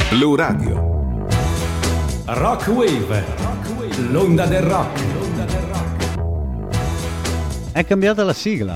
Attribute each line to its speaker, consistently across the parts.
Speaker 1: Blu Radio.
Speaker 2: Rock Wave, l'onda del rock.
Speaker 3: È cambiata la sigla.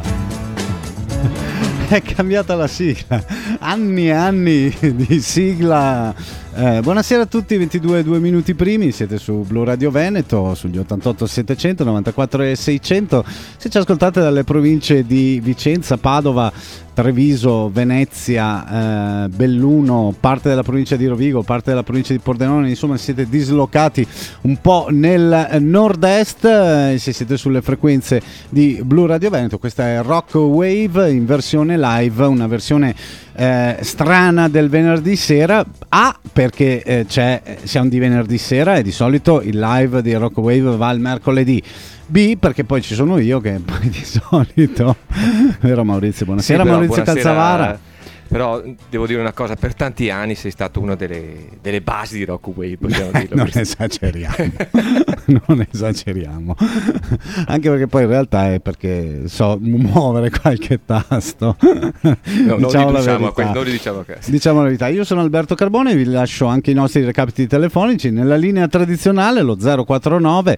Speaker 3: È cambiata la sigla. Anni e anni di sigla. Buonasera a tutti, 22 2 minuti primi, siete su Blu Radio Veneto, sugli 88 700, 94 e 600. Se ci ascoltate dalle province di Vicenza, Padova, Treviso, Venezia, Belluno, parte della provincia di Rovigo, parte della provincia di Pordenone, insomma siete dislocati un po' nel nord-est, se siete sulle frequenze di Blu Radio Veneto. Questa è Rock Wave in versione live, una versione strana del venerdì sera, perché siamo di venerdì sera e di solito il live di Rock Wave va il mercoledì. B, perché poi ci sono io che poi di solito, vero Maurizio? Buonasera, sì, Maurizio buonasera, Calzavara.
Speaker 4: Però devo dire una cosa, per tanti anni sei stato una delle basi di Rock Wave, possiamo dirlo.
Speaker 3: Non esageriamo. Non esageriamo, anche perché poi in realtà è perché so muovere qualche tasto.
Speaker 4: No, diciamo non li diciamo a questo.
Speaker 3: Diciamo la verità. Io sono Alberto Carbone, vi lascio anche i nostri recapiti telefonici nella linea tradizionale, lo 049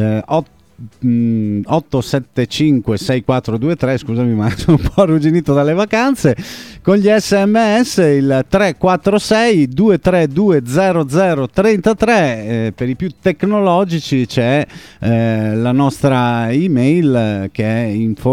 Speaker 3: 875 6423. Scusami, ma sono un po' arrugginito dalle vacanze. Con gli SMS il 346 232 0033. Per i più tecnologici c'è la nostra email che è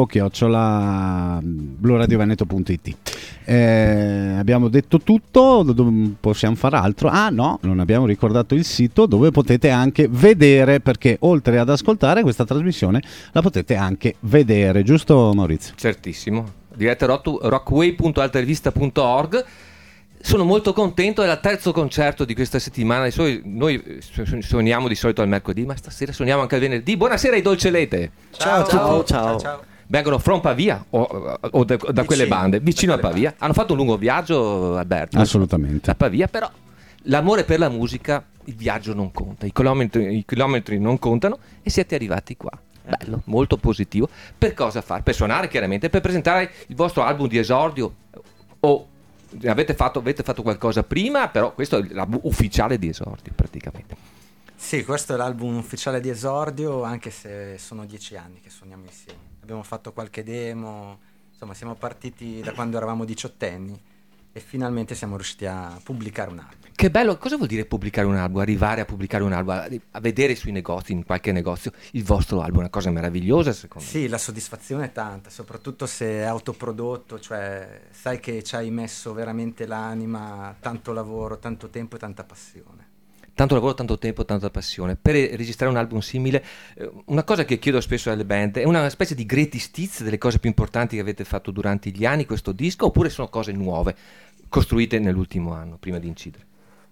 Speaker 3: info@bluradioveneto.it. Abbiamo detto tutto, possiamo fare altro? No, non abbiamo ricordato il sito dove potete anche vedere, perché oltre ad ascoltare questa trasmissione la potete anche vedere, giusto Maurizio?
Speaker 4: Certissimo, diretta rockway.altervista.org. Sono molto contento, è il terzo concerto di questa settimana. Noi suoniamo di solito al mercoledì, ma stasera suoniamo anche al venerdì. Buonasera ai Dolcelete.
Speaker 5: Ciao.
Speaker 4: Vengono from Pavia o da quelle bande, vicino a Pavia. Hanno fatto un lungo viaggio, Alberto.
Speaker 3: Assolutamente.
Speaker 4: Da Pavia, però l'amore per la musica, il viaggio non conta, i chilometri non contano e siete arrivati qua. Bello, molto positivo. Per cosa fare? Per suonare chiaramente, per presentare il vostro album di esordio o avete fatto qualcosa prima, però questo è l'album ufficiale di esordio praticamente.
Speaker 5: Sì, questo è l'album ufficiale di esordio, anche se sono 10 anni che suoniamo insieme. Abbiamo fatto qualche demo, insomma siamo partiti da quando eravamo diciottenni e finalmente siamo riusciti a pubblicare un album.
Speaker 4: Che bello, cosa vuol dire pubblicare un album? Arrivare a pubblicare un album, a vedere sui negozi, in qualche negozio, il vostro album, è una cosa meravigliosa secondo me.
Speaker 5: Sì, la soddisfazione è tanta, soprattutto se è autoprodotto, cioè sai che ci hai messo veramente l'anima, tanto lavoro, tanto tempo e tanta passione.
Speaker 4: Tanto lavoro, tanto tempo, tanta passione. Per registrare un album simile, una cosa che chiedo spesso alle band è una specie di greatest hits delle cose più importanti che avete fatto durante gli anni, questo disco, oppure sono cose nuove, costruite nell'ultimo anno, prima di incidere?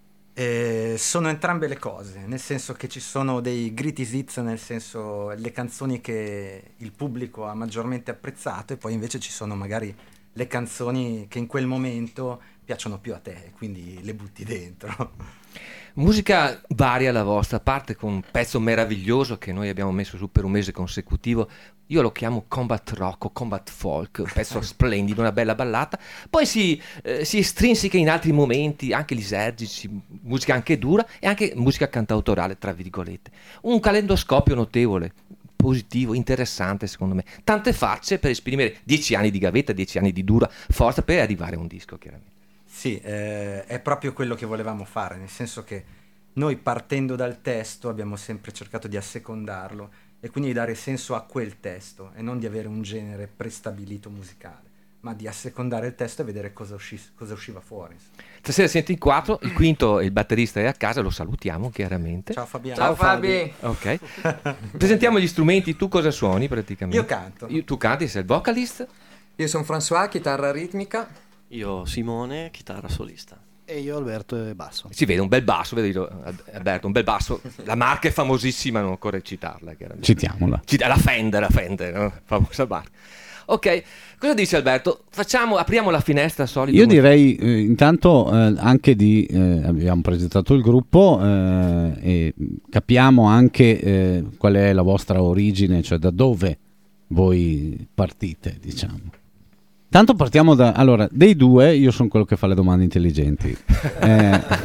Speaker 5: Sono entrambe le cose, nel senso che ci sono dei greatest hits, nel senso le canzoni che il pubblico ha maggiormente apprezzato, e poi invece ci sono magari le canzoni che in quel momento piacciono più a te, quindi le butti dentro.
Speaker 4: Musica varia la vostra, parte con un pezzo meraviglioso che noi abbiamo messo su per un mese consecutivo. Io lo chiamo combat rock o combat folk, un pezzo splendido, una bella ballata. Poi si estrinseca in altri momenti, anche lisergici, musica anche dura e anche musica cantautorale, tra virgolette. Un calendoscopio notevole, positivo, interessante secondo me. Tante facce per esprimere 10 anni di gavetta, 10 anni di dura forza per arrivare a un disco, chiaramente.
Speaker 5: Sì, è proprio quello che volevamo fare, nel senso che noi partendo dal testo abbiamo sempre cercato di assecondarlo e quindi di dare senso a quel testo e non di avere un genere prestabilito musicale, ma di assecondare il testo e vedere cosa usciva fuori.
Speaker 4: Stasera siete in 4, il quinto, il batterista è a casa, lo salutiamo chiaramente.
Speaker 5: Ciao Fabiano.
Speaker 6: Ciao Fabi.
Speaker 4: Ok. Presentiamo gli strumenti, tu cosa suoni praticamente?
Speaker 5: Io canto.
Speaker 4: Tu canti, sei il vocalist?
Speaker 6: Io sono François, chitarra ritmica.
Speaker 7: Io Simone, chitarra solista.
Speaker 8: E io Alberto e basso.
Speaker 4: Si vede un bel basso, vedi Alberto, un bel basso. La marca è famosissima, non occorre citarla.
Speaker 3: Citiamola.
Speaker 4: La Fender, no? Famosa marca. Ok, cosa dice Alberto? Apriamo la finestra solita.
Speaker 3: Io direi intanto anche abbiamo presentato il gruppo e capiamo anche qual è la vostra origine, cioè da dove voi partite, diciamo. Tanto partiamo allora, dei due io sono quello che fa le domande intelligenti.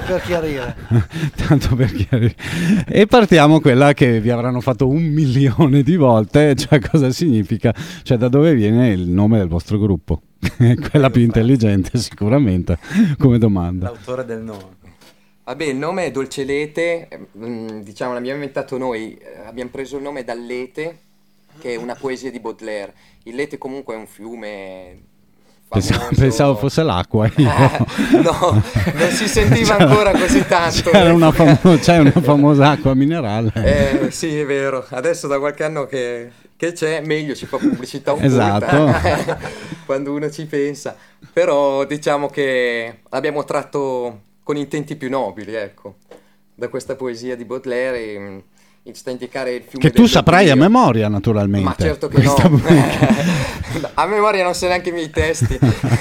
Speaker 8: Per chiarire.
Speaker 3: Tanto per chiarire. E partiamo quella che vi avranno fatto 1 milione di volte, cioè cosa significa, cioè da dove viene il nome del vostro gruppo. Quella più intelligente sicuramente come domanda.
Speaker 5: L'autore del nome.
Speaker 6: Vabbè, il nome è Dolcelete, diciamo l'abbiamo inventato noi, abbiamo preso il nome dal Lete, che è una poesia di Baudelaire. Il Lete comunque è un fiume famoso.
Speaker 3: Pensavo fosse l'acqua.
Speaker 6: No, non si sentiva ancora così tanto.
Speaker 3: C'è una famosa acqua minerale.
Speaker 6: Sì, è vero, adesso da qualche anno che c'è, meglio si fa pubblicità occulta.
Speaker 3: Esatto.
Speaker 6: Quando uno ci pensa. Però diciamo che l'abbiamo tratto con intenti più nobili, ecco, da questa poesia di Baudelaire, sta a indicare il fiume
Speaker 3: che tu
Speaker 6: del
Speaker 3: saprai a
Speaker 6: Dio.
Speaker 3: memoria, naturalmente.
Speaker 6: Ma certo che no. A memoria non so neanche i miei testi.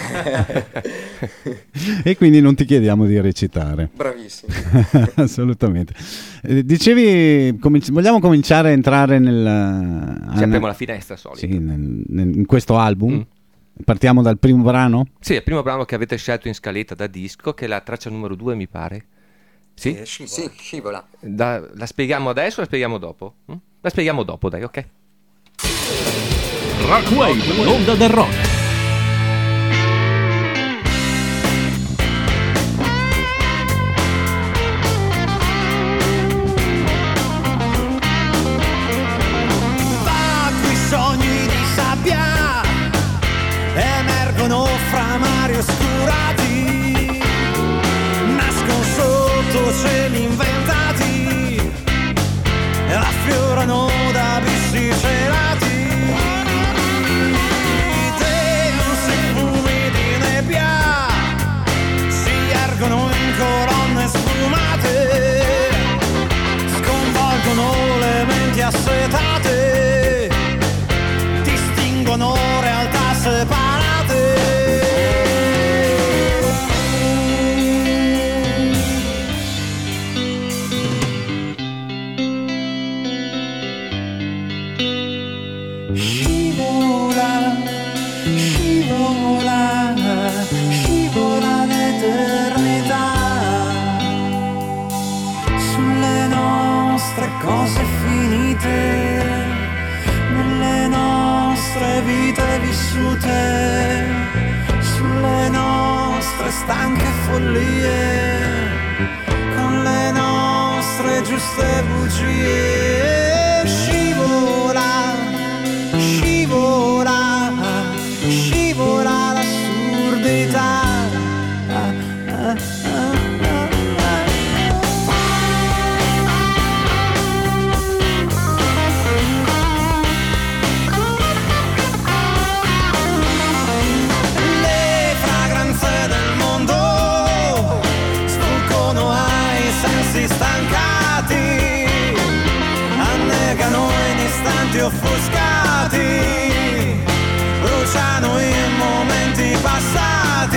Speaker 3: E quindi non ti chiediamo di recitare.
Speaker 6: Bravissimo.
Speaker 3: Assolutamente. Dicevi, vogliamo cominciare a entrare nel...
Speaker 4: Ci apriamo la finestra solita.
Speaker 3: Sì, in questo album. Partiamo dal primo brano?
Speaker 4: Sì, il primo brano che avete scelto in scaletta da disco, che è la traccia numero 2, mi pare. Sì?
Speaker 6: Sì, Scivola.
Speaker 4: La spieghiamo adesso o la spieghiamo dopo? La spieghiamo dopo, dai, ok?
Speaker 2: Rockwave, l'onda del rock.
Speaker 1: Vacui sogni di sabbia emergono fra mari oscurati, nascono sotto cieli inventati e affiorano da abissi celati. Densi fumi di nebbia si ergono in colonne sfumate, sconvolgono le menti assetate, distinguono realtà separate. Scivola, scivola, scivola l'eternità sulle nostre cose finite, nelle nostre vite vissute, sulle nostre stanche follie, con le nostre giuste bugie. Scivola, scivola, scivola l'assurdità. Le fragranze del mondo sfuggono ai sensi stancati, annegano in istanti offuscati, bruciano in momenti passati.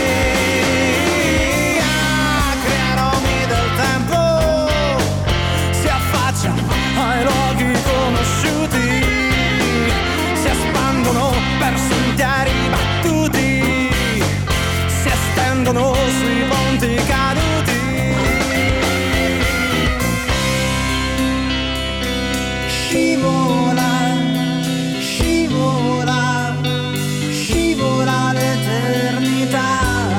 Speaker 1: Acri aromi del tempo si affaccia ai luoghi conosciuti, si espandono per sentieri battuti, si estendono sui ponti caduti. Scivola, scivola, scivola l'eternità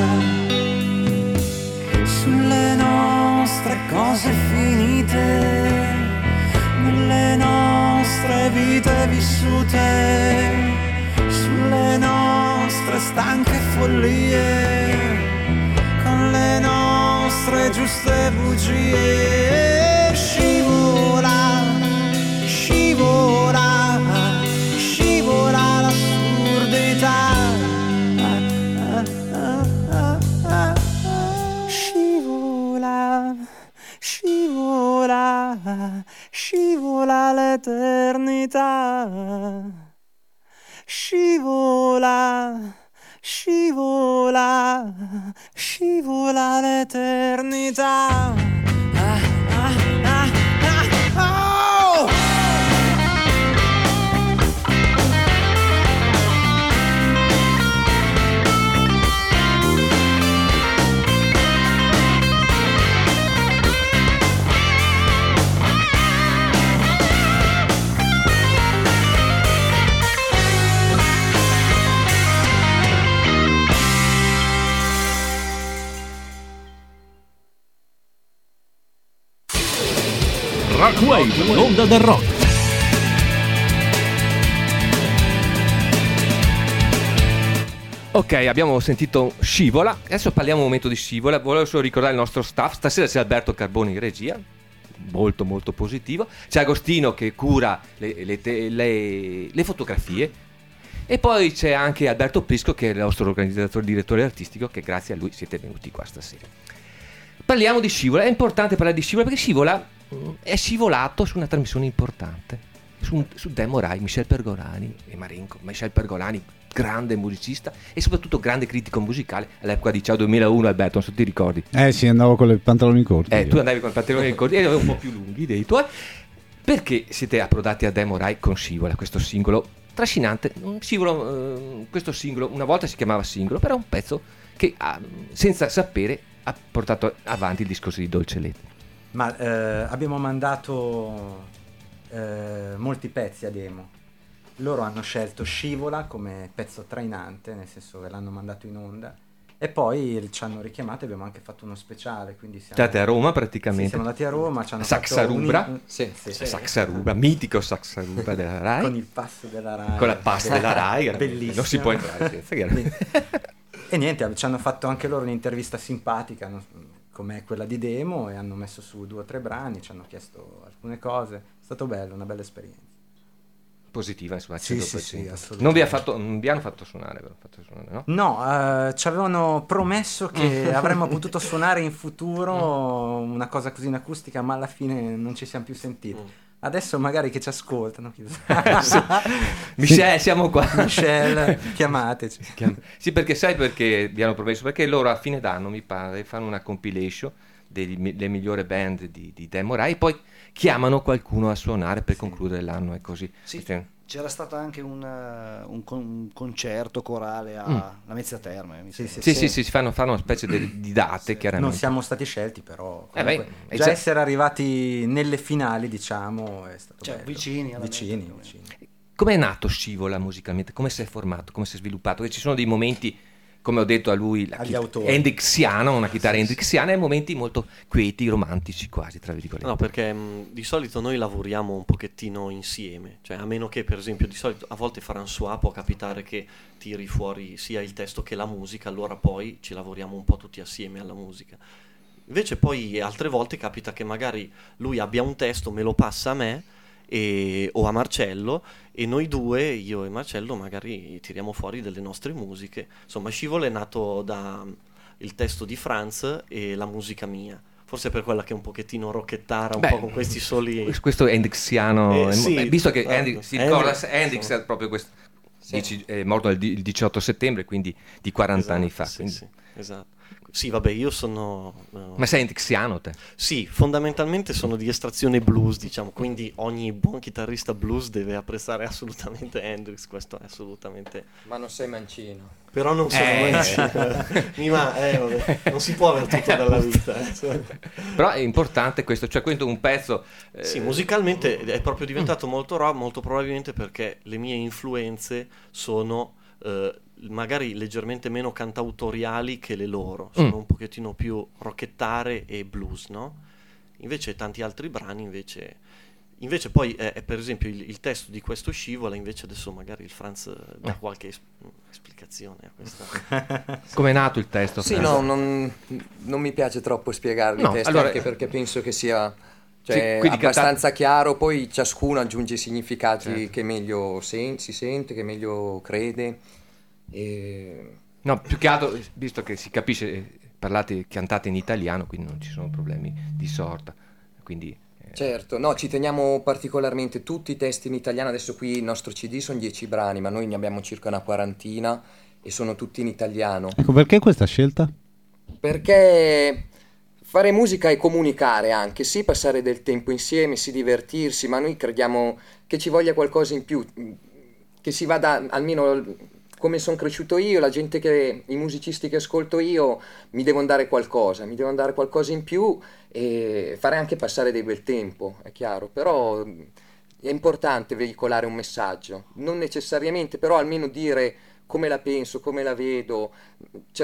Speaker 1: sulle nostre cose finite, nelle nostre vite vissute, sulle nostre stanche follie, con le nostre giuste bugie. Scivola, scivola, scivola l'assurdità. Scivola, scivola, scivola l'eternità. Scivola, scivola, scivola l'eternità. Oh!
Speaker 2: Rockwave, l'onda del rock.
Speaker 4: Ok, abbiamo sentito Scivola, adesso parliamo un momento di Scivola. Volevo solo ricordare il nostro staff. Stasera c'è Alberto Carboni in regia, molto molto positivo. C'è Agostino che cura le fotografie. E poi c'è anche Alberto Prisco, che è il nostro organizzatore, direttore artistico, che grazie a lui siete venuti qua stasera. Parliamo di Scivola. È importante parlare di Scivola perché Scivola è scivolato su una trasmissione importante, su Demo Rai. Michel Pergolani e Marenco. Michel Pergolani, grande musicista e soprattutto grande critico musicale all'epoca di Ciao 2001. Alberto, non so se ti ricordi.
Speaker 3: Sì, andavo con i pantaloni corti.
Speaker 4: Tu andavi con i pantaloni corti e un po' più lunghi dei tuoi. Perché siete approdati a Demo Rai con Scivola, questo singolo trascinante? Questo singolo una volta si chiamava singolo, però è un pezzo che senza sapere ha portato avanti il discorso di Dolce Lete.
Speaker 5: Ma abbiamo mandato molti pezzi a Demo. Loro hanno scelto Scivola come pezzo trainante, nel senso che l'hanno mandato in onda, e poi ci hanno richiamato e abbiamo anche fatto uno speciale. Quindi
Speaker 4: State a Roma praticamente?
Speaker 5: Sì, siamo andati a Roma, ci hanno
Speaker 4: Saxarubra,
Speaker 5: fatto sì.
Speaker 4: Saxarubra, mitico Saxarubra della Rai.
Speaker 5: Con il passo della Rai.
Speaker 4: Con la pasta della Rai,
Speaker 5: bellissimo.
Speaker 4: Non si può entrare senza.
Speaker 5: E niente, ci hanno fatto anche loro un'intervista simpatica, come quella di Demo, e hanno messo su 2 o 3 brani, ci hanno chiesto alcune cose. È stato bello, una bella esperienza.
Speaker 4: Positiva, insomma,
Speaker 5: sì,
Speaker 4: 100%.
Speaker 5: sì, assolutamente.
Speaker 4: Non vi hanno fatto suonare, no?
Speaker 5: No, ci avevano promesso che avremmo potuto suonare in futuro una cosa così in acustica, ma alla fine non ci siamo più sentiti. Adesso magari che ci ascoltano,
Speaker 4: Michel, siamo qua.
Speaker 5: Michel, chiamateci.
Speaker 4: Sì, perché vi hanno promesso? Perché loro a fine d'anno, mi pare, fanno una compilation delle migliori band di Demo Rai, poi chiamano qualcuno a suonare per concludere l'anno, è così.
Speaker 8: Sì, c'era stato anche un concerto corale a Lamezia Terme.
Speaker 4: Sì, si fanno una specie di date, chiaramente.
Speaker 5: Non siamo stati scelti, però
Speaker 4: già
Speaker 5: essere arrivati nelle finali, diciamo, è stato bello.
Speaker 8: Vicini.
Speaker 4: Come è nato Scivola musicalmente? Come si è formato? Come si è sviluppato? Perché ci sono dei momenti, come ho detto a lui, hendrixiana, una chitarra hendrixiana, e momenti molto quieti, romantici quasi, tra virgolette.
Speaker 7: No, perché di solito noi lavoriamo un pochettino insieme, cioè a meno che per esempio di solito a volte François può capitare che tiri fuori sia il testo che la musica, allora poi ci lavoriamo un po' tutti assieme alla musica. Invece poi altre volte capita che magari lui abbia un testo, me lo passa a me o a Marcello, e noi due, io e Marcello, magari tiriamo fuori delle nostre musiche. Insomma, Scivola è nato da il testo di Franz e la musica mia, forse per quella che è un pochettino rocchettara, un po' con questi soli.
Speaker 4: Questo è hendrixiano,
Speaker 7: sì,
Speaker 4: visto che Hendrix è proprio questo, è morto il 18 settembre, quindi di 40 anni fa.
Speaker 7: Sì, esatto. Sì, vabbè, io sono...
Speaker 4: Ma sei hendrixiano te?
Speaker 7: Sì, fondamentalmente sono di estrazione blues, diciamo, quindi ogni buon chitarrista blues deve apprezzare assolutamente Hendrix, questo è assolutamente...
Speaker 6: Ma non sei mancino.
Speaker 7: Però non sono mancino. Vabbè, non si può avere tutto dalla vita.
Speaker 4: Però è importante questo, cioè questo è un pezzo...
Speaker 7: Sì, musicalmente è proprio diventato molto rock, molto probabilmente perché le mie influenze sono... magari leggermente meno cantautoriali che le loro, sono un pochettino più rockettare e blues, no? Invece tanti altri brani invece poi per esempio il testo di questo Scivola, invece adesso magari il Franz dà qualche spiegazione a questa.
Speaker 4: Come è nato il testo?
Speaker 6: Sì, no, non mi piace troppo spiegarli i testi, allora, anche perché penso che sia abbastanza chiaro, poi ciascuno aggiunge significati che meglio si sente, che meglio crede.
Speaker 4: No, più che altro, visto che si capisce, cantate in italiano, quindi non ci sono problemi di sorta, quindi
Speaker 6: certo, no, ci teniamo particolarmente tutti i testi in italiano. Adesso qui il nostro CD sono 10 brani, ma noi ne abbiamo circa una quarantina e sono tutti in italiano.
Speaker 3: Ecco, perché questa scelta?
Speaker 6: Perché fare musica è comunicare anche, sì, passare del tempo insieme, sì, divertirsi, ma noi crediamo che ci voglia qualcosa in più, che si vada, almeno come sono cresciuto io, i musicisti che ascolto io, mi devono dare qualcosa in più e fare anche passare del bel tempo, è chiaro, però è importante veicolare un messaggio, non necessariamente, però almeno dire come la penso, come la vedo,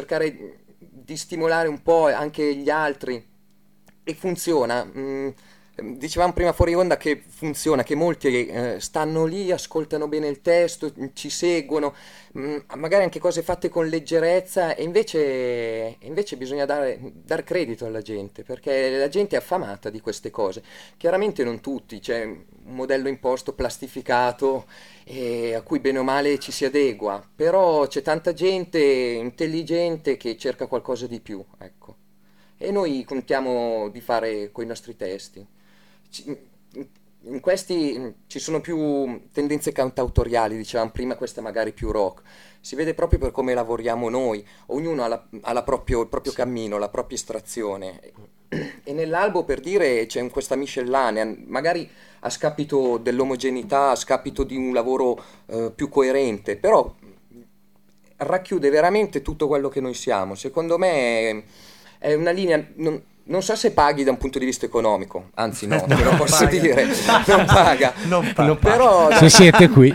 Speaker 6: cercare di stimolare un po' anche gli altri, e funziona. Dicevamo prima fuori onda che funziona, che molti stanno lì, ascoltano bene il testo, ci seguono, magari anche cose fatte con leggerezza, e invece bisogna dar credito alla gente, perché la gente è affamata di queste cose. Chiaramente non tutti, c'è un modello imposto, plastificato, a cui bene o male ci si adegua, però c'è tanta gente intelligente che cerca qualcosa di più, ecco. E noi contiamo di fare coi nostri testi. In questi ci sono più tendenze cantautoriali, dicevamo prima, questa magari più rock. Si vede proprio per come lavoriamo noi, ognuno ha il proprio cammino, la propria estrazione. E nell'albo, per dire, c'è questa miscellanea, magari a scapito dell'omogeneità, a scapito di un lavoro più coerente, però racchiude veramente tutto quello che noi siamo. Secondo me è una linea... Non so se paghi da un punto di vista economico, anzi no, te lo posso dire, non paga. Però,
Speaker 3: se siete qui.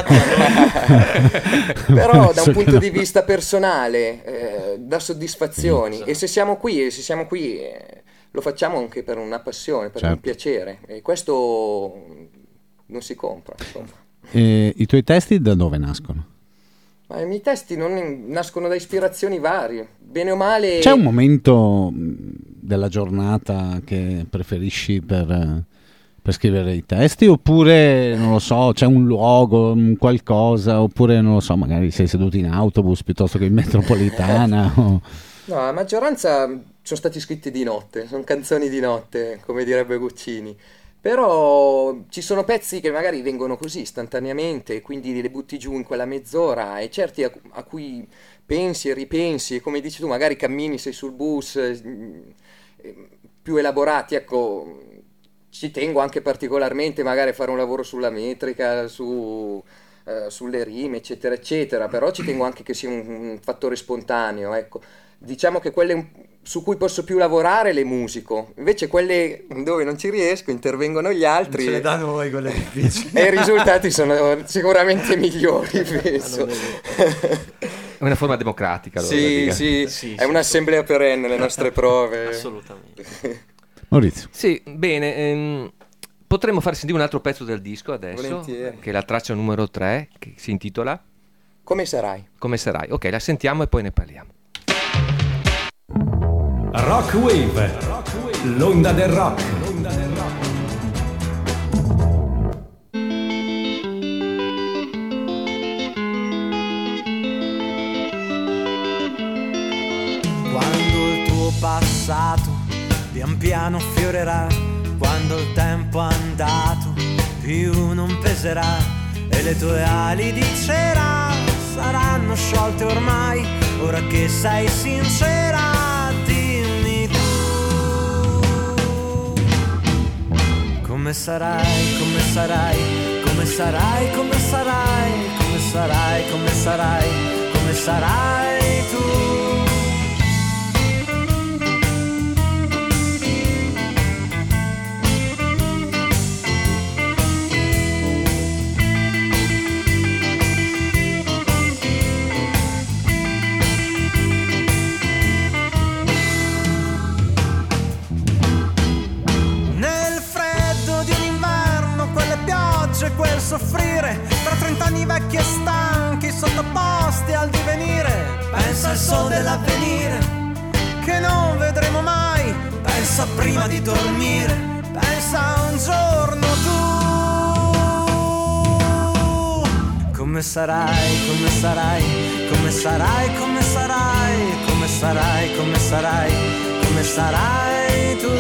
Speaker 6: Però da un punto di vista personale, dà soddisfazioni, e se siamo qui lo facciamo anche per una passione, per un piacere, e questo non si compra, insomma.
Speaker 3: I tuoi testi da dove nascono?
Speaker 6: I miei testi nascono da ispirazioni varie, bene o male.
Speaker 3: C'è un momento della giornata che preferisci per scrivere i testi, oppure non lo so, c'è un luogo, qualcosa, oppure non lo so, magari sei seduto in autobus piuttosto che in metropolitana?
Speaker 6: No, la maggioranza sono stati scritti di notte, sono canzoni di notte, come direbbe Guccini. Però ci sono pezzi che magari vengono così istantaneamente, quindi li butti giù in quella mezz'ora, e certi a cui pensi e ripensi, e come dici tu, magari cammini, sei sul bus, più elaborati, ecco. Ci tengo anche particolarmente magari a fare un lavoro sulla metrica, sulle rime, eccetera, eccetera, però ci tengo anche che sia un fattore spontaneo, ecco. Diciamo che quelle su cui posso più lavorare le musico, invece quelle dove non ci riesco intervengono gli altri.
Speaker 5: Ce le danno voi quelle difficili.
Speaker 6: E i risultati sono sicuramente migliori, penso.
Speaker 4: È una forma democratica. Allora,
Speaker 6: sì, è un'assemblea perenne le nostre prove.
Speaker 7: Assolutamente.
Speaker 3: Maurizio.
Speaker 4: Sì, bene. Potremmo far sentire un altro pezzo del disco adesso,
Speaker 6: volentieri,
Speaker 4: che è la traccia numero 3, che si intitola
Speaker 6: Come sarai.
Speaker 4: Come sarai. Ok, la sentiamo e poi ne parliamo.
Speaker 2: Rock Wave, l'onda del rock.
Speaker 1: Quando il tuo passato pian piano fiorerà, quando il tempo è andato più non peserà, e le tue ali di cera saranno sciolte ormai, ora che sei sincera. Come sarai, come sarai, come sarai, come sarai, come sarai, come sarai, come sarai tu. Quel soffrire tra 30 anni vecchi e stanchi, sottoposti al divenire. Pensa al sol dell'avvenire che non vedremo mai. Pensa prima di dormire, pensa a un giorno tu. Come sarai, come sarai, come sarai, come sarai, come sarai, come sarai, come sarai tu.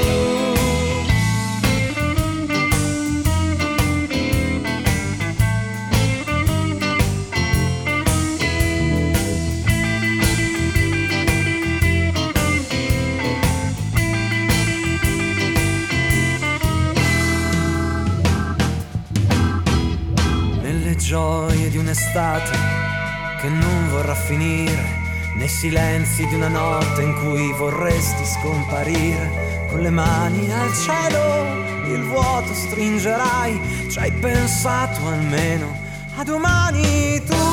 Speaker 1: Gioie di un'estate che non vorrà finire, nei silenzi di una notte in cui vorresti scomparire. Con le mani al cielo il vuoto stringerai, ci hai pensato almeno a domani tu.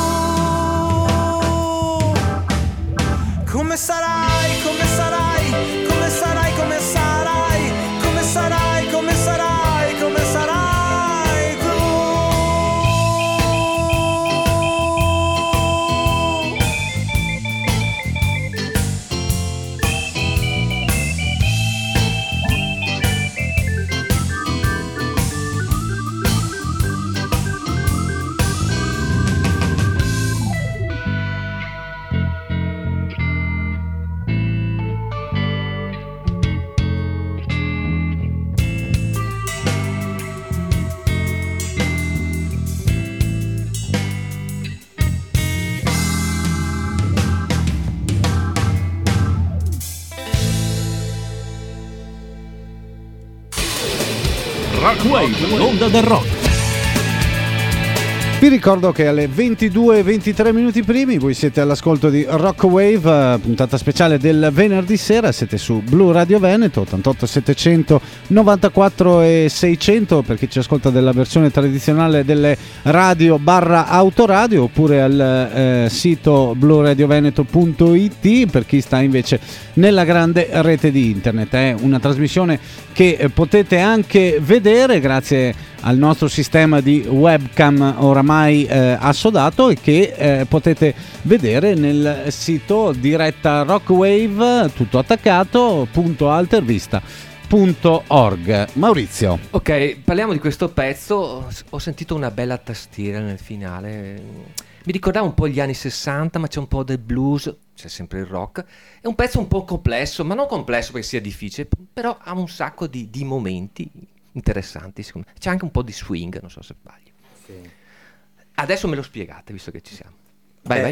Speaker 1: Come sarai, come sarai, come sarai, come sarai, come sarai, come sarai.
Speaker 2: Rockwave, l'onda del rock.
Speaker 3: Vi ricordo che alle 22:23 minuti primi voi siete all'ascolto di Rockwave, puntata speciale del venerdì sera, siete su Blu Radio Veneto 88 700 94 e 600 per chi ci ascolta della versione tradizionale delle radio / autoradio, oppure al sito bluradioveneto.it per chi sta invece nella grande rete di internet. È una trasmissione che potete anche vedere grazie al nostro sistema di webcam oramai assodato, e che potete vedere nel sito diretta Rockwave tutto attaccato.altervista.org. Maurizio.
Speaker 4: Ok, parliamo di questo pezzo. Ho sentito una bella tastiera nel finale. Mi ricordava un po' gli anni 60, ma c'è un po' del blues, c'è sempre il rock. È un pezzo un po' complesso, ma non complesso perché sia difficile, però ha un sacco di momenti interessanti, secondo me. C'è anche un po' di swing, non so se sbaglio.
Speaker 5: Sì.
Speaker 4: Adesso me lo spiegate, visto che ci siamo. Vai.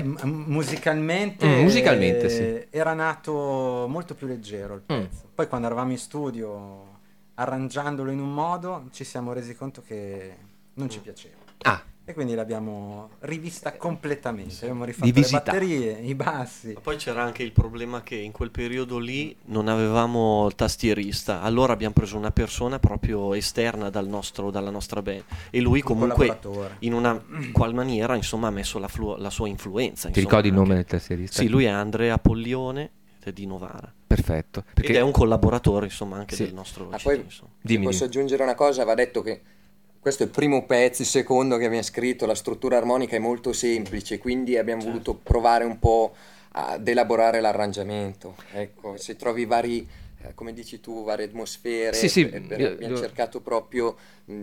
Speaker 5: Musicalmente
Speaker 4: sì.
Speaker 5: Era nato molto più leggero il pezzo. Poi quando eravamo in studio arrangiandolo in un modo ci siamo resi conto che non ci piaceva. E quindi l'abbiamo rivista completamente. Abbiamo rifatto le batterie, i bassi.
Speaker 7: Ma poi c'era anche il problema che in quel periodo lì non avevamo il tastierista. Allora abbiamo preso una persona proprio esterna dalla nostra band. E lui comunque in una qual maniera insomma ha messo la sua influenza.
Speaker 4: Ti ricordi il nome del tastierista?
Speaker 7: Sì, lui è Andrea Pollione di Novara.
Speaker 4: Perfetto.
Speaker 7: Ed è un collaboratore insomma anche del nostro CD,
Speaker 6: poi posso aggiungere una cosa, va detto che questo è il primo pezzo, il secondo che abbiamo scritto, la struttura armonica è molto semplice, quindi abbiamo voluto provare un po' ad elaborare l'arrangiamento. Ecco, se trovi vari, come dici tu, varie atmosfere, abbiamo cercato proprio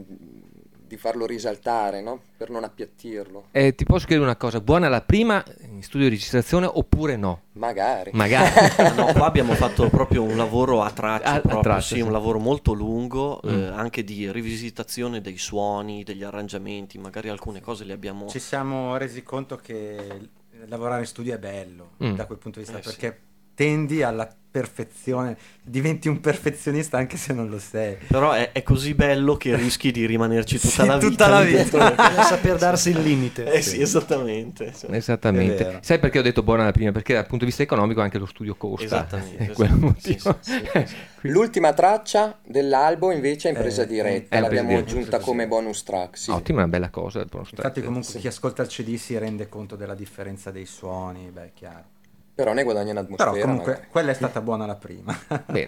Speaker 6: di farlo risaltare, no? Per non appiattirlo.
Speaker 4: Ti posso chiedere una cosa, buona la prima in studio di registrazione oppure no?
Speaker 6: Magari.
Speaker 7: No, qua abbiamo fatto proprio un lavoro a tracce,
Speaker 4: sì.
Speaker 7: Un lavoro molto lungo, anche di rivisitazione dei suoni, degli arrangiamenti, magari alcune cose le abbiamo...
Speaker 5: Ci siamo resi conto che lavorare in studio è bello da quel punto di vista, perché tendi alla perfezione, diventi un perfezionista anche se non lo sei.
Speaker 7: Però è così bello che rischi di rimanerci tutta la vita.
Speaker 8: Tutta la vita. Bisogna saper darsi il limite.
Speaker 7: Sì, esattamente.
Speaker 4: Esattamente. Sai perché ho detto buona la prima? Perché dal punto di vista economico anche lo studio costa.
Speaker 7: Esattamente.
Speaker 4: Sì.
Speaker 6: L'ultima traccia dell'album invece è in presa diretta, l'abbiamo aggiunta come bonus track. Sì.
Speaker 4: Ottima, una bella cosa.
Speaker 5: Infatti comunque chi ascolta il CD si rende conto della differenza dei suoni, beh, è chiaro.
Speaker 6: Però ne guadagna un'atmosfera.
Speaker 5: Però comunque quella è stata buona la prima.
Speaker 4: Bene.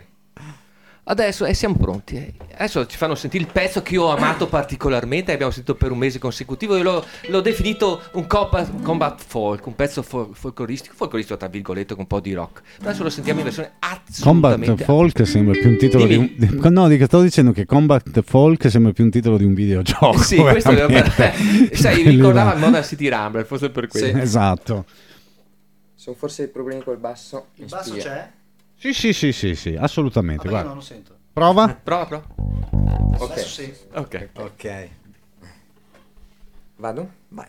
Speaker 4: Adesso siamo pronti. Adesso ci fanno sentire il pezzo che io ho amato particolarmente. Abbiamo sentito per un mese consecutivo. Io l'ho definito un combat folk, un pezzo folcloristico tra virgolette, con un po' di rock. Adesso lo sentiamo in versione assolutamente.
Speaker 3: Combat folk sembra più un titolo di un... No, stavo dicendo che Combat folk sembra più un titolo di un videogioco.
Speaker 4: Sì, questo sai, ricordava Modern City Rumble, forse per quello.
Speaker 3: Sì. Esatto.
Speaker 6: Sono forse i problemi col basso.
Speaker 8: Il basso c'è?
Speaker 3: Sì, assolutamente.
Speaker 8: Guarda. Io non lo sento.
Speaker 3: Prova.
Speaker 6: Ok.
Speaker 8: Adesso sì.
Speaker 5: Ok.
Speaker 6: Vado?
Speaker 5: Vai.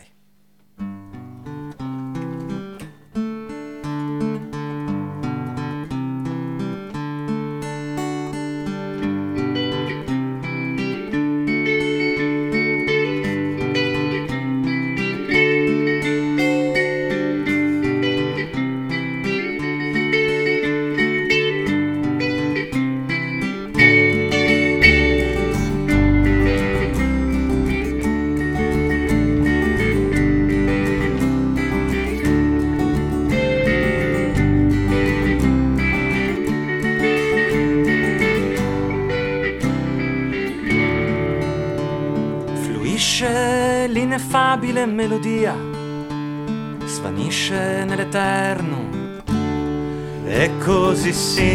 Speaker 5: L'ineffabile melodia svanisce nell'eterno e così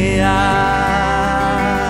Speaker 5: sia.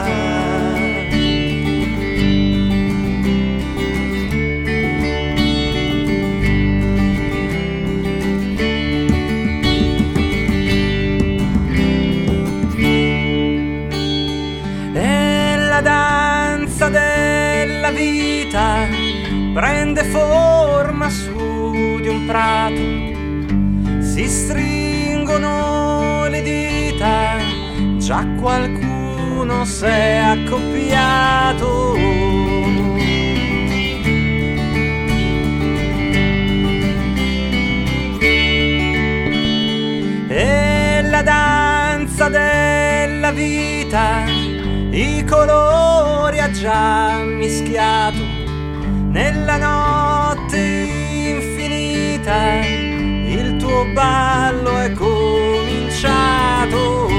Speaker 5: E la danza della vita prende forma su di un prato, si stringono le dita, già qualcuno s'è accoppiato.
Speaker 1: vita i colori ha già mischiato nella notte infinita, il tuo ballo è cominciato.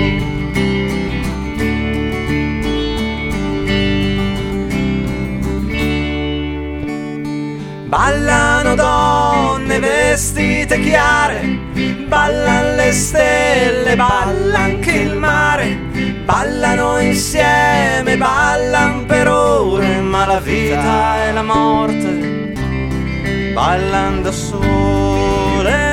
Speaker 1: Ballano donne vestite chiare, ballan le stelle, balla anche il mare, ballano insieme, ballan per ore, ma la vita e la morte ballan da sole.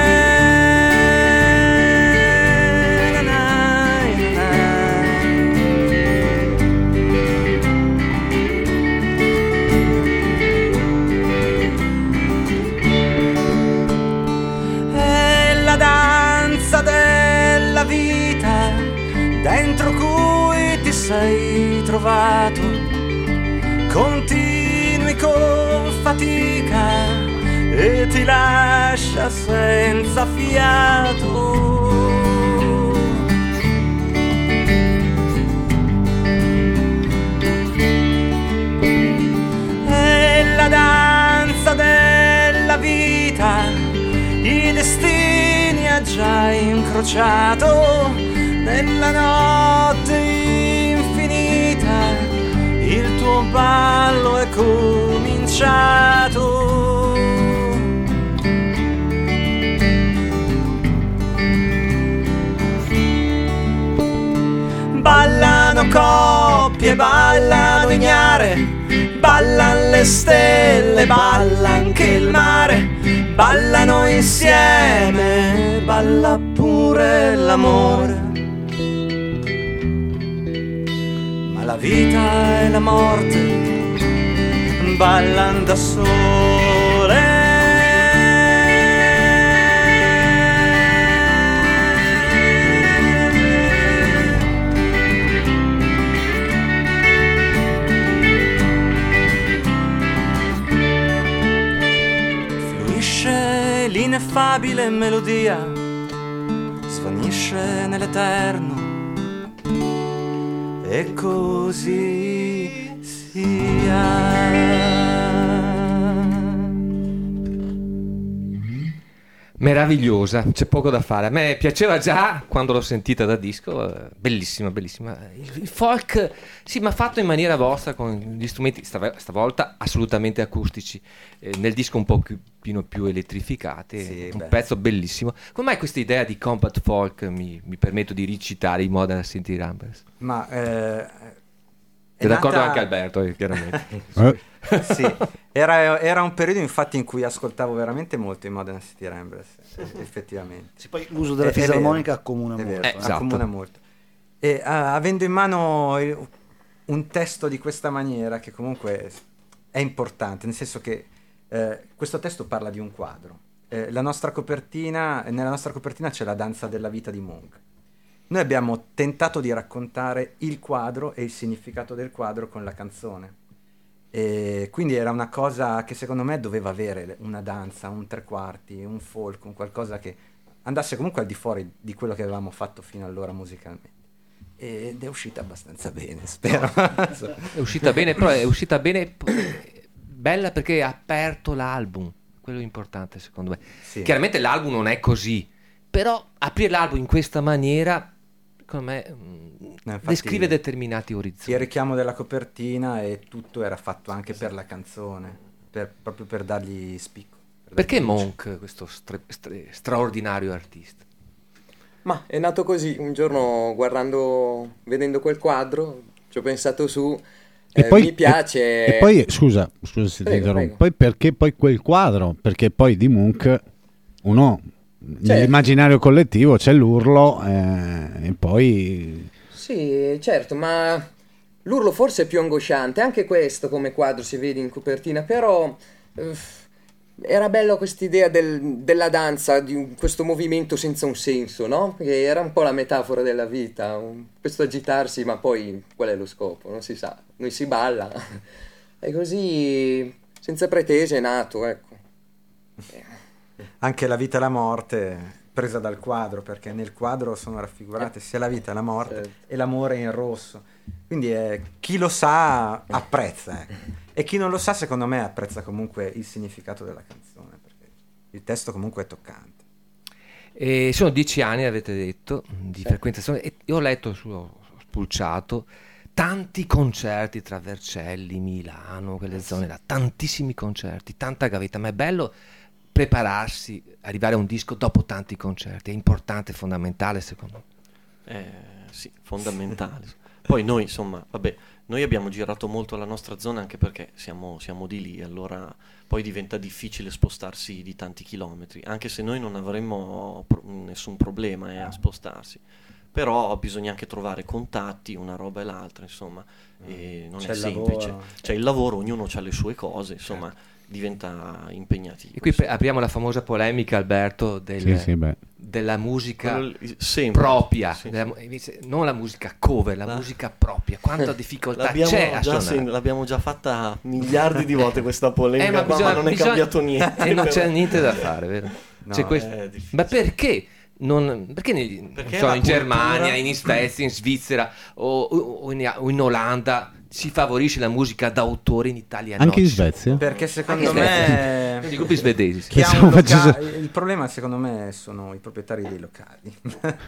Speaker 1: Della vita dentro cui ti sei trovato, continui con fatica e ti lascia senza fiato. È la danza della vita, i destini ha già incrociato nella notte infinita, il tuo ballo è cominciato. Ballano coppie, ballano ignare, ballan le stelle, balla anche il mare, ballano insieme, balla pure l'amore. Ma la vita e la morte ballan da sole. L'ineffabile melodia svanisce nell'eterno e così sia.
Speaker 4: Meravigliosa, c'è poco da fare. A me piaceva già quando l'ho sentita da disco, bellissima, bellissima. Il folk, sì, ma fatto in maniera vostra con gli strumenti, stavolta assolutamente acustici, nel disco un po' più elettrificati,
Speaker 5: sì,
Speaker 4: un pezzo bellissimo. Come mai questa idea di combat folk, mi permetto di ricitare i Modern City Ramblers?
Speaker 5: Ma
Speaker 4: è d'accordo anche Alberto, chiaramente.
Speaker 5: Sì, era un periodo infatti in cui ascoltavo veramente molto i Modern City Ramblers, effettivamente.
Speaker 8: Sì, poi l'uso della fisarmonica accomuna molto.
Speaker 5: Esatto. Accomuna molto. E avendo in mano un testo di questa maniera, che comunque è importante, nel senso che questo testo parla di un quadro. Nella nostra copertina c'è la danza della vita di Munch. Noi abbiamo tentato di raccontare il quadro e il significato del quadro con la canzone. E quindi era una cosa che secondo me doveva avere una danza, un tre quarti, un folk, un qualcosa che andasse comunque al di fuori di quello che avevamo fatto fino allora musicalmente. Ed è uscita abbastanza bene, spero.
Speaker 4: È uscita bene, però è uscita bene, bella perché ha aperto l'album, quello è importante secondo me.
Speaker 5: Sì.
Speaker 4: Chiaramente l'album non è così, però aprire l'album in questa maniera, secondo me, descrive determinati orizzonti.
Speaker 5: Il richiamo della copertina e tutto era fatto anche per la canzone, proprio per dargli spicco.
Speaker 4: Perché Monk, questo straordinario artista?
Speaker 6: Ma è nato così, un giorno vedendo quel quadro, ci ho pensato su,
Speaker 3: poi,
Speaker 6: mi piace...
Speaker 3: E poi, scusa se ti interrompo, poi perché poi quel quadro? Perché poi di Munch uno... Nell'immaginario collettivo c'è l'urlo e poi...
Speaker 6: Sì, certo, ma l'urlo forse è più angosciante, anche questo come quadro si vede in copertina, però era bello quest'idea della danza, di questo movimento senza un senso, no? Perché era un po' la metafora della vita, questo agitarsi, ma poi qual è lo scopo? Non si sa, noi si balla, e così senza pretese è nato, ecco.
Speaker 5: Anche la vita e la morte presa dal quadro, perché nel quadro sono raffigurate sia la vita, la morte e l'amore in rosso. Quindi chi lo sa apprezza, e chi non lo sa secondo me apprezza comunque il significato della canzone, perché il testo comunque è toccante.
Speaker 4: E sono 10 anni, avete detto, di frequentazione, e io ho letto, ho spulciato tanti concerti tra Vercelli, Milano, quelle zone là, tantissimi concerti, tanta gavetta, ma è bello prepararsi, arrivare a un disco dopo tanti concerti, è importante, fondamentale secondo me.
Speaker 7: Sì, fondamentale. Poi noi, insomma, vabbè, noi abbiamo girato molto la nostra zona anche perché siamo di lì, allora poi diventa difficile spostarsi di tanti chilometri, anche se noi non avremmo nessun problema a spostarsi. Però bisogna anche trovare contatti, una roba e l'altra, insomma, e non
Speaker 5: C'è
Speaker 7: è
Speaker 5: il
Speaker 7: semplice.
Speaker 5: lavoro.
Speaker 7: C'è il lavoro, ognuno ha le sue cose, insomma, diventa impegnativo.
Speaker 4: E qui apriamo la famosa polemica, Alberto, della musica propria,
Speaker 7: sì.
Speaker 4: Non la musica cover, la musica propria. Quanta difficoltà c'è a suonare.
Speaker 7: L'abbiamo già fatta miliardi di volte questa polemica,
Speaker 4: ma
Speaker 7: non è cambiato niente.
Speaker 4: E non c'è niente da fare, vero?
Speaker 5: No,
Speaker 4: Ma perché? Perché in Germania, in Svezia, in Svizzera o in Olanda si favorisce la musica d'autore, in Italia
Speaker 3: anche
Speaker 4: no?
Speaker 3: in Svezia?
Speaker 5: Perché secondo me
Speaker 4: i gruppi svedesi
Speaker 5: chi ha un il problema secondo me sono i proprietari dei locali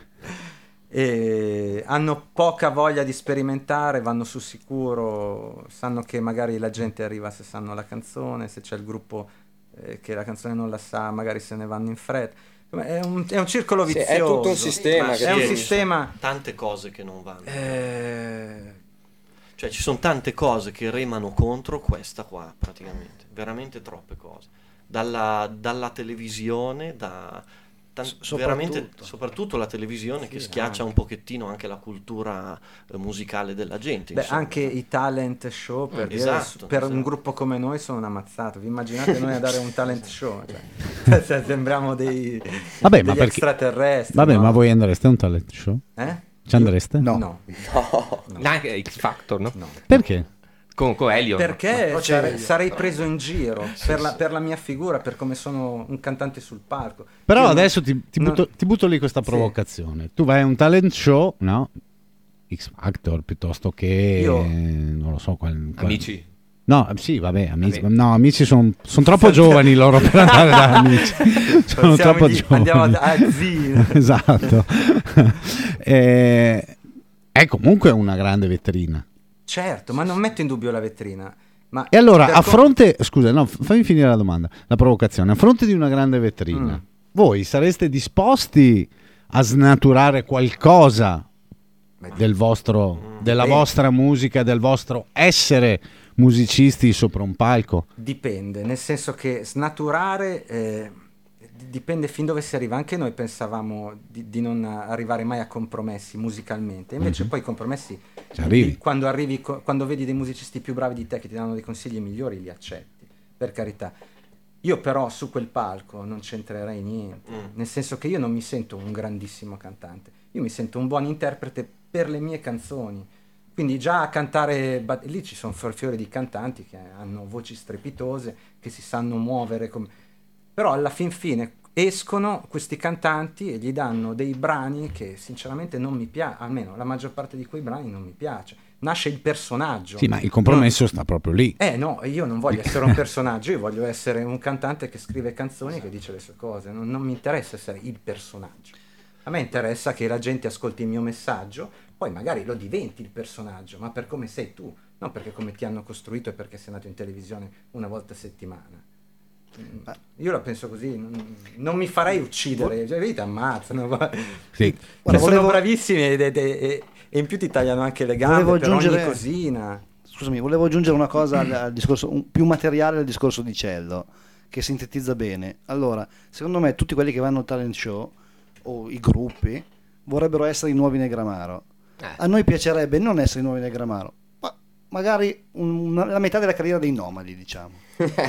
Speaker 5: e hanno poca voglia di sperimentare, vanno sul sicuro, sanno che magari la gente arriva se sanno la canzone, se c'è il gruppo che la canzone non la sa magari se ne vanno in fretta. È un circolo vizioso.
Speaker 6: È tutto un sistema.
Speaker 5: È un sistema.
Speaker 7: Tante cose che non vanno. Cioè ci sono tante cose che remano contro questa qua, praticamente. Veramente troppe cose. Dalla televisione, soprattutto la televisione che schiaccia un pochettino anche la cultura musicale della gente.
Speaker 5: Anche i talent show per un gruppo come noi sono una mazzata. Vi immaginate noi a dare un talent show? Cioè, sembriamo degli extraterrestri.
Speaker 3: Vabbè,
Speaker 5: no?
Speaker 3: ma voi andreste a un talent show? Ci andreste?
Speaker 5: No.
Speaker 4: Neanche X Factor, no?
Speaker 3: Perché?
Speaker 4: Con Elio.
Speaker 5: Perché sarei preso in giro per la mia figura, per come sono un cantante sul palco.
Speaker 3: Però
Speaker 5: Io
Speaker 3: adesso ti butto lì questa provocazione. Tu vai a un talent show, no? X Factor piuttosto che non lo so
Speaker 4: Amici.
Speaker 3: No, sì, vabbè, amici. No, amici sono troppo giovani loro per andare da amici. Sono troppo giovani.
Speaker 5: Andiamo a Zino.
Speaker 3: Esatto. È comunque una grande vetrina.
Speaker 5: Certo, ma non metto in dubbio la vetrina.
Speaker 3: E allora, fammi finire la domanda, la provocazione. A fronte di una grande vetrina, voi sareste disposti a snaturare qualcosa della vostra musica, del vostro essere musicisti sopra un palco?
Speaker 5: Dipende, nel senso che snaturare dipende fin dove si arriva. Anche noi pensavamo di non arrivare mai a compromessi musicalmente, invece poi i compromessi quando vedi dei musicisti più bravi di te che ti danno dei consigli migliori li accetti, per carità. Io però su quel palco non c'entrerei niente, nel senso che io non mi sento un grandissimo cantante, io mi sento un buon interprete per le mie canzoni. Quindi già a cantare, lì ci sono fiori di cantanti che hanno voci strepitose, che si sanno muovere, però alla fin fine escono questi cantanti e gli danno dei brani che sinceramente non mi piace, almeno la maggior parte di quei brani non mi piace. Nasce il personaggio.
Speaker 3: Sì, ma il compromesso sta proprio lì.
Speaker 5: No, io non voglio essere un personaggio, io voglio essere un cantante che scrive canzoni e che dice le sue cose, non mi interessa essere il personaggio. A me interessa che la gente ascolti il mio messaggio, poi magari lo diventi il personaggio, ma per come sei tu, non perché come ti hanno costruito e perché sei andato in televisione una volta a settimana. Io la penso così, non mi farei uccidere, vedi, ti ammazzano.
Speaker 3: Sì.
Speaker 5: Sono bravissimi e in più ti tagliano anche le gambe per ogni cosina.
Speaker 8: Scusami, volevo aggiungere una cosa al discorso più materiale al discorso di Cello, che sintetizza bene. Allora, secondo me tutti quelli che vanno al talent show o i gruppi vorrebbero essere i nuovi Negramaro. A noi piacerebbe non essere i nuovi Negramaro, ma magari la metà della carriera dei Nomadi, diciamo.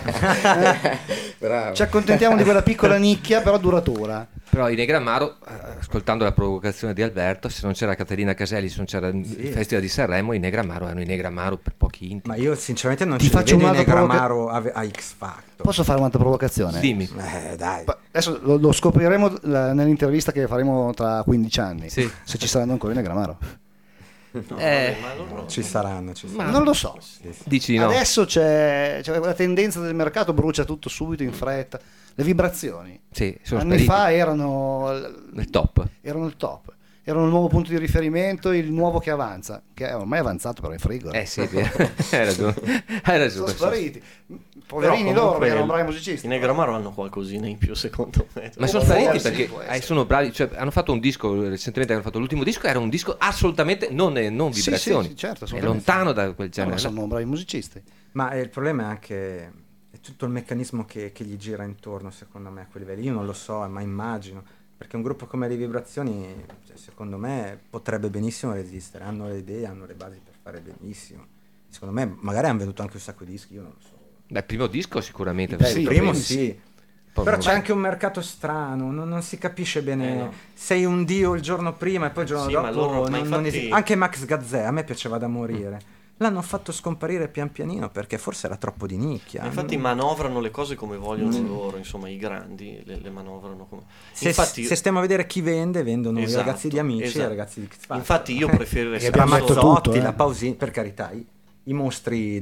Speaker 6: Bravo.
Speaker 8: Ci accontentiamo di quella piccola nicchia però duratura.
Speaker 4: Però i Negramaro, ascoltando la provocazione di Alberto, se non c'era Caterina Caselli, se non c'era il Festival di Sanremo, i Negramaro erano i Negramaro per pochi Quinti.
Speaker 5: Ma io sinceramente non
Speaker 8: Ti
Speaker 5: ci
Speaker 8: faccio
Speaker 5: vedo in
Speaker 8: un'altra
Speaker 5: Negramaro a X Factor.
Speaker 8: Posso fare un'altra provocazione?
Speaker 4: Dimmi.
Speaker 5: Dai.
Speaker 8: Adesso lo scopriremo nell'intervista che faremo tra 15 anni,
Speaker 4: Sì.
Speaker 8: se ci saranno ancora i Negramaro.
Speaker 7: Ma loro
Speaker 5: Ci saranno.
Speaker 8: Non lo so.
Speaker 4: Dici no?
Speaker 8: Adesso c'è la tendenza del mercato, brucia tutto subito in fretta. Le vibrazioni
Speaker 4: Sì, sono
Speaker 8: anni
Speaker 4: spariti.
Speaker 8: fa erano
Speaker 4: Nel top.
Speaker 8: il top, erano il nuovo punto di riferimento, il nuovo che avanza, che è ormai avanzato però in frigo.
Speaker 4: Sì, è vero. Hai ragione. Hai ragione.
Speaker 8: Sono spariti. Poverini
Speaker 7: Però
Speaker 8: loro,
Speaker 7: comunque
Speaker 8: che erano bravi musicisti.
Speaker 7: I Negramaro hanno qualcosina in più, secondo me.
Speaker 4: Ma sono
Speaker 8: Può
Speaker 4: spariti
Speaker 8: essere,
Speaker 4: perché
Speaker 8: può essere.
Speaker 4: sono bravi, cioè, hanno fatto un disco recentemente, hanno fatto l'ultimo disco, era un disco assolutamente non
Speaker 8: Sì,
Speaker 4: vibrazioni,
Speaker 8: sì, certo,
Speaker 4: è
Speaker 8: assolutamente.
Speaker 4: lontano da quel
Speaker 8: No,
Speaker 4: genere.
Speaker 8: ma sono bravi musicisti.
Speaker 5: Ma il problema è anche è tutto il meccanismo che gli gira intorno, secondo me, a quei livelli. Io non lo so, ma immagino, perché un gruppo come le Vibrazioni, cioè, secondo me, potrebbe benissimo resistere. Hanno le idee, hanno le basi per fare benissimo. Secondo me, magari hanno venduto anche un sacco di dischi, io non lo so.
Speaker 4: Dal primo disco sicuramente.
Speaker 5: Beh,
Speaker 4: perché
Speaker 5: il
Speaker 4: tutto
Speaker 5: primo
Speaker 4: bene.
Speaker 5: sì.
Speaker 4: Poi
Speaker 5: Però
Speaker 4: non-
Speaker 5: c'è anche un mercato strano, non si capisce bene.
Speaker 7: no.
Speaker 5: Sei un dio il giorno prima e poi il giorno
Speaker 7: Sì,
Speaker 5: dopo
Speaker 7: ma loro- ma
Speaker 5: non
Speaker 7: infatti-
Speaker 5: esiste. Anche Max Gazzè a me piaceva da morire. L'hanno fatto scomparire pian pianino perché forse era troppo di nicchia.
Speaker 7: Infatti manovrano le cose come vogliono loro, insomma, i grandi le manovrano come...
Speaker 5: Se stiamo a vedere chi vendono
Speaker 7: Esatto,
Speaker 5: i ragazzi di Amici e i
Speaker 7: esatto.
Speaker 5: ragazzi di X Factor.
Speaker 7: Infatti io preferirei
Speaker 5: E abbiamo
Speaker 8: detto
Speaker 5: Mazzotti,
Speaker 8: tutto,
Speaker 5: la Pausini, per carità, i mostri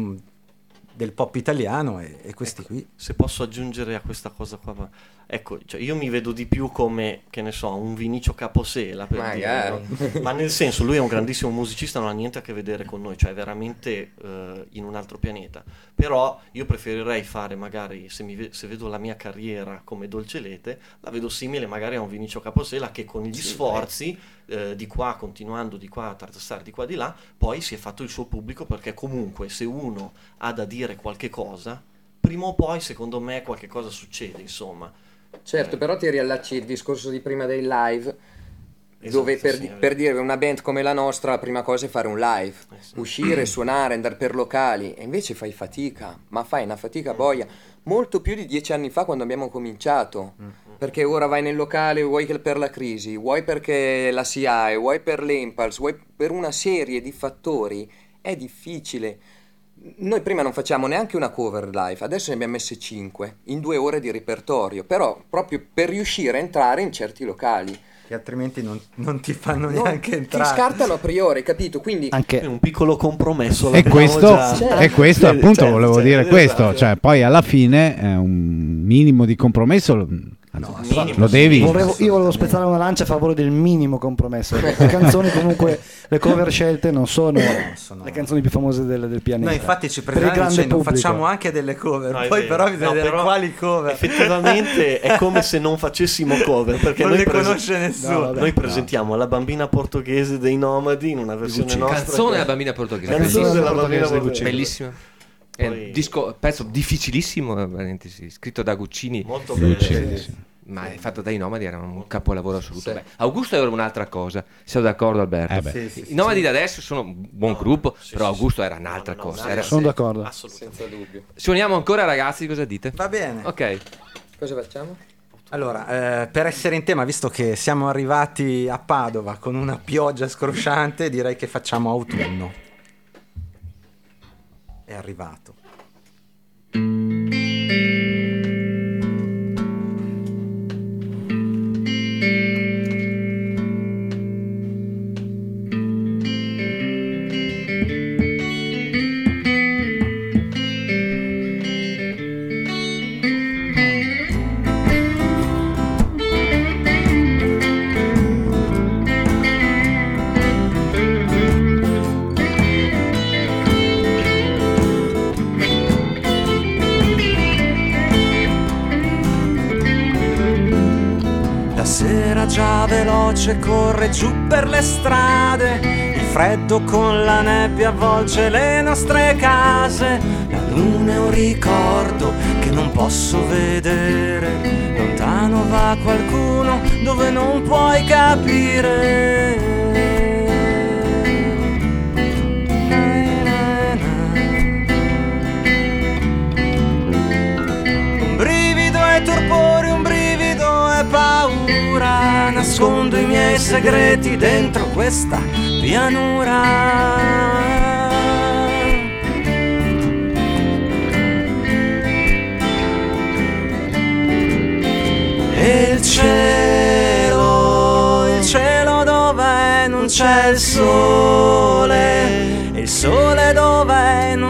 Speaker 5: del pop italiano e questi qui.
Speaker 7: Se posso aggiungere a questa cosa qua, ecco, cioè io mi vedo di più come, che ne so, un Vinicio Caposela, per
Speaker 6: Magari.
Speaker 7: dire, no? Ma nel senso, lui è un grandissimo musicista, non ha niente a che vedere con noi, cioè è veramente in un altro pianeta. Però io preferirei fare magari, se vedo la mia carriera come Dolcelete, la vedo simile magari a un Vinicio Caposela che con gli sforzi di qua, continuando di qua a tartassare di qua di là, poi si è fatto il suo pubblico, perché comunque se uno ha da dire qualche cosa, prima o poi secondo me qualche cosa succede, insomma.
Speaker 6: Certo, però ti riallacci il discorso di prima dei live,
Speaker 7: Esatto,
Speaker 6: dove per,
Speaker 7: sì, è vero.
Speaker 6: per dire una band come la nostra la prima cosa è fare un live,
Speaker 7: Sì.
Speaker 6: uscire, suonare, andare per locali, e invece fai fatica, ma fai una fatica boia, molto più di 10 anni fa quando abbiamo cominciato, perché ora vai nel locale, vuoi che per la crisi, vuoi perché la SIAE, vuoi per l'Impulse, vuoi per una serie di fattori, è difficile. Noi prima non facciamo neanche una cover live, adesso ne abbiamo messe 5 in 2 ore di repertorio, però proprio per riuscire a entrare in certi locali.
Speaker 5: Che altrimenti non ti fanno
Speaker 6: No,
Speaker 5: neanche
Speaker 6: ti
Speaker 5: entrare.
Speaker 6: scartano a priori, capito? Quindi
Speaker 8: Anche
Speaker 7: È un piccolo compromesso.
Speaker 3: E
Speaker 7: l'abbiamo
Speaker 3: questo,
Speaker 7: già-
Speaker 3: e questo appunto
Speaker 7: Certo,
Speaker 3: volevo
Speaker 7: certo,
Speaker 3: dire
Speaker 7: esatto.
Speaker 3: questo, cioè poi alla fine un minimo di compromesso
Speaker 7: minimo,
Speaker 3: lo devi.
Speaker 8: io volevo spezzare una lancia a favore del minimo compromesso. Le canzoni comunque, le cover scelte non sono le canzoni più famose del pianeta.
Speaker 5: Noi infatti ci
Speaker 8: Per il
Speaker 5: prendiamo
Speaker 8: grande
Speaker 5: dicendo
Speaker 8: pubblico.
Speaker 5: facciamo anche delle cover,
Speaker 7: No, è
Speaker 5: poi
Speaker 7: vero.
Speaker 5: però bisogna
Speaker 7: No,
Speaker 5: vedere
Speaker 7: però
Speaker 5: quali cover.
Speaker 7: Effettivamente è come se non facessimo cover, perché
Speaker 5: Non
Speaker 7: noi,
Speaker 5: le conosce nessuno.
Speaker 8: No, vabbè.
Speaker 7: noi presentiamo la bambina portoghese dei Nomadi in una versione
Speaker 8: Guccini.
Speaker 7: nostra.
Speaker 4: Canzone
Speaker 7: che-
Speaker 4: della bambina portoghese.
Speaker 7: Canzone
Speaker 8: Bellissima.
Speaker 7: della bambina
Speaker 8: Portoghese di
Speaker 7: portoghese.
Speaker 8: Guccini.
Speaker 4: Bellissimo. È
Speaker 7: Poi-
Speaker 4: un disco, pezzo difficilissimo, parentesi, scritto da Guccini,
Speaker 7: Molto bello.
Speaker 4: ma è fatto dai Nomadi, era un capolavoro assoluto. Beh, Augusto era un'altra cosa, siamo d'accordo Alberto?
Speaker 3: Beh.
Speaker 5: Sì,
Speaker 4: I Nomadi da adesso sono un buon gruppo,
Speaker 7: sì,
Speaker 4: però
Speaker 7: sì,
Speaker 4: Augusto
Speaker 7: sì.
Speaker 4: era un'altra
Speaker 7: No,
Speaker 4: cosa.
Speaker 7: no,
Speaker 4: Era-
Speaker 8: Sono d'accordo.
Speaker 7: Assolutamente.
Speaker 6: senza dubbio.
Speaker 4: Suoniamo ancora ragazzi, cosa dite?
Speaker 5: Va bene.
Speaker 4: Ok.
Speaker 6: Cosa facciamo?
Speaker 5: Allora, per essere in tema, visto che siamo arrivati a Padova con una pioggia scrosciante, direi che facciamo autunno. È arrivato. La sera già veloce corre giù per le strade, il freddo con la nebbia avvolge le nostre case, la luna è un ricordo che non posso vedere, lontano va qualcuno dove non puoi capire. Un brivido è torpore, un brivido è paura, nascondo i miei segreti dentro questa pianura.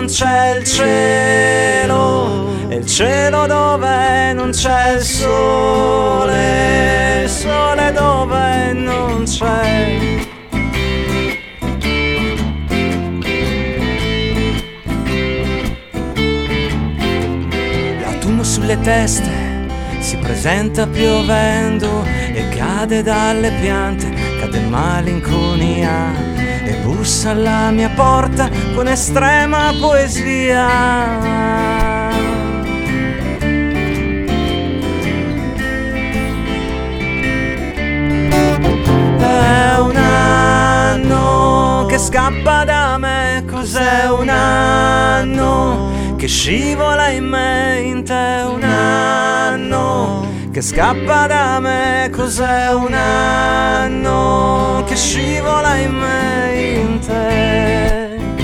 Speaker 1: non c'è il cielo, e il cielo dove non c'è il sole dove non c'è. L'autunno sulle teste si presenta piovendo e cade dalle piante, cade malinconia e bussa alla mia porta con estrema poesia. È un anno che scappa da me, cos'è un anno che scivola in me, in te un anno che scappa da me, cos'è un anno che scivola in me, in te.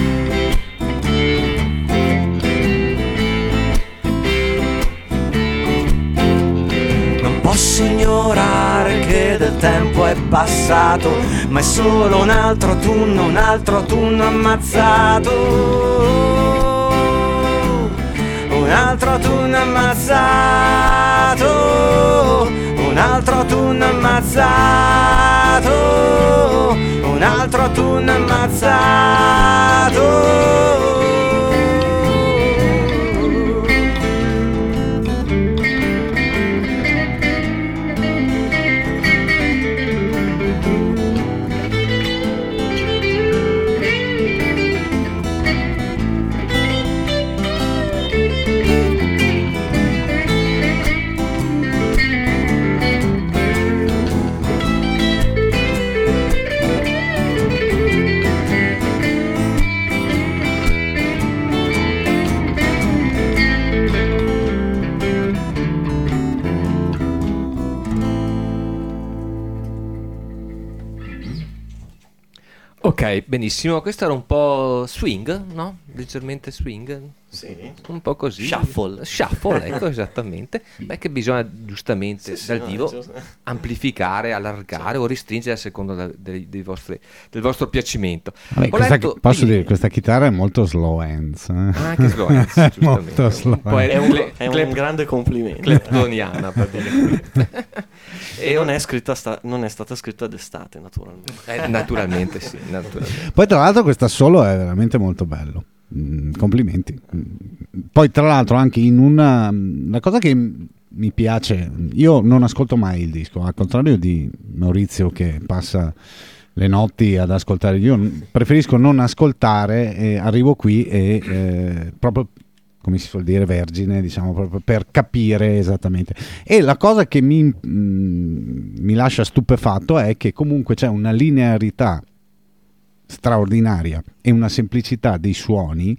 Speaker 1: Non posso ignorare che del tempo è passato, ma è solo un altro autunno ammazzato. Un altro autunno ammazzato, un altro autunno ammazzato, un altro autunno ammazzato.
Speaker 4: Ok, benissimo, questo era un po' swing, no? Leggermente swing.
Speaker 7: Sì.
Speaker 4: Un po' così.
Speaker 7: Shuffle.
Speaker 4: Shuffle, ecco, esattamente. Beh, che bisogna giustamente
Speaker 7: Sì,
Speaker 4: dal
Speaker 7: no,
Speaker 4: vivo
Speaker 7: giusto.
Speaker 4: amplificare, allargare o restringere a seconda del vostro piacimento.
Speaker 3: Vabbè,
Speaker 4: Ho letto-
Speaker 3: posso
Speaker 4: dimmi.
Speaker 3: dire, questa chitarra è molto slow hands.
Speaker 4: Anche slow hands,
Speaker 3: È
Speaker 4: giustamente.
Speaker 3: molto slow
Speaker 4: Un po'
Speaker 3: hands.
Speaker 7: È un grande complimento.
Speaker 4: Cleptoniana, praticamente.
Speaker 7: E non è stata scritta d'estate, naturalmente.
Speaker 4: Naturalmente sì, naturalmente.
Speaker 3: Poi tra l'altro questa solo è veramente molto bello. Complimenti. Poi tra l'altro anche in una cosa che mi piace, io non ascolto mai il disco, al contrario di Maurizio che passa le notti ad ascoltare, io preferisco non ascoltare e arrivo qui e proprio, come si suol dire, vergine, diciamo, proprio per capire esattamente. E la cosa che mi lascia stupefatto è che comunque c'è una linearità straordinaria e una semplicità dei suoni,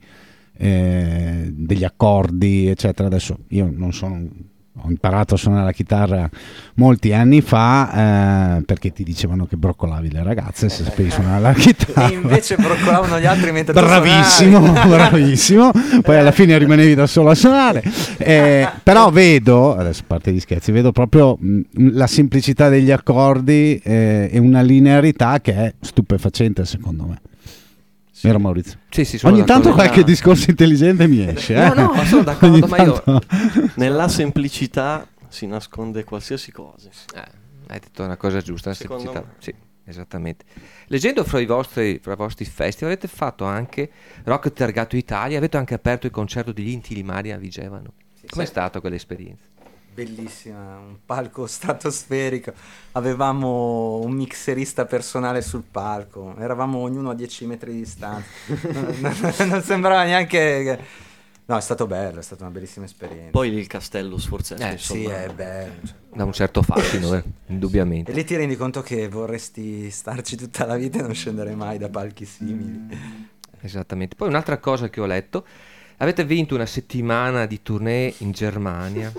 Speaker 3: degli accordi, eccetera. Adesso io non sono, ho imparato a suonare la chitarra molti anni fa perché ti dicevano che broccolavi le ragazze se sapevi suonare la chitarra.
Speaker 5: E invece broccolavano gli altri mentre tu
Speaker 3: Bravissimo,
Speaker 5: suonavi.
Speaker 3: bravissimo. Poi alla fine rimanevi da solo a suonare. Però vedo, adesso a parte gli scherzi, vedo proprio la semplicità degli accordi e una linearità che è stupefacente secondo me. Vero Maurizio?
Speaker 4: Sì, sì, sono
Speaker 3: Ogni tanto
Speaker 4: d'accordo.
Speaker 3: qualche discorso intelligente mi esce.
Speaker 4: No, sono d'accordo,
Speaker 3: Ogni
Speaker 4: ma io-
Speaker 3: tanto-
Speaker 7: Nella semplicità si nasconde qualsiasi cosa.
Speaker 4: Hai detto una cosa giusta, la
Speaker 7: Secondo
Speaker 4: semplicità.
Speaker 7: me.
Speaker 4: Sì, esattamente. Leggendo fra i vostri festival avete fatto anche Rock Targato Italia, avete anche aperto il concerto degli Inti Limari a Vigevano. Com'è stata quell'esperienza?
Speaker 5: Bellissima, un palco stratosferico, avevamo un mixerista personale sul palco, eravamo ognuno a 10 metri di distanza, non sembrava neanche... No, è stato bello, è stata una bellissima esperienza.
Speaker 7: Poi il castello sforzesco,
Speaker 5: Sì,
Speaker 7: insomma.
Speaker 5: è bello.
Speaker 4: Da un certo fascino, indubbiamente.
Speaker 5: E lì ti rendi conto che vorresti starci tutta la vita e non scendere mai da palchi simili.
Speaker 4: Esattamente. Poi un'altra cosa che ho letto, avete vinto una settimana di tournée in Germania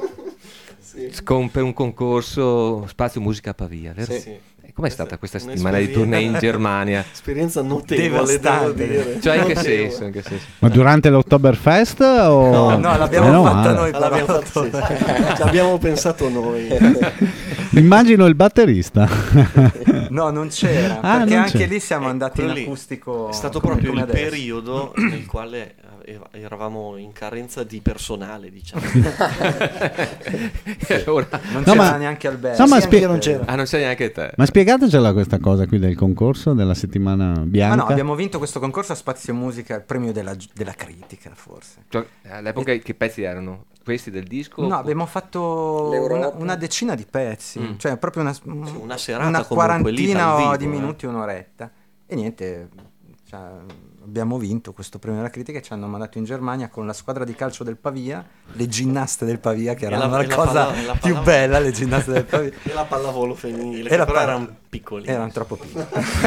Speaker 4: per un concorso Spazio Musica a Pavia, vero?
Speaker 7: Sì.
Speaker 4: Com'è stata questa settimana di tournée in Germania?
Speaker 7: Esperienza notevole, devo
Speaker 5: Devastante.
Speaker 7: dire.
Speaker 4: Cioè, in che
Speaker 7: Notevole.
Speaker 4: senso? In che senso?
Speaker 3: Ma durante l'Oktoberfest o...
Speaker 5: No, l'abbiamo
Speaker 3: Meno
Speaker 5: fatta
Speaker 3: male.
Speaker 5: noi,
Speaker 7: L'abbiamo
Speaker 5: però.
Speaker 7: fatto, sì. Ci abbiamo pensato noi.
Speaker 3: Immagino il batterista.
Speaker 5: No, non c'era,
Speaker 3: Ah,
Speaker 5: perché
Speaker 3: non
Speaker 5: anche
Speaker 3: c'è.
Speaker 5: lì siamo andati in
Speaker 7: quello lì
Speaker 5: acustico.
Speaker 7: è stato
Speaker 5: come-
Speaker 7: proprio
Speaker 5: come
Speaker 7: il
Speaker 5: adesso.
Speaker 7: periodo nel quale eravamo in carenza di personale, diciamo.
Speaker 4: E allora...
Speaker 5: Non
Speaker 3: No,
Speaker 5: c'era
Speaker 3: ma-
Speaker 5: neanche Alberto.
Speaker 3: No, ma
Speaker 8: Sì, anche io non c'ero.
Speaker 4: Ah, non sei neanche te.
Speaker 3: Ma spiegatecela questa cosa qui del concorso della settimana
Speaker 5: Ma
Speaker 3: bianca.
Speaker 5: no, abbiamo vinto questo concorso a Spazio Musica, il premio della critica, forse.
Speaker 4: Cioè, all'epoca che pezzi erano? Questi del disco?
Speaker 5: No, abbiamo fatto
Speaker 6: L'Europa.
Speaker 5: una decina di pezzi,
Speaker 4: Mm.
Speaker 5: cioè proprio
Speaker 7: una serata
Speaker 5: una
Speaker 7: comunque lì dal
Speaker 5: quarantina
Speaker 7: vivo,
Speaker 5: di minuti, un'oretta. E niente, cioè, abbiamo vinto questo premio della critica e ci hanno mandato in Germania con la squadra di calcio del Pavia, le ginnaste del Pavia, che
Speaker 7: E
Speaker 5: era
Speaker 7: la-
Speaker 5: la
Speaker 7: e la
Speaker 5: cosa
Speaker 7: palla-
Speaker 5: più bella, le ginnaste del Pavia.
Speaker 7: E la pallavolo femminile,
Speaker 5: E
Speaker 7: che
Speaker 5: la
Speaker 7: però
Speaker 5: palla-
Speaker 7: erano piccoli.
Speaker 5: Erano troppo piccoli.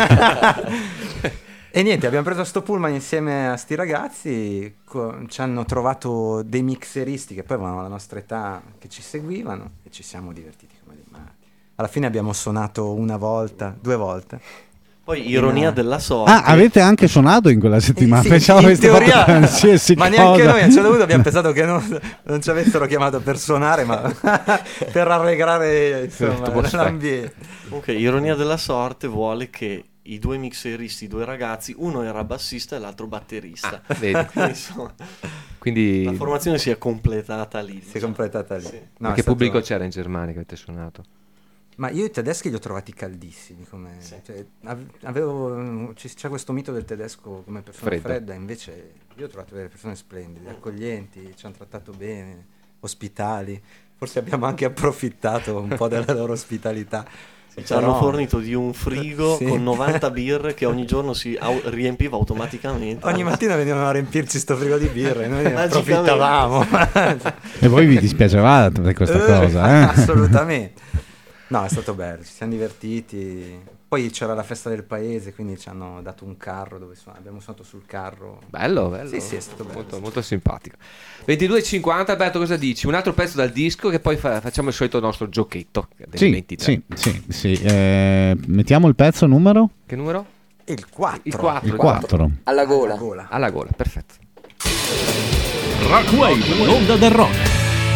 Speaker 5: E niente, abbiamo preso sto pullman insieme a sti ragazzi, ci hanno trovato dei mixeristi che poi avevano la nostra età, che ci seguivano e ci siamo divertiti come dei matti. Alla fine abbiamo suonato una volta, 2 volte.
Speaker 7: Poi ironia
Speaker 5: In-
Speaker 7: della sorte.
Speaker 3: Ah, avete anche suonato in quella settimana?
Speaker 5: Sì,
Speaker 3: Pensavo
Speaker 5: in
Speaker 3: aveste fatto
Speaker 5: teoria,
Speaker 3: qualsiasi
Speaker 5: ma neanche
Speaker 3: cosa.
Speaker 5: noi a un certo punto abbiamo pensato che non ci avessero chiamato per suonare, ma per rallegrare insomma,
Speaker 4: L'atmosfera.
Speaker 5: l'ambiente.
Speaker 7: Comunque, ironia della sorte vuole che i 2 mixeristi, i 2 ragazzi, uno era bassista e l'altro batterista.
Speaker 4: Vedi.
Speaker 7: Quindi, insomma,
Speaker 4: Quindi
Speaker 7: la formazione si è completata lì.
Speaker 5: Si è
Speaker 7: diciamo.
Speaker 5: completata lì.
Speaker 7: Sì.
Speaker 5: No, è
Speaker 4: che
Speaker 5: stato-
Speaker 4: pubblico c'era in Germania che avete suonato?
Speaker 5: Ma io i tedeschi li ho trovati caldissimi, come,
Speaker 7: Sì.
Speaker 5: cioè, c'è questo mito del tedesco come persona
Speaker 4: Freddo.
Speaker 5: fredda, invece io ho trovato delle persone splendide, accoglienti, ci hanno trattato bene, ospitali, forse abbiamo anche approfittato un po' della loro ospitalità.
Speaker 7: Ci hanno
Speaker 5: Però-
Speaker 7: fornito di un frigo
Speaker 5: Sì.
Speaker 7: con 90 birre che ogni giorno si riempiva automaticamente.
Speaker 5: Ogni mattina venivano a riempirci sto frigo di birra e noi ne
Speaker 7: Magicamente.
Speaker 5: approfittavamo.
Speaker 3: E voi vi dispiacevate di questa cosa, eh?
Speaker 5: Assolutamente. No, è stato bello, ci siamo divertiti. Poi c'era la festa del paese, quindi ci hanno dato un carro dove abbiamo suonato sul carro.
Speaker 4: Bello, bello.
Speaker 5: Sì, sì, è stato bello.
Speaker 4: Molto, molto simpatico. 22.50, Alberto, cosa dici? Un altro pezzo dal disco che poi facciamo il solito nostro giochetto del
Speaker 3: Sì,
Speaker 4: 23.
Speaker 3: sì. Mettiamo il pezzo numero?
Speaker 4: Che numero?
Speaker 5: Il 4.
Speaker 4: Il 4.
Speaker 3: Il 4.
Speaker 6: Alla gola.
Speaker 4: Alla gola, perfetto.
Speaker 2: Rockwave, l'onda del rock.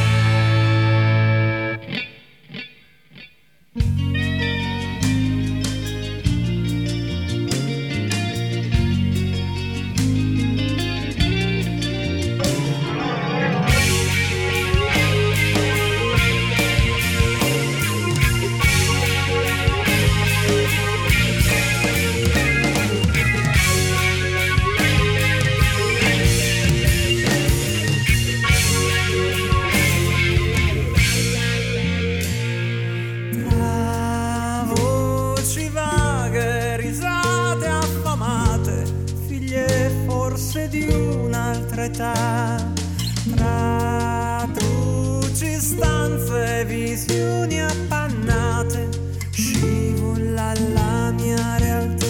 Speaker 1: Tra voci vaghe, risate affamate, figlie forse di un'altra età, tra truci stanze, visioni appannate, scivola la mia realtà.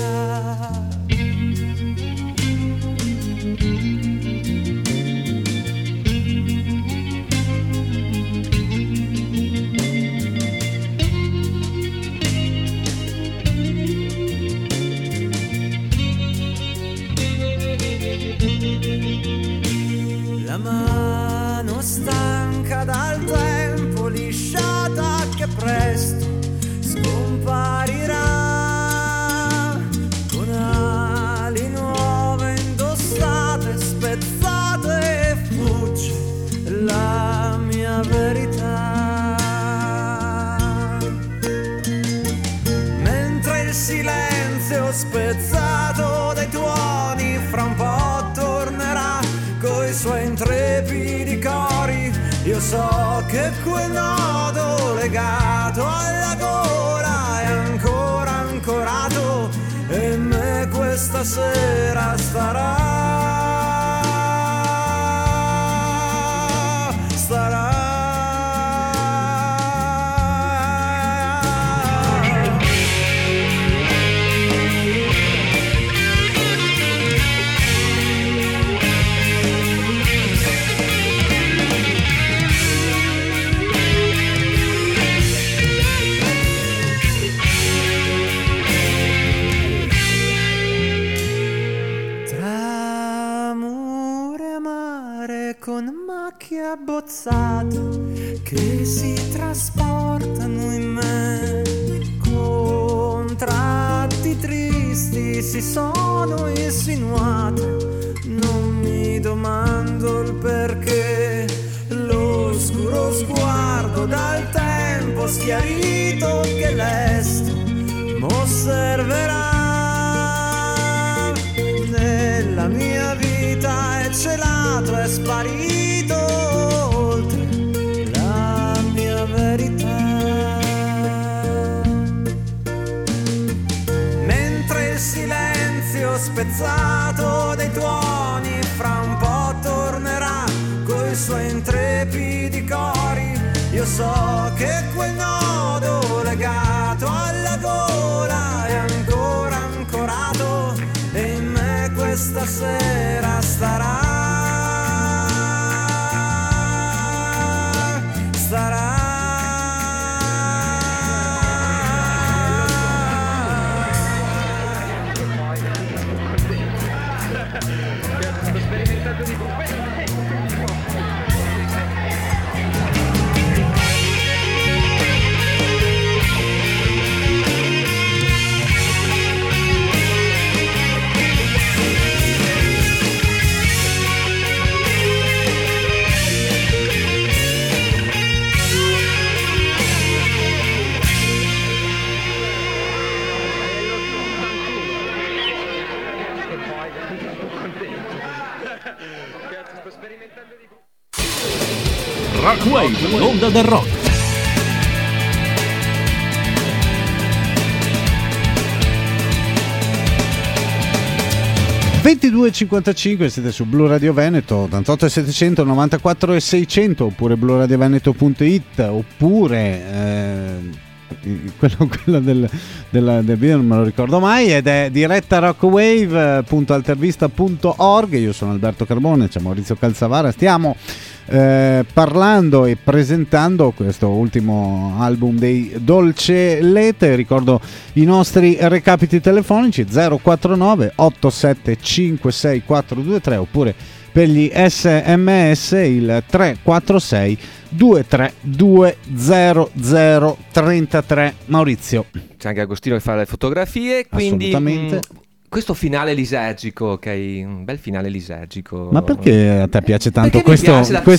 Speaker 1: La mano stanca dal tempo, lisciata che presto scomparirà, con ali nuove indossate, spezzate e fugge la mia verità. Mentre il silenzio spezzato dai tuoni fra un po' tornerà coi suoi intrepidi cori, io so che quel nodo legato alla gola è ancora ancorato e me questa sera starà. Tra mure e mare con macchie abbozzate che si trasportano in me, contra tristi si sono insinuate, non mi domando il perché. L'oscuro sguardo dal tempo schiarito che lesti m'osserverà. Nella mia vita è celato, è sparito oltre la mia verità. Mentre il silenzio spezzato dai tuoni fra un po' tornerà coi suoi intrepidi cori, io so che quel nodo legato alla gola è ancora ancorato e in me questa sera starà.
Speaker 2: Rockwave, l'onda del rock.
Speaker 3: (22:55) siete su Blu Radio Veneto 88 700 94 e 600 oppure bluradioveneto.it oppure quello del video non me lo ricordo mai, ed è diretta rockwave.altervista.org. Io sono Alberto Carbone, c'è Maurizio Calzavara, stiamo parlando e presentando questo ultimo album dei Dolce Lete. Ricordo i nostri recapiti telefonici 049 8756 423 oppure per gli SMS il 346 232 0033. Maurizio,
Speaker 4: c'è anche Agostino che fa le fotografie, quindi
Speaker 3: assolutamente.
Speaker 4: Questo finale lisergico, ok, un bel finale lisergico.
Speaker 3: Ma perché a te piace tanto
Speaker 4: perché
Speaker 3: questo?
Speaker 4: Mi piace la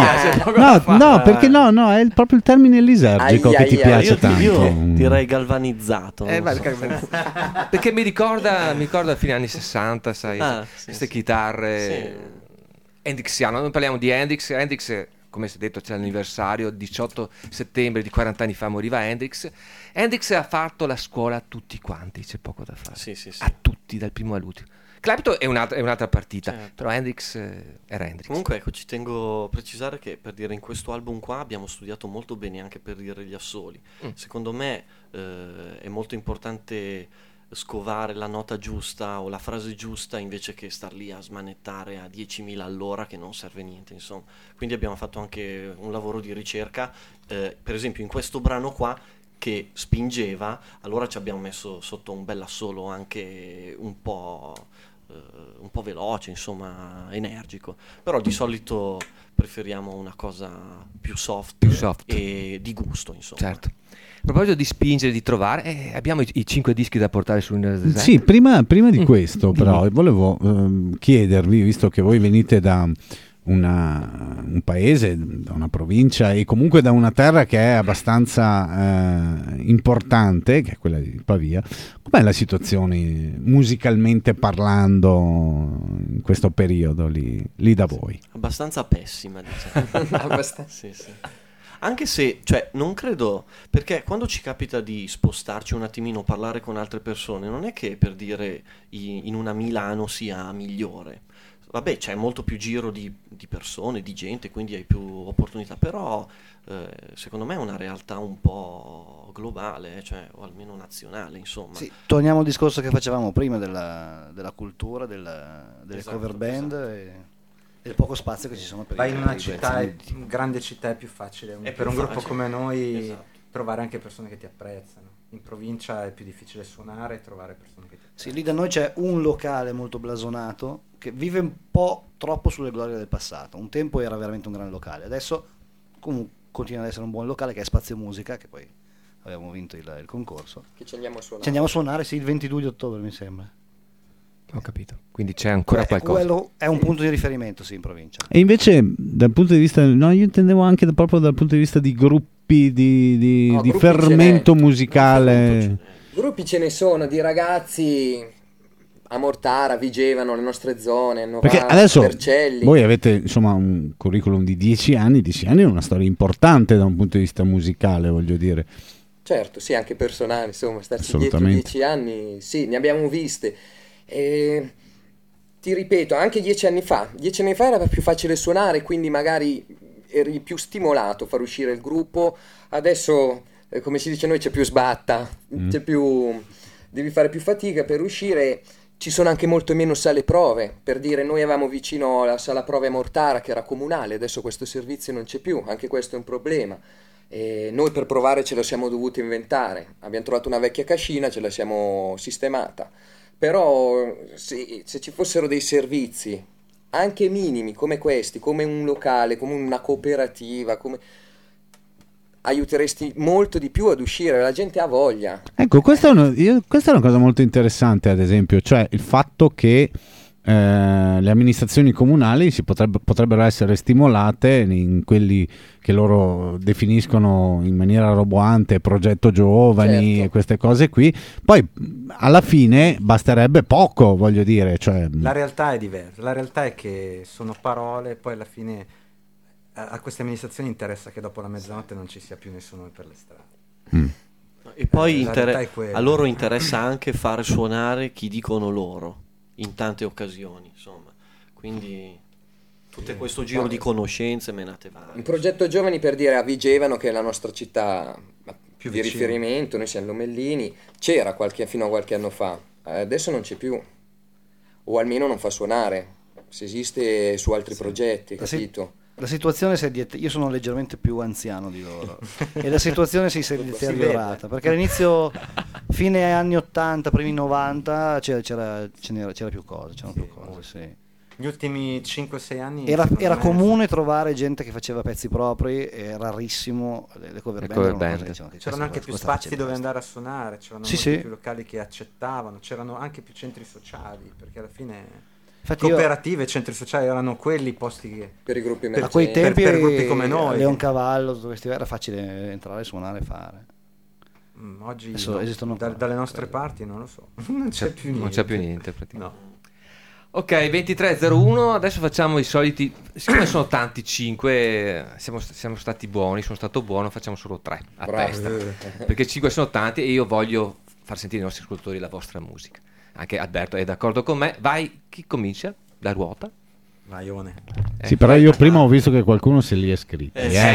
Speaker 3: No, perché no, è proprio il termine lisergico che ti piace tanto.
Speaker 7: Io direi galvanizzato.
Speaker 4: Perché mi ricorda la fine anni 60, sai, queste chitarre Hendrixiano. Noi parliamo di Hendrix, come si è detto c'è l'anniversario, 18 settembre di 40 anni fa moriva Hendrix. Hendrix ha fatto la scuola a tutti quanti, c'è poco da fare.
Speaker 7: Sì.
Speaker 4: A tutti, dal primo all'ultimo. Clapton è un'altra partita, certo. Però Hendrix era Hendrix.
Speaker 7: Comunque ecco, ci tengo a precisare che per dire in questo album qua abbiamo studiato molto bene anche per dire gli assoli. Secondo me è molto importante scovare la nota giusta o la frase giusta invece che star lì a smanettare a 10.000 all'ora che non serve niente, insomma. Quindi abbiamo fatto anche un lavoro di ricerca, per esempio in questo brano qua che spingeva, allora ci abbiamo messo sotto un bel assolo anche un po' veloce, insomma energico, però di solito preferiamo una cosa più soft e di gusto, insomma.
Speaker 4: Certo. A proposito di spingere, di trovare, abbiamo i 5 dischi da portare su Windows Design.
Speaker 3: Sì, prima di questo però volevo chiedervi, visto che voi venite da un paese, da una provincia e comunque da una terra che è abbastanza importante, che è quella di Pavia, com'è la situazione musicalmente parlando in questo periodo lì da voi?
Speaker 7: Abbastanza pessima, diciamo. Sì. Anche se, cioè, non credo, perché quando ci capita di spostarci un attimino, parlare con altre persone, non è che per dire in una Milano sia migliore. Vabbè, c'è molto più giro di persone, di gente, quindi hai più opportunità, però secondo me è una realtà un po' globale, cioè, o almeno nazionale, insomma.
Speaker 8: Sì, torniamo al discorso che facevamo prima della cultura, delle cover band e del poco spazio che ci sono per
Speaker 5: in una città, in grande città è più facile per un gruppo come noi trovare anche persone che ti apprezzano. In provincia è più difficile suonare e trovare persone che ti apprezzano.
Speaker 8: Sì, lì da noi c'è un locale molto blasonato che vive un po' troppo sulle glorie del passato. Un tempo era veramente un gran locale, adesso comunque continua ad essere un buon locale, che è Spazio Musica, che poi avevamo vinto il concorso.
Speaker 6: Che ci andiamo a suonare.
Speaker 8: Ci andiamo a suonare, sì, il 22 di ottobre mi sembra.
Speaker 4: Ho capito. Quindi c'è ancora qualcosa.
Speaker 8: Quello è un punto di riferimento, sì, in provincia.
Speaker 3: E invece dal punto di vista, no, io intendevo anche proprio dal punto di vista di gruppi, di
Speaker 6: gruppi
Speaker 3: fermento musicale.
Speaker 6: Gruppi ce ne sono, di ragazzi a Mortara, Vigevano, le nostre zone, Novara,
Speaker 3: Perché adesso
Speaker 6: Vercelli.
Speaker 3: voi avete insomma un curriculum di 10 anni, 10 anni è una storia importante da un punto di vista musicale, voglio dire.
Speaker 6: Certo, sì, anche personale, insomma, starci dietro
Speaker 3: Assolutamente.
Speaker 6: 10 anni, sì, ne abbiamo viste. E ti ripeto, anche 10 anni fa era più facile suonare, quindi magari eri più stimolato a far uscire il gruppo. Adesso, come si dice noi, c'è più sbatta, c'è più, devi fare più fatica per uscire. Ci sono anche molto meno sale prove, per dire, noi avevamo vicino la sala prove a Mortara che era comunale, adesso questo servizio non c'è più, anche questo è un problema. E noi per provare ce lo siamo dovuto inventare, abbiamo trovato una vecchia cascina, ce la siamo sistemata. Però se ci fossero dei servizi anche minimi come questi, come un locale, come una cooperativa, aiuteresti molto di più ad uscire, la gente ha voglia.
Speaker 3: Ecco, questa è una cosa molto interessante, ad esempio, cioè il fatto che le amministrazioni comunali potrebbero essere stimolate in quelli che loro definiscono in maniera roboante progetto giovani,
Speaker 6: Certo.
Speaker 3: e queste cose qui. Poi alla fine basterebbe poco, voglio dire, cioè,
Speaker 5: La realtà è diversa, la realtà è che sono parole, poi alla fine a queste amministrazioni interessa che dopo la mezzanotte non ci sia più nessuno per le strade.
Speaker 7: E poi
Speaker 5: La realtà è quella.
Speaker 7: a loro interessa anche fare suonare chi dicono loro in tante occasioni, insomma. Quindi tutto questo giro di conoscenze menate varie.
Speaker 6: Un progetto giovani, per dire, a Vigevano, che è la nostra città
Speaker 5: Più
Speaker 6: di
Speaker 5: vicino.
Speaker 6: riferimento, noi siamo Lomellini, c'era fino a qualche anno fa, adesso non c'è più, o almeno non fa suonare, se esiste su altri progetti,
Speaker 8: La si-
Speaker 6: capito?
Speaker 8: La situazione io sono leggermente più anziano di loro e la situazione si è deteriorata perché all'inizio, fine anni 80, primi 90 c'era più cose, c'erano più cose, sì.
Speaker 5: Gli ultimi 5-6 anni
Speaker 8: Era
Speaker 5: secondo me,
Speaker 8: comune trovare gente che faceva pezzi propri, è rarissimo le cover band.
Speaker 4: cover
Speaker 8: erano
Speaker 4: band.
Speaker 8: cose che dicevano che
Speaker 5: c'erano
Speaker 8: questa
Speaker 5: anche più
Speaker 8: cosa
Speaker 5: spazi
Speaker 8: facile
Speaker 5: dove
Speaker 8: basta.
Speaker 5: andare a suonare, c'erano
Speaker 8: Sì,
Speaker 5: molti
Speaker 8: sì.
Speaker 5: più locali che accettavano, c'erano anche più centri sociali, perché alla fine
Speaker 8: Infatti io,
Speaker 5: cooperative e centri sociali erano quelli posti che
Speaker 6: Per i gruppi
Speaker 8: a
Speaker 6: emergenti.
Speaker 8: quei tempi
Speaker 5: per gruppi come noi.
Speaker 8: Leoncavallo, tutto questo era facile entrare, suonare, fare.
Speaker 5: oggi
Speaker 8: Adesso
Speaker 5: no.
Speaker 8: esistono ancora.
Speaker 5: Dalle nostre parti non lo so, non c'è più niente.
Speaker 4: Non c'è più niente praticamente.
Speaker 5: No.
Speaker 4: Ok, 23:01, adesso facciamo i soliti, siccome sono tanti, 5, siamo stati buoni, sono stato buono, facciamo solo 3 a
Speaker 6: Bravo.
Speaker 4: testa, perché 5 sono tanti e io voglio far sentire ai nostri ascoltatori la vostra musica. Anche Alberto è d'accordo con me, vai, chi comincia? La ruota?
Speaker 5: Vaione.
Speaker 3: sì, però io prima ho visto che qualcuno se li è scritti.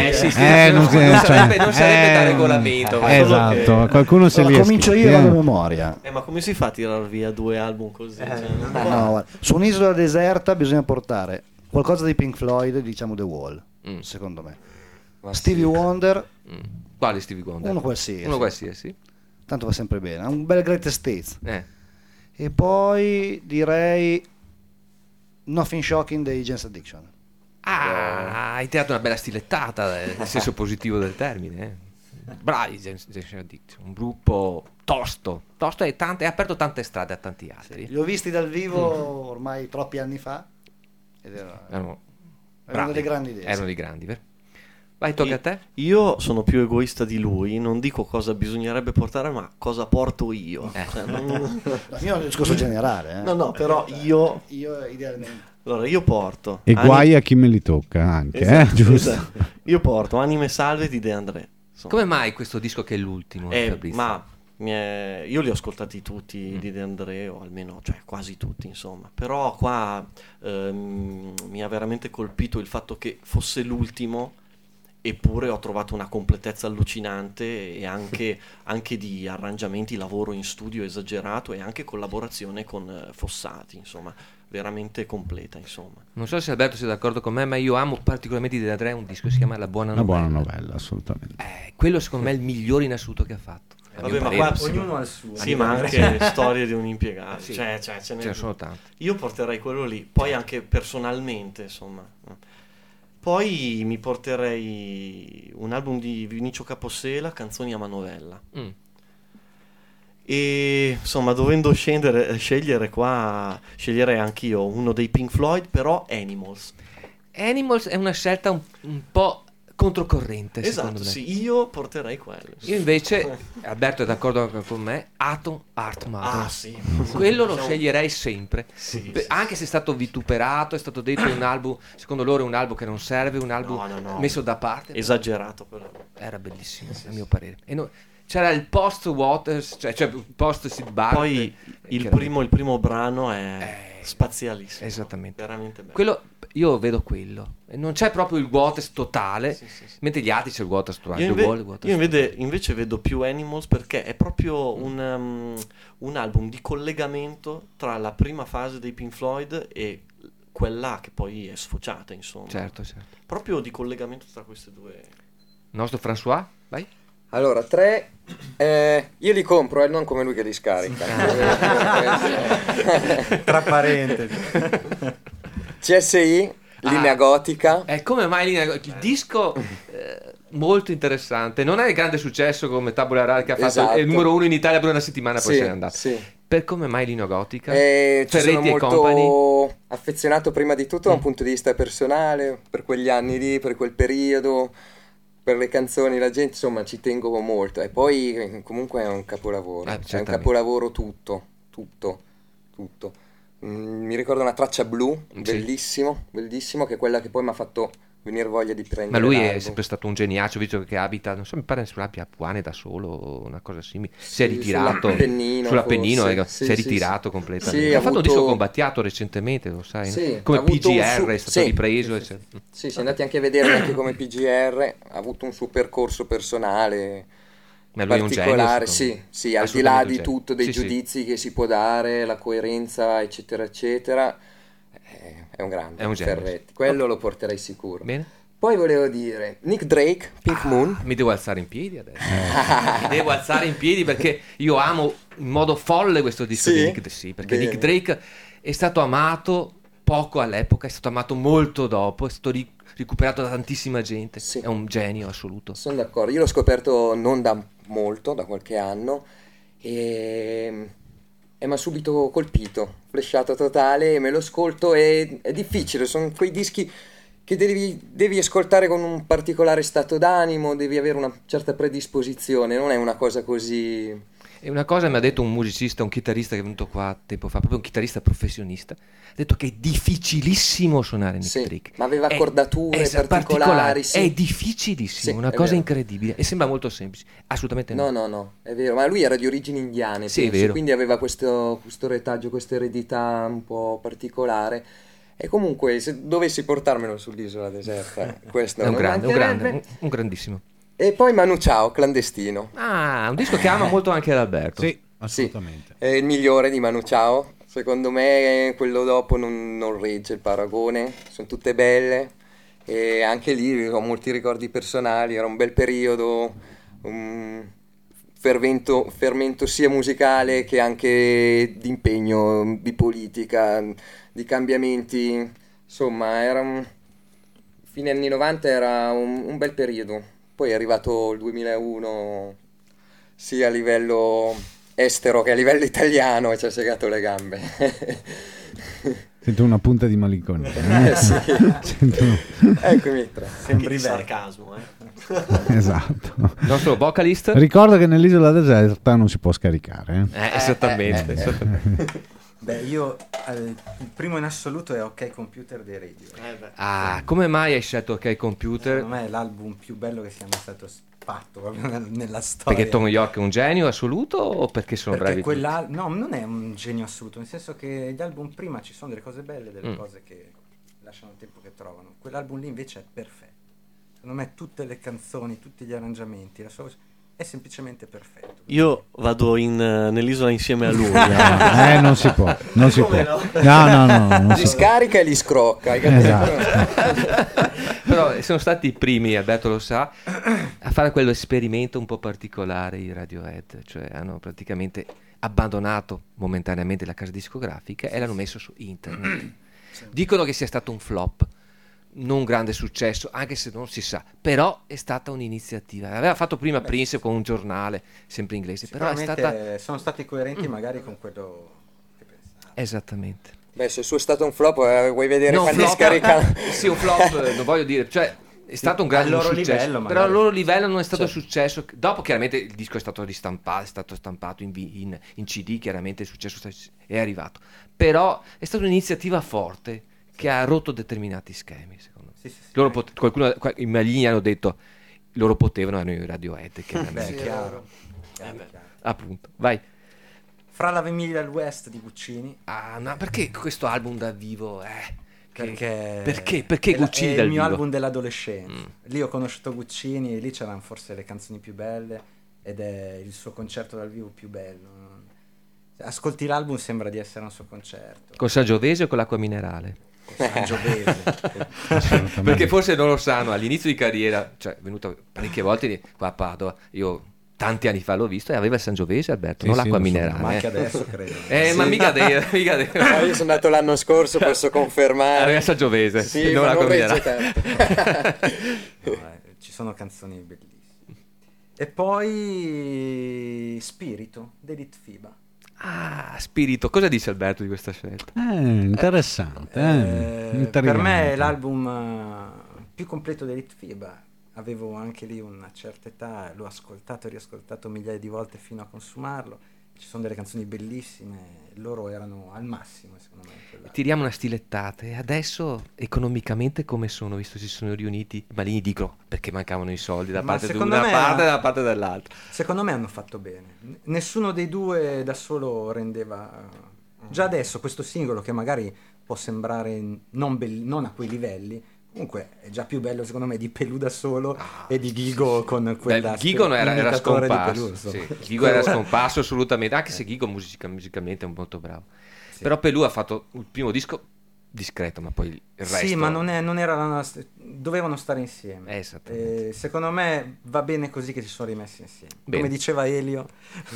Speaker 4: non sarebbe da regolamento, ma
Speaker 3: esatto, qualcuno se li
Speaker 8: Allora,
Speaker 3: è
Speaker 8: comincio
Speaker 3: scritti.
Speaker 8: io, vado a memoria.
Speaker 7: Ma come si fa a tirar via 2 album così?
Speaker 8: No, guarda, su un'isola deserta bisogna portare qualcosa di Pink Floyd, diciamo The Wall, secondo me.
Speaker 6: Ma
Speaker 8: Stevie
Speaker 6: sì.
Speaker 8: Wonder,
Speaker 4: Quale Stevie Wonder?
Speaker 8: uno qualsiasi.
Speaker 4: Uno qualsiasi.
Speaker 8: Tanto va sempre bene. Un bel Greatest Hits.
Speaker 4: Eh.
Speaker 8: E poi direi Nothing Shocking dei Jane's Addiction.
Speaker 4: Hai tirato una bella stilettata nel senso positivo del termine. Bravi, Generation Addiction, un gruppo tosto e ha aperto tante strade a tanti altri.
Speaker 8: Li ho visti dal vivo ormai troppi anni fa ed
Speaker 4: Erano
Speaker 8: delle grandi idee.
Speaker 4: Erano dei grandi, vero? Vai, tocca a te.
Speaker 7: Io sono più egoista di lui, non dico cosa bisognerebbe portare, ma cosa porto io. Cioè,
Speaker 8: Io ho un discorso generale.
Speaker 7: no, però io
Speaker 8: Idealmente.
Speaker 7: allora io porto
Speaker 3: E guai a chi me li tocca anche,
Speaker 7: Esatto,
Speaker 3: giusto?
Speaker 7: esatto. Io porto Anime Salve di De André. Insomma.
Speaker 4: Come mai questo disco che è l'ultimo? Fabrizio?
Speaker 7: Ma io li ho ascoltati tutti di De André, o almeno cioè quasi tutti, insomma. Però qua mi ha veramente colpito il fatto che fosse l'ultimo, eppure ho trovato una completezza allucinante e anche di arrangiamenti, lavoro in studio esagerato e anche collaborazione con Fossati, insomma, veramente completa, insomma.
Speaker 4: Non so se Alberto sia d'accordo con me, ma io amo particolarmente di De André un disco che si chiama La Buona Novella.
Speaker 3: Una buona novella, assolutamente.
Speaker 4: Quello secondo me è il migliore in assoluto che ha fatto. A
Speaker 7: Vabbè,
Speaker 4: mio
Speaker 7: ma
Speaker 4: parere.
Speaker 7: qua
Speaker 5: Ognuno ha il suo.
Speaker 7: Sì, ma anche storie di un impiegato.
Speaker 4: Sì.
Speaker 7: Cioè,
Speaker 4: Ce ne sono tanti.
Speaker 7: Io porterei quello lì, poi anche personalmente, insomma. Poi mi porterei un album di Vinicio Capossela, Canzoni a manovella. E insomma, dovendo scegliere qua, sceglierei anch'io uno dei Pink Floyd, però Animals.
Speaker 4: Animals è una scelta un po' controcorrente, secondo
Speaker 7: Esatto,
Speaker 4: me.
Speaker 7: sì, io porterei quello.
Speaker 4: Io invece, Alberto è d'accordo anche con me, Atom Heart Mother.
Speaker 7: Ah, sì.
Speaker 4: Quello lo sceglierei sempre.
Speaker 7: Sì,
Speaker 4: Anche se è stato vituperato, è stato detto un album, secondo loro è un album che non serve, un album
Speaker 7: No.
Speaker 4: messo da parte.
Speaker 7: Esagerato però.
Speaker 4: Era bellissimo, a mio parere. E c'era il post Waters, cioè post Sid Barrett.
Speaker 7: Poi il primo brano è spazialissimo.
Speaker 4: Esattamente.
Speaker 7: Veramente bello.
Speaker 4: Quello, io vedo quello. E non c'è proprio il Waters totale, mentre gli altri c'è il Waters totale.
Speaker 7: Io invece vedo più Animals perché è proprio un album di collegamento tra la prima fase dei Pink Floyd e quella che poi è sfociata, insomma.
Speaker 4: Certo.
Speaker 7: Proprio di collegamento tra queste due.
Speaker 4: Il nostro François, vai.
Speaker 6: Allora, 3, io li compro, non come lui che li scarica.
Speaker 5: Tra parentesi.
Speaker 6: CSI, linea gotica.
Speaker 4: Come mai il disco molto interessante, non è il grande successo come Tabula Rasa che ha fatto
Speaker 6: Esatto.
Speaker 4: il numero 1 in Italia per una settimana, poi
Speaker 6: Sì,
Speaker 4: se n'è andato.
Speaker 6: sì.
Speaker 4: Per come mai linea gotica?
Speaker 6: Ci sono
Speaker 4: Ferretti e Company.
Speaker 6: molto affezionato prima di tutto da un punto di vista personale, per quegli anni lì, per quel periodo, per le canzoni, la gente, insomma, ci tengo molto. E poi comunque è un capolavoro, è un
Speaker 4: certamente.
Speaker 6: capolavoro tutto. Mi ricordo una traccia blu, bellissimo, che è quella che poi mi ha fatto venire voglia di prendere
Speaker 4: Ma lui è
Speaker 6: l'album.
Speaker 4: sempre stato un geniaccio, visto che abita, non so, mi pare sulla Piapuane da solo, una cosa simile. Si è ritirato
Speaker 6: sull'Appennino, forse.
Speaker 4: si è ritirato completamente.
Speaker 6: Sì,
Speaker 4: ha fatto un
Speaker 6: avuto-
Speaker 4: disco con Battiato recentemente, lo sai,
Speaker 6: Sì,
Speaker 4: no? Come
Speaker 6: ha avuto un
Speaker 4: PGR è stato ripreso.
Speaker 6: Sì, si è andati anche a vedere anche come PGR, ha avuto un suo percorso personale
Speaker 4: Ma lui è un
Speaker 6: particolare,
Speaker 4: genio,
Speaker 6: sì, al di là
Speaker 4: assolutamente
Speaker 6: di
Speaker 4: un genio.
Speaker 6: tutto, dei
Speaker 4: Sì, sì.
Speaker 6: giudizi che si può dare, la coerenza, eccetera, eccetera, è un grande,
Speaker 4: È un genio.
Speaker 6: Ferretti, quello lo porterei sicuro.
Speaker 4: Bene.
Speaker 6: Poi volevo dire, Nick Drake, Pink Moon.
Speaker 4: Mi devo alzare in piedi adesso. Mi devo alzare in piedi perché io amo in modo folle questo disco
Speaker 6: Sì?
Speaker 4: di Nick Drake. Sì, perché
Speaker 6: Bene.
Speaker 4: Nick Drake è stato amato poco all'epoca, è stato amato molto dopo, è stato recuperato da tantissima gente.
Speaker 6: Sì.
Speaker 4: È un genio assoluto.
Speaker 6: Sono d'accordo, io l'ho scoperto non da molto, da qualche anno, e mi ha subito colpito, flashato totale, e me lo ascolto, è difficile, sono quei dischi che devi ascoltare con un particolare stato d'animo, devi avere una certa predisposizione, non è una cosa così...
Speaker 4: E una cosa mi ha detto un musicista, un chitarrista che è venuto qua tempo fa, proprio un chitarrista professionista, ha detto che è difficilissimo suonare Nick
Speaker 6: Sì,
Speaker 4: Drake.
Speaker 6: ma aveva accordature
Speaker 4: Esatto,
Speaker 6: particolari, sì.
Speaker 4: È difficilissimo,
Speaker 6: Sì,
Speaker 4: una
Speaker 6: è
Speaker 4: cosa
Speaker 6: vero.
Speaker 4: incredibile e sembra molto semplice, assolutamente no.
Speaker 6: No, è vero, ma lui era di origini indiane,
Speaker 4: Sì, è
Speaker 6: penso,
Speaker 4: vero.
Speaker 6: quindi aveva questo retaggio, questa eredità un po' particolare. E comunque, se dovessi portarmelo sull'isola deserta, questo
Speaker 4: È un
Speaker 6: non
Speaker 4: grande,
Speaker 6: mancherebbe.
Speaker 4: un grandissimo.
Speaker 6: E poi Manu Chao, Clandestino.
Speaker 4: Ah, un disco che ama molto anche l'Alberto.
Speaker 3: Sì, assolutamente.
Speaker 6: È il migliore di Manu Chao. Secondo me quello dopo non regge il paragone. Sono tutte belle. E anche lì ho molti ricordi personali. Era un bel periodo, un fermento sia musicale che anche di impegno, di politica, di cambiamenti. Insomma, fine anni 90 era un bel periodo. Poi è arrivato il 2001 sia a livello estero che a livello italiano e ci ha segato le gambe.
Speaker 3: Sento una punta di malinconia.
Speaker 6: Sì.
Speaker 3: Sento...
Speaker 6: Eccomi tra.
Speaker 7: Anche di sarcasmo,
Speaker 3: Esatto.
Speaker 4: Il nostro vocalist?
Speaker 3: Ricordo che nell'isola deserta non si può scaricare.
Speaker 4: Esattamente.
Speaker 5: Beh, io il primo in assoluto è OK Computer dei Radio.
Speaker 4: Ah, come mai hai scelto OK Computer?
Speaker 5: Secondo me è l'album più bello che sia mai stato fatto proprio nella storia.
Speaker 4: Perché Tom York è un genio assoluto o perché sono
Speaker 5: Perché
Speaker 4: bravi?
Speaker 5: no, non è un genio assoluto, nel senso che gli album prima ci sono delle cose belle, delle cose che lasciano il tempo che trovano. Quell'album lì invece è perfetto. Secondo me tutte le canzoni, tutti gli arrangiamenti, la sua voce è semplicemente perfetto.
Speaker 7: Io vado nell'isola insieme a lui.
Speaker 3: Non si può, non si può. No, non
Speaker 6: Li
Speaker 3: si può.
Speaker 6: scarica e li scrocca, hai capito?
Speaker 3: Esatto.
Speaker 4: Però sono stati i primi, Alberto lo sa, a fare quell'esperimento un po' particolare i Radiohead, cioè hanno praticamente abbandonato momentaneamente la casa discografica e l'hanno messo su internet. Dicono che sia stato un flop. non grande successo, anche se non si sa, però è stata un'iniziativa. Aveva fatto prima Prince con un giornale sempre inglese, però è stata...
Speaker 5: sono stati coerenti magari con quello che pensavo.
Speaker 4: Esattamente.
Speaker 6: Beh, se il suo è stato un flop, vuoi vedere
Speaker 4: No,
Speaker 6: quanti
Speaker 4: flop,
Speaker 6: scaricano?
Speaker 4: sì, un flop, non voglio dire, cioè è stato un grande
Speaker 5: al loro
Speaker 4: successo,
Speaker 5: livello, magari.
Speaker 4: però al loro livello non è stato successo. Dopo chiaramente il disco è stato ristampato, è stato stampato in CD, chiaramente il successo è arrivato, però è stata un'iniziativa forte che ha rotto determinati schemi, secondo me.
Speaker 5: Sì.
Speaker 4: Loro qualcuno, i maligni hanno detto loro potevano, erano i Radiohead, chiaramente.
Speaker 5: Beh, chiaro.
Speaker 4: Appunto, vai.
Speaker 5: Fra la Famiglia del West di Guccini.
Speaker 4: Ah, no, perché questo album dal vivo?
Speaker 5: Perché
Speaker 4: Guccini
Speaker 5: è
Speaker 4: dal
Speaker 5: il mio
Speaker 4: vivo?
Speaker 5: album dell'adolescenza. Lì ho conosciuto Guccini e lì c'erano forse le canzoni più belle ed è il suo concerto dal vivo più bello. Ascolti l'album, sembra di essere un suo concerto.
Speaker 4: Con Sangiovese o con l'acqua minerale?
Speaker 5: Sangiovese.
Speaker 4: Perché forse non lo sanno, all'inizio di carriera, cioè è venuto parecchie volte qua a Padova, io tanti anni fa l'ho visto e aveva il Sangiovese, Alberto, non l'acqua minerale.
Speaker 5: Ma anche adesso credo.
Speaker 4: Ma mica dire.
Speaker 6: Io sono andato l'anno scorso, posso confermare.
Speaker 4: Aveva il Sangiovese,
Speaker 6: sì,
Speaker 4: non
Speaker 6: ma
Speaker 4: l'acqua
Speaker 6: non regge
Speaker 4: minerale.
Speaker 6: tanto.
Speaker 5: Ci sono canzoni bellissime. E poi Spirito, Edith Fiba.
Speaker 4: Ah, Spirito, cosa dice Alberto di questa scelta?
Speaker 3: Interessante.
Speaker 5: Per me è l'album più completo di Edith Fiba. Avevo anche lì una certa età, l'ho ascoltato e riascoltato migliaia di volte fino a consumarlo. Ci sono delle canzoni bellissime, loro erano al massimo secondo me.
Speaker 4: Tiriamo una stilettata. E adesso economicamente come sono, visto che si sono riuniti? I maligni dicono perché mancavano i soldi da parte di una parte e da parte dell'altra.
Speaker 5: Secondo me hanno fatto bene. Nessuno dei due da solo rendeva. Già adesso questo singolo, che magari può sembrare non a quei livelli, comunque è già più bello secondo me di Pelù da solo e di Ghigo con quella
Speaker 4: Ghigo era scomparso.
Speaker 5: Sì.
Speaker 4: Ghigo era scomparso assolutamente, anche se Ghigo musicalmente è molto bravo. Sì. Però Pelù ha fatto il primo disco discreto, ma poi il resto...
Speaker 5: Sì, ma non era dovevano stare insieme. Secondo me va bene così che si sono rimessi insieme. Bene. Come diceva Elio,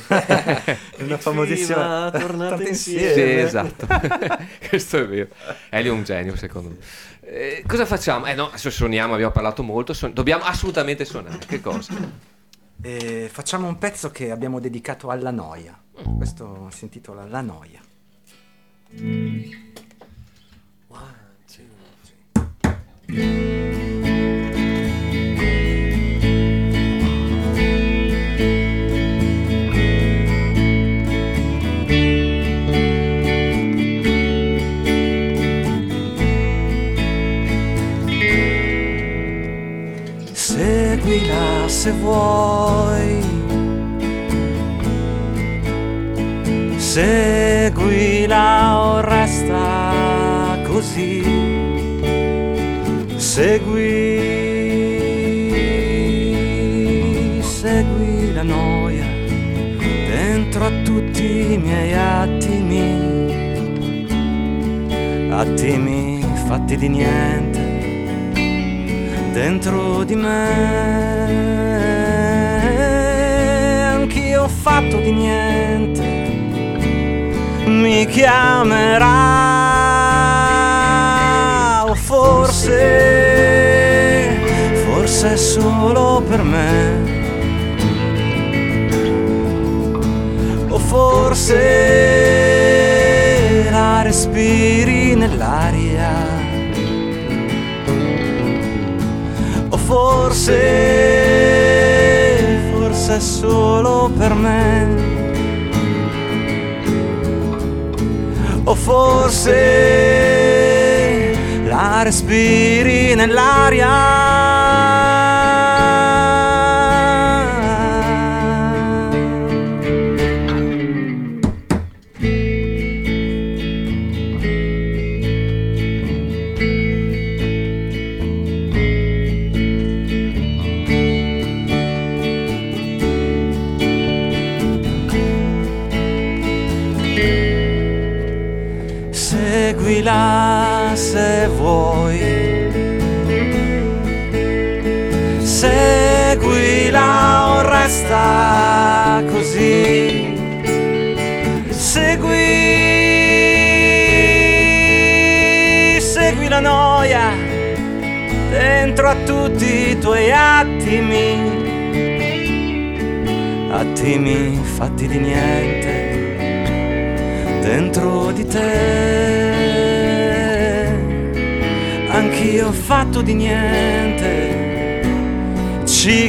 Speaker 5: una famosissima
Speaker 8: tornate insieme.
Speaker 4: Sì, esatto. Questo è vero. Elio è un genio, secondo me. Cosa facciamo? No, adesso suoniamo, abbiamo parlato molto, dobbiamo assolutamente suonare. Che cosa?
Speaker 5: Facciamo un pezzo che abbiamo dedicato alla noia. Questo si intitola La noia. Seguila se vuoi, seguila o resta così, segui la noia dentro a tutti i miei attimi fatti di niente dentro di me, anch'io fatto di niente, mi chiamerà, o forse è solo per me, o forse la respiri nell'aria, forse è solo per me, o forse la respiri nell'aria. Seguila se vuoi, seguila o resta così, segui la noia
Speaker 1: dentro a tutti i tuoi attimi fatti di niente, dentro di te anch'io fatto di niente. Ci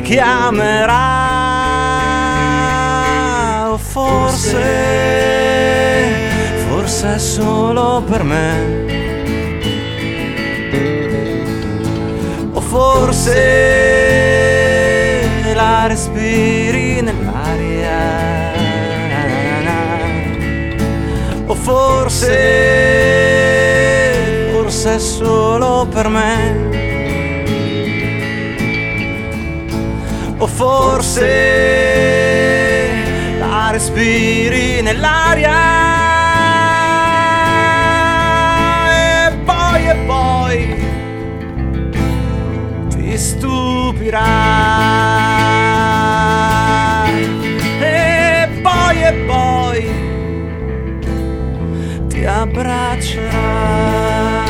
Speaker 1: chiamerà, o forse è solo per me, o forse la respiri nell'aria, o forse è solo per me, o forse la respiri nell'aria. E poi ti stupirà, e poi ti abbraccerà.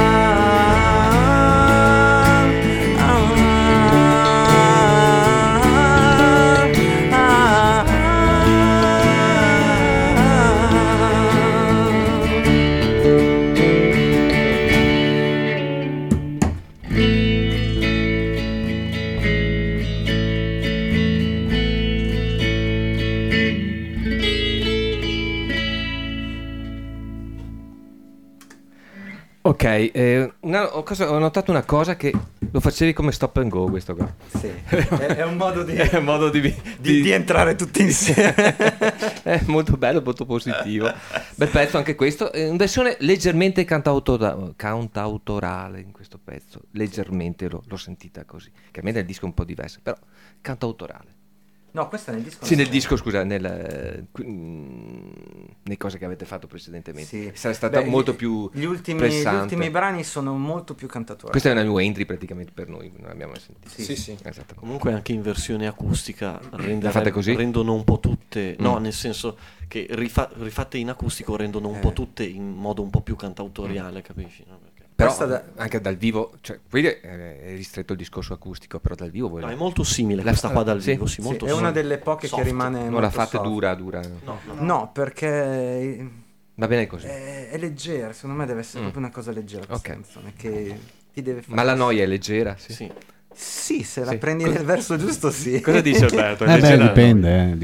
Speaker 4: Ok, ho notato una cosa, che lo facevi come stop and go questo qua.
Speaker 5: Sì, è un modo di,
Speaker 4: È un modo di
Speaker 5: entrare tutti insieme.
Speaker 4: È molto bello, molto positivo. Bel pezzo anche questo, in versione leggermente cantautorale in questo pezzo, leggermente l'ho sentita così, che a me nel disco è un po' diversa, però cantautorale.
Speaker 5: No, questa è nel disco.
Speaker 4: Sì, nel disco, scusa, nei cose che avete fatto precedentemente.
Speaker 5: Sì.
Speaker 4: Sarà stata molto più
Speaker 5: gli ultimi
Speaker 4: pressante.
Speaker 5: brani sono molto più cantatori.
Speaker 4: Questa è una new entry praticamente per noi, non l'abbiamo mai sentita.
Speaker 5: Sì.
Speaker 4: Esatto.
Speaker 7: Comunque anche in versione acustica
Speaker 4: fate così?
Speaker 7: rendono un po' tutte, no, nel senso che rifatte in acustico rendono un po' tutte in modo un po' più cantautoriale, capisci? No?
Speaker 4: Però anche dal vivo, cioè, qui è ristretto il discorso acustico, però dal vivo
Speaker 7: è molto simile questa qua dal vivo, sì, molto
Speaker 5: è una delle poche
Speaker 7: soft.
Speaker 5: che rimane
Speaker 4: non la
Speaker 5: molto
Speaker 4: fate
Speaker 5: soft.
Speaker 4: dura.
Speaker 5: No, perché
Speaker 4: Va bene così.
Speaker 5: è leggera, secondo me deve essere proprio una cosa leggera questa canzone, che ti deve fare.
Speaker 4: Ma la noia è leggera?
Speaker 5: Sì, se la prendi nel verso giusto, sì.
Speaker 4: Cosa dice Alberto?
Speaker 3: Dipende.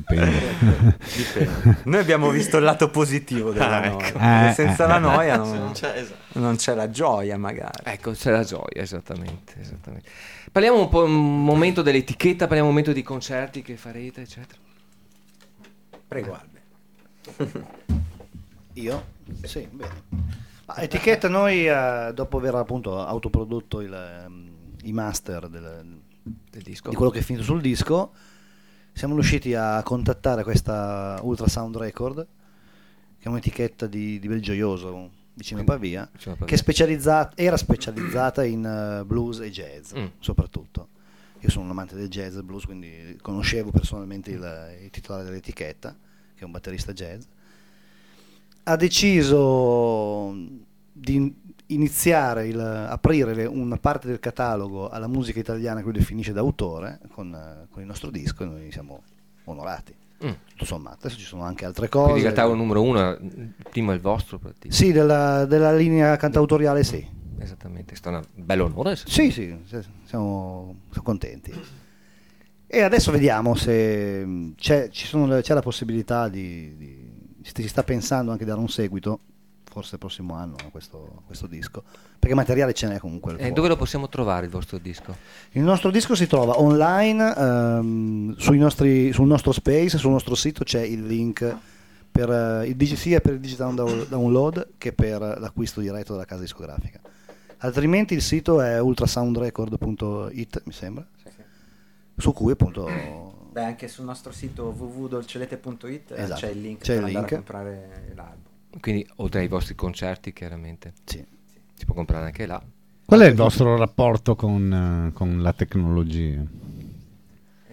Speaker 5: Noi abbiamo visto il lato positivo della noia. Senza la noia non c'è la gioia, magari.
Speaker 4: Ecco, c'è la gioia, esattamente. Parliamo un po' un momento dell'etichetta, parliamo un momento di concerti che farete, eccetera.
Speaker 5: Prego, Albe.
Speaker 8: Io? Sì, bene. Etichetta, noi dopo aver appunto autoprodotto i master del
Speaker 4: disco,
Speaker 8: di quello che è finito sul disco, siamo riusciti a contattare questa Ultrasound Record, che è un'etichetta di Belgioioso, vicino a Pavia, che era specializzata in blues e jazz, soprattutto. Io sono un amante del jazz e blues, quindi conoscevo personalmente il titolare dell'etichetta, che è un batterista jazz. Ha deciso di iniziare aprire una parte del catalogo alla musica italiana che lui definisce d'autore con il nostro disco, e noi siamo onorati. Tutto sommato, adesso ci sono anche altre cose.
Speaker 4: Quindi il catalogo numero 1, il primo è il vostro?
Speaker 8: Sì, della linea cantautoriale, sì.
Speaker 4: Esattamente, è stato un bel onore.
Speaker 8: Sì, siamo contenti. E adesso vediamo se c'è la possibilità si sta pensando anche di dare un seguito, forse il prossimo anno, a questo disco, perché materiale ce n'è comunque.
Speaker 4: Dove lo possiamo trovare il vostro disco?
Speaker 8: Il nostro disco si trova online, sul nostro space, sul nostro sito c'è il link per sia per il digital download che per l'acquisto diretto dalla casa discografica. Altrimenti il sito è ultrasoundrecord.it, mi sembra, su cui appunto...
Speaker 5: anche sul nostro sito www.dolcelete.it
Speaker 8: esatto,
Speaker 5: c'è il link
Speaker 8: per
Speaker 5: andare a comprare l'album.
Speaker 4: Quindi oltre ai vostri concerti, chiaramente
Speaker 8: si
Speaker 4: può comprare anche là.
Speaker 3: Qual è il vostro rapporto con la tecnologia?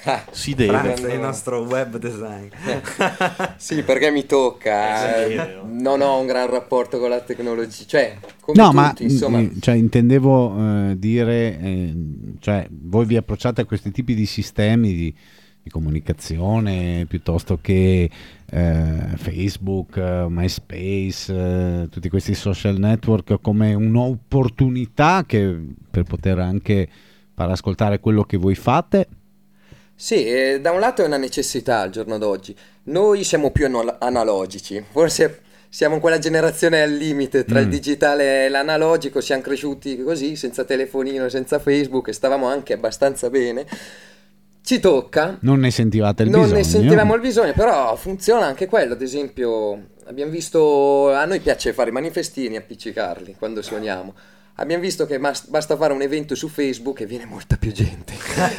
Speaker 7: Si deve.
Speaker 5: Franz è il nostro web design.
Speaker 6: Sì, perché mi tocca.
Speaker 7: Si deve.
Speaker 6: Non ho un gran rapporto con la tecnologia, cioè come
Speaker 3: No,
Speaker 6: tutti,
Speaker 3: ma
Speaker 6: insomma.
Speaker 3: cioè, intendevo dire, cioè, voi vi approcciate a questi tipi di sistemi di comunicazione piuttosto che Facebook, MySpace, tutti questi social network come un'opportunità per poter anche far ascoltare quello che voi fate?
Speaker 6: Sì, da un lato è una necessità al giorno d'oggi. Noi siamo più analogici, forse siamo quella generazione al limite tra il digitale e l'analogico, siamo cresciuti così, senza telefonino, senza Facebook, e stavamo anche abbastanza bene. Ci tocca.
Speaker 3: Non ne sentivate il
Speaker 6: Non
Speaker 3: bisogno?
Speaker 6: ne sentivamo il bisogno, però funziona anche quello. Ad esempio, abbiamo visto, a noi piace fare i manifestini e appiccicarli quando suoniamo. Abbiamo visto che basta fare un evento su Facebook e viene molta più gente.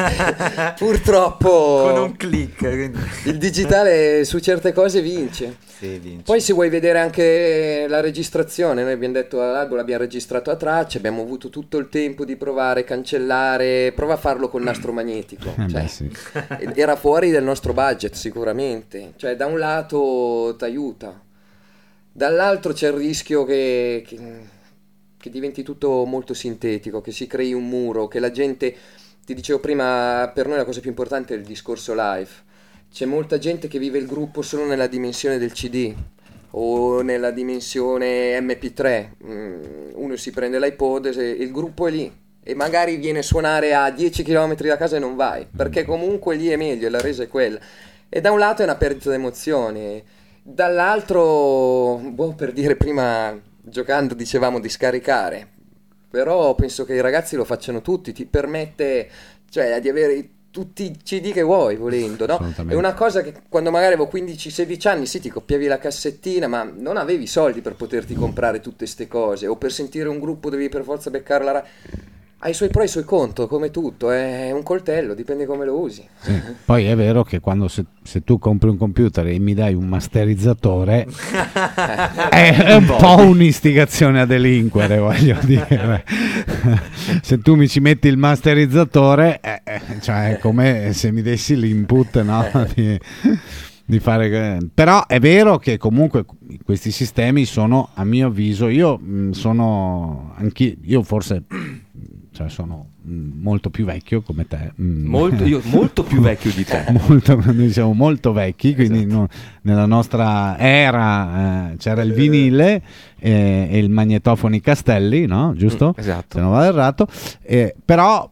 Speaker 6: Purtroppo
Speaker 5: Con un click. Quindi.
Speaker 6: il digitale su certe cose vince.
Speaker 5: Sì, vince.
Speaker 6: Poi se vuoi vedere anche la registrazione, noi abbiamo detto all'albo, l'abbiamo registrato a tracce, abbiamo avuto tutto il tempo di provare, cancellare, prova a farlo col nastro magnetico. Cioè,
Speaker 3: Beh, sì.
Speaker 6: era fuori del nostro budget sicuramente, cioè da un lato ti aiuta, dall'altro c'è il rischio che diventi tutto molto sintetico, che si crei un muro, che la gente, ti dicevo prima, per noi la cosa più importante è il discorso live. C'è molta gente che vive il gruppo solo nella dimensione del CD o nella dimensione MP3. Uno si prende l'iPod e il gruppo è lì e magari viene a suonare a 10 km da casa e non vai, perché comunque lì è meglio, la resa è quella. E da un lato è una perdita di emozioni, dall'altro, per dire, prima giocando dicevamo di scaricare, però penso che i ragazzi lo facciano tutti, ti permette, cioè, di avere tutti i CD che vuoi, volendo, no? È una cosa che quando magari avevo 15-16 anni, sì, ti copiavi la cassettina, ma non avevi soldi per poterti comprare tutte ste cose, o per sentire un gruppo devi per forza beccare la ha i suoi pro e i suoi contro, come tutto, è un coltello, dipende come lo usi.
Speaker 3: Sì. Poi è vero che quando se tu compri un computer e mi dai un masterizzatore è un po' un'istigazione a delinquere, voglio dire. Se tu mi ci metti il masterizzatore, cioè è come se mi dessi l'input, no? Di fare. Però è vero che comunque questi sistemi sono, a mio avviso, io forse, cioè, sono molto più vecchio come te,
Speaker 4: Io molto più vecchio di te.
Speaker 3: Noi siamo molto vecchi, quindi
Speaker 4: Esatto.
Speaker 3: nella nostra era c'era il vinile e il magnetofono, i castelli, no? Giusto?
Speaker 4: Esatto.
Speaker 3: Se non vado errato, però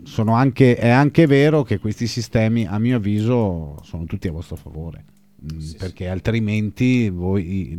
Speaker 3: è anche vero che questi sistemi, a mio avviso, sono tutti a vostro favore, perché altrimenti voi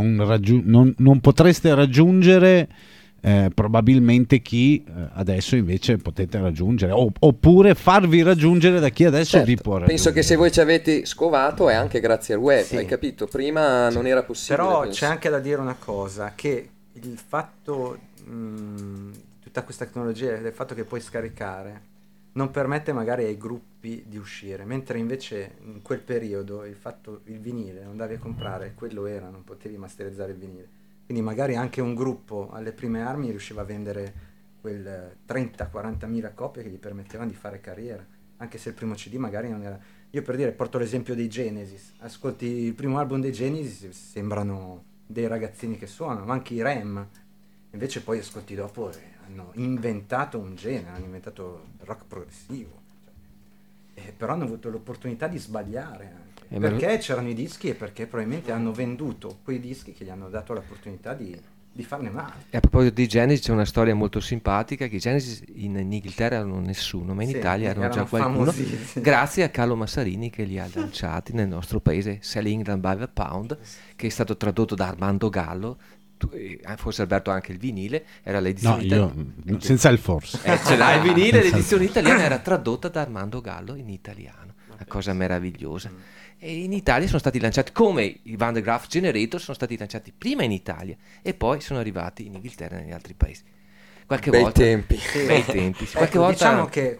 Speaker 3: non potreste raggiungere probabilmente chi adesso invece potete raggiungere, oppure farvi raggiungere da chi adesso vi può raggiungere.
Speaker 6: Penso che se voi ci avete scovato è anche grazie al web,
Speaker 5: Sì.
Speaker 6: hai capito? Prima non era possibile.
Speaker 5: Però
Speaker 6: penso.
Speaker 5: c'è anche da dire una cosa, che il fatto, tutta questa tecnologia, del fatto che puoi scaricare, non permette magari ai gruppi di uscire, mentre invece in quel periodo il vinile, andavi a comprare, quello era, non potevi masterizzare il vinile. Quindi magari anche un gruppo alle prime armi riusciva a vendere quel 30-40 mila copie che gli permettevano di fare carriera, anche se il primo CD magari non era. Io, per dire, porto l'esempio dei Genesis, ascolti il primo album dei Genesis, sembrano dei ragazzini che suonano, ma anche i Rem, invece poi ascolti dopo hanno inventato un genere, hanno inventato il rock progressivo, però hanno avuto l'opportunità di sbagliare anche. Perché c'erano i dischi e perché probabilmente hanno venduto quei dischi che gli hanno dato l'opportunità di farne male.
Speaker 4: E a proposito di Genesis c'è una storia molto simpatica, che i Genesis in Inghilterra erano nessuno, ma in
Speaker 5: Sì,
Speaker 4: Italia erano già qualcuno,
Speaker 5: famosissimi.
Speaker 4: grazie a Carlo Massarini che li ha lanciati nel nostro paese, Selling England by the Pound, che è stato tradotto da Armando Gallo. Forse Alberto anche il vinile, era l'edizione
Speaker 3: io senza il forse.
Speaker 4: ce l'ha il vinile, l'edizione italiana era tradotta da Armando Gallo in italiano, una cosa meravigliosa. E in Italia sono stati lanciati, come i Van de Graaff Generator, sono stati lanciati prima in Italia e poi sono arrivati in Inghilterra e negli altri paesi. Qualche
Speaker 6: Bei
Speaker 4: volta
Speaker 6: tempi.
Speaker 4: bei tempi.
Speaker 5: Ecco,
Speaker 4: Qualche volta
Speaker 5: diciamo che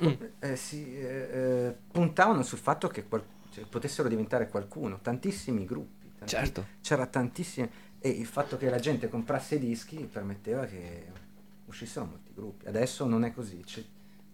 Speaker 5: puntavano sul fatto che potessero diventare qualcuno, tantissimi gruppi,
Speaker 4: Certo.
Speaker 5: c'era tantissimi, e il fatto che la gente comprasse i dischi permetteva che uscissero molti gruppi. Adesso non è così,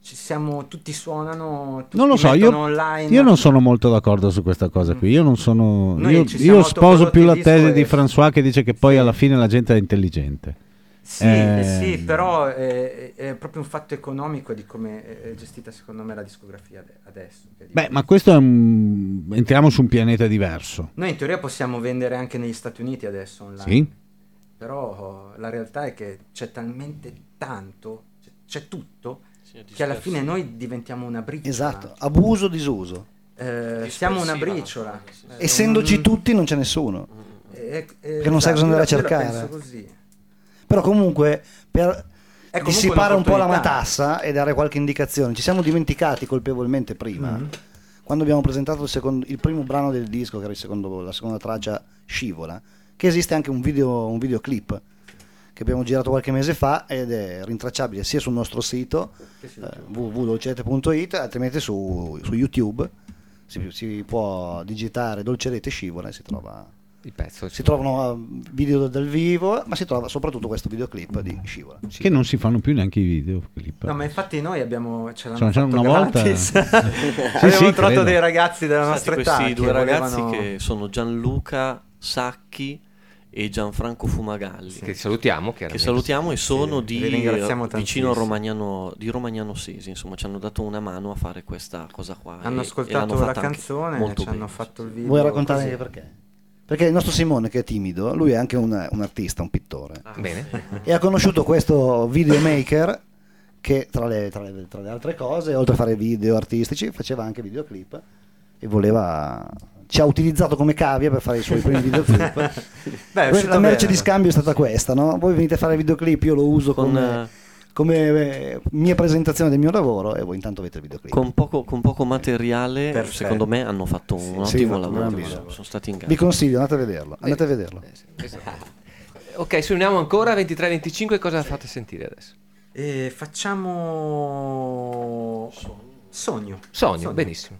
Speaker 5: tutti suonano, tutti
Speaker 3: Non lo so,
Speaker 5: online.
Speaker 3: io non sono molto d'accordo su questa cosa qui. Io non sono. Io sposo più la tesi di François, che dice che poi alla fine la gente è intelligente.
Speaker 5: Sì, però è proprio un fatto economico di come è gestita secondo me la discografia adesso.
Speaker 3: Beh, ma questo è entriamo su un pianeta diverso.
Speaker 5: Noi in teoria possiamo vendere anche negli Stati Uniti adesso online.
Speaker 3: Sì.
Speaker 5: Però la realtà è che c'è talmente tanto, c'è tutto, che alla fine noi diventiamo una briciola.
Speaker 8: Esatto, abuso, disuso.
Speaker 5: Siamo una briciola.
Speaker 8: Essendoci tutti non c'è nessuno. Che non sai cosa andare a cercare.
Speaker 5: Penso così.
Speaker 8: Però comunque per dissipare un po' la
Speaker 5: un'opportunità.
Speaker 8: matassa e dare qualche indicazione, ci siamo dimenticati colpevolmente prima, quando abbiamo presentato il primo brano del disco, che era la seconda traccia, Scivola, che esiste anche un videoclip che abbiamo girato qualche mese fa ed è rintracciabile sia sul nostro sito www.dolcelete.it, altrimenti su YouTube si può digitare Dolcelete Scivola e si trova
Speaker 4: il pezzo.
Speaker 8: Si trovano video dal vivo, ma si trova soprattutto questo videoclip di Scivola.
Speaker 3: Che non si fanno più neanche i videoclip.
Speaker 5: No, ma infatti noi ce l'hanno
Speaker 3: C'è
Speaker 5: fatto
Speaker 3: una volta.
Speaker 5: gratis. Abbiamo trovato
Speaker 3: credo.
Speaker 5: dei ragazzi della nostra età.
Speaker 7: Questi due
Speaker 5: che
Speaker 7: ragazzi
Speaker 5: volevano...
Speaker 7: che sono Gianluca Sacchi e Gianfranco Fumagalli,
Speaker 4: Che salutiamo,
Speaker 7: che salutiamo e sono
Speaker 5: li ringraziamo
Speaker 7: vicino a
Speaker 5: tantissimo.
Speaker 7: Romagnano Sesi, insomma ci hanno dato una mano a fare questa cosa qua.
Speaker 5: Hanno
Speaker 7: e
Speaker 5: ascoltato
Speaker 7: l'hanno
Speaker 5: la
Speaker 7: fatta anche
Speaker 5: canzone,
Speaker 7: molto
Speaker 5: ci hanno
Speaker 7: bene,
Speaker 5: fatto
Speaker 7: sì.
Speaker 5: il video.
Speaker 8: Vuoi raccontare
Speaker 5: così.
Speaker 8: anche perché? Perché il nostro Simone, che è timido, lui è anche un artista, un pittore.
Speaker 4: Bene.
Speaker 8: E ha conosciuto questo videomaker che tra le altre cose, oltre a fare video artistici, faceva anche videoclip e ci ha utilizzato come cavia per fare i suoi primi videoclip.
Speaker 5: Beh,
Speaker 8: La merce di scambio è stata questa, no? Voi venite a fare videoclip, io lo uso come mia presentazione del mio lavoro e voi intanto avete il videoclip.
Speaker 7: Con poco materiale.
Speaker 5: Perfetto.
Speaker 7: Secondo me hanno fatto un ottimo lavoro, sono stati in
Speaker 8: Vi consiglio, andate a vederlo.
Speaker 4: Ok, suoniamo ancora 23-25. Cosa fate sentire adesso?
Speaker 5: Facciamo Sogno,
Speaker 4: benissimo.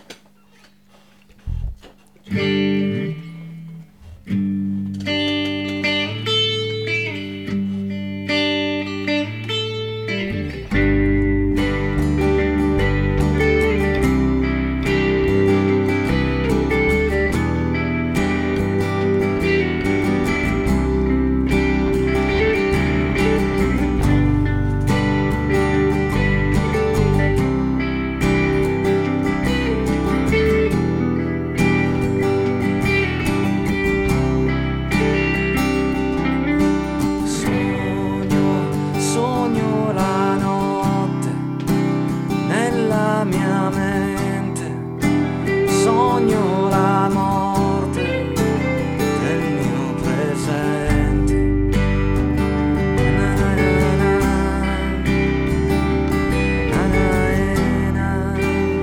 Speaker 1: Sogno la notte nella mia mente, sogno la morte del mio presente. Na, na, na, na, na,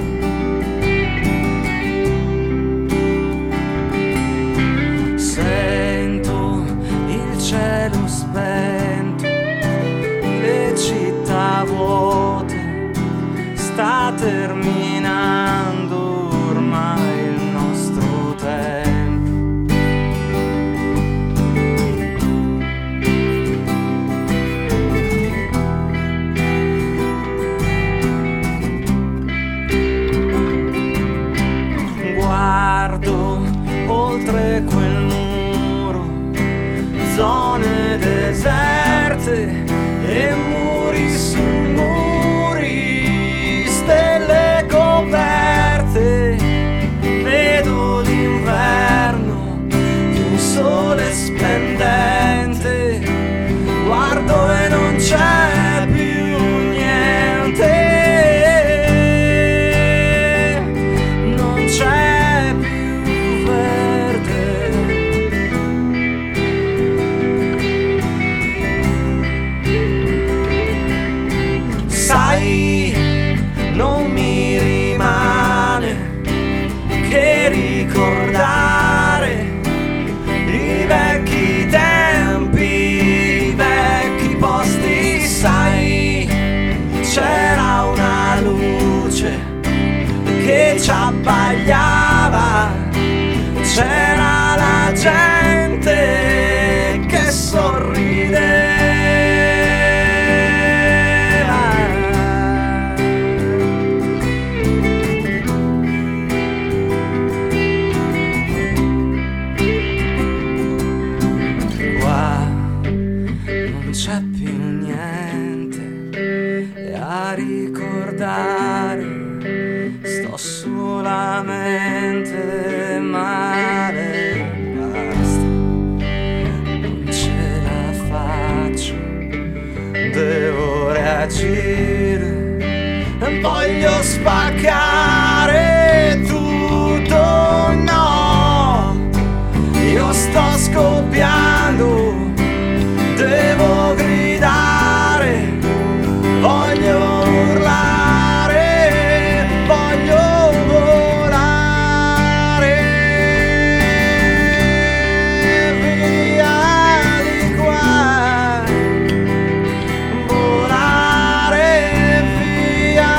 Speaker 1: na. Sento il cielo spento, le città vuote, sta terminando ormai il nostro tempo. Guardo oltre quel muro, zone deserte e muri su muri, stelle coperte. a ricordare, sto solamente male, basta, non ce la faccio, devo reagire, voglio spaccare tutto, no, io sto scoppiando, devo gridare, voglio urlare, voglio volare via di qua, volare via.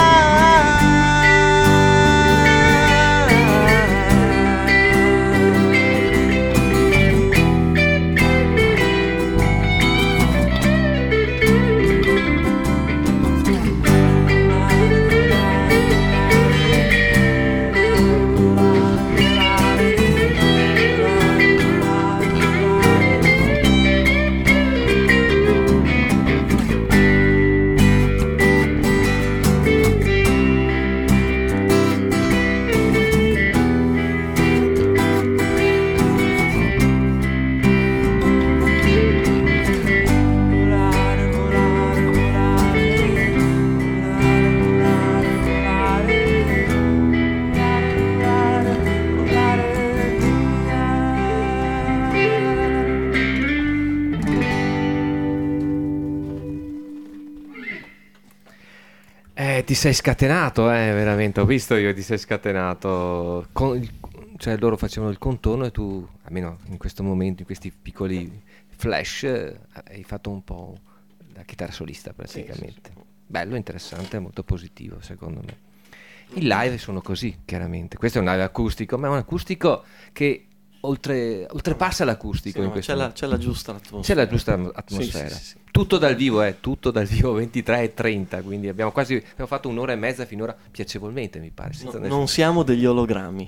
Speaker 4: Ti sei scatenato, veramente, ho visto io, ti sei scatenato. Cioè loro facevano il contorno e tu, almeno in questo momento, in questi piccoli flash, hai fatto un po' la chitarra solista praticamente. Sì. Bello, interessante, molto positivo secondo me. I live sono così, chiaramente. Questo è un live acustico, ma è un acustico che oltrepassa l'acustico.
Speaker 7: Sì, no, c'è la giusta atmosfera.
Speaker 4: C'è la giusta atmosfera.
Speaker 7: Sì.
Speaker 4: Tutto dal vivo, tutto dal vivo 23:30, quindi abbiamo fatto un'ora e mezza finora piacevolmente, mi pare.
Speaker 7: Non siamo degli ologrammi.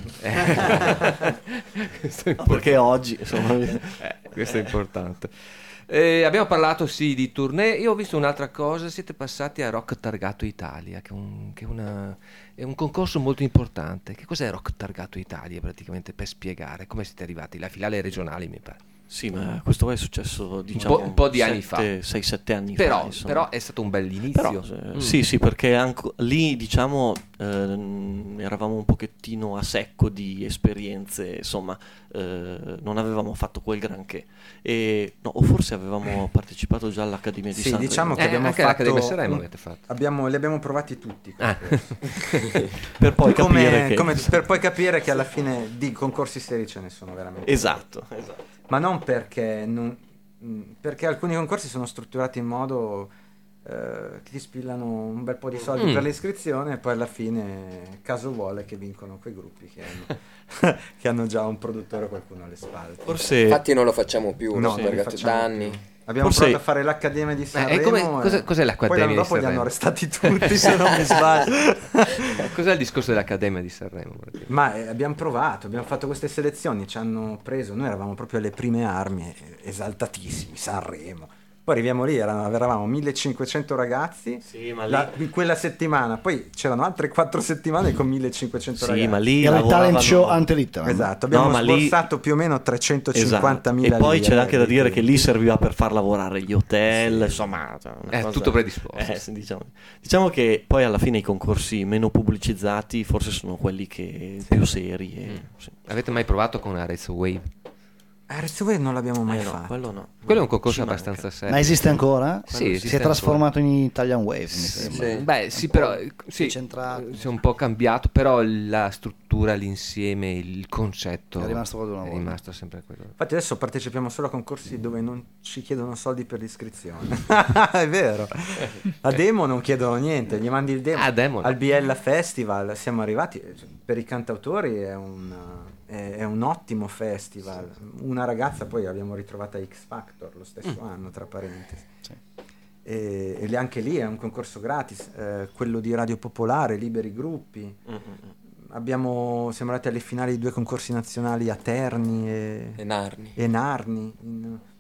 Speaker 7: Perché oggi, insomma,
Speaker 4: questo è importante. Abbiamo parlato di tournée. Io ho visto un'altra cosa, siete passati a Rock Targato Italia, che è un concorso molto importante. Che cos'è Rock Targato Italia praticamente, per spiegare come siete arrivati? La finale regionale mi pare.
Speaker 7: Sì, ma questo è successo, diciamo,
Speaker 4: un po' di anni fa,
Speaker 7: 6-7 anni
Speaker 4: fa.
Speaker 7: Insomma.
Speaker 4: Però è stato un bell'inizio.
Speaker 7: Sì, perché lì, diciamo, eravamo un pochettino a secco di esperienze, insomma, non avevamo fatto quel granché. O forse avevamo partecipato già all'Accademia di Sanremo.
Speaker 5: Sì, diciamo che abbiamo
Speaker 4: anche l'Accademia di Sanremo avete fatto.
Speaker 5: Li abbiamo provati tutti.
Speaker 7: Per poi
Speaker 5: capire che alla fine di concorsi seri ce ne sono veramente.
Speaker 7: Esatto.
Speaker 5: Ma non perché alcuni concorsi sono strutturati in modo che ti spillano un bel po' di soldi per l'iscrizione e poi alla fine caso vuole che vincono quei gruppi che hanno già un produttore o qualcuno alle spalle.
Speaker 6: Infatti non lo facciamo più, da anni.
Speaker 5: Abbiamo provato a fare l'Accademia di Sanremo.
Speaker 4: Cos'è l'Accademia
Speaker 5: poi l'anno dopo
Speaker 4: di Sanremo?
Speaker 5: li hanno arrestati tutti, se non mi sbaglio.
Speaker 4: Cos'è il discorso dell'Accademia di Sanremo?
Speaker 5: Ma abbiamo provato, abbiamo fatto queste selezioni, ci hanno preso, noi eravamo proprio alle prime armi, esaltatissimi, Sanremo. Poi arriviamo lì, eravamo 1500 ragazzi in quella settimana, poi c'erano altre 4 settimane con 1500 ragazzi.
Speaker 7: Ma lì
Speaker 8: era il talent show ante litteram.
Speaker 5: Esatto, abbiamo sborsato più o meno 350.000
Speaker 7: e poi c'è anche da dire che lì serviva per far lavorare gli hotel, insomma,
Speaker 4: è tutto predisposto.
Speaker 7: Diciamo che poi alla fine i concorsi meno pubblicizzati forse sono quelli più seri.
Speaker 4: Avete mai provato con Arezzo Wave?
Speaker 5: Wave non l'abbiamo mai fatto.
Speaker 7: Quello
Speaker 4: è un concorso abbastanza serio.
Speaker 8: Ma esiste ancora?
Speaker 4: Sì,
Speaker 8: si è trasformato in Italian Wave, mi sembra.
Speaker 6: Sì.
Speaker 4: Beh, sì, però si è un po' cambiato, però la struttura, l'insieme, il concetto
Speaker 8: è rimasto
Speaker 4: sempre quello.
Speaker 5: Infatti adesso partecipiamo solo a concorsi dove non ci chiedono soldi per l'iscrizione. È vero. A Demo non chiedono niente, gli mandi il demo. Al Biella Festival siamo arrivati, per i cantautori è un ottimo festival. Una ragazza poi l'abbiamo ritrovata a X Factor lo stesso anno, tra parentesi.
Speaker 8: Sì.
Speaker 5: E anche lì è un concorso gratis, quello di Radio Popolare, Liberi Gruppi. Siamo andati alle finali di 2 concorsi nazionali a Terni e
Speaker 6: Narni.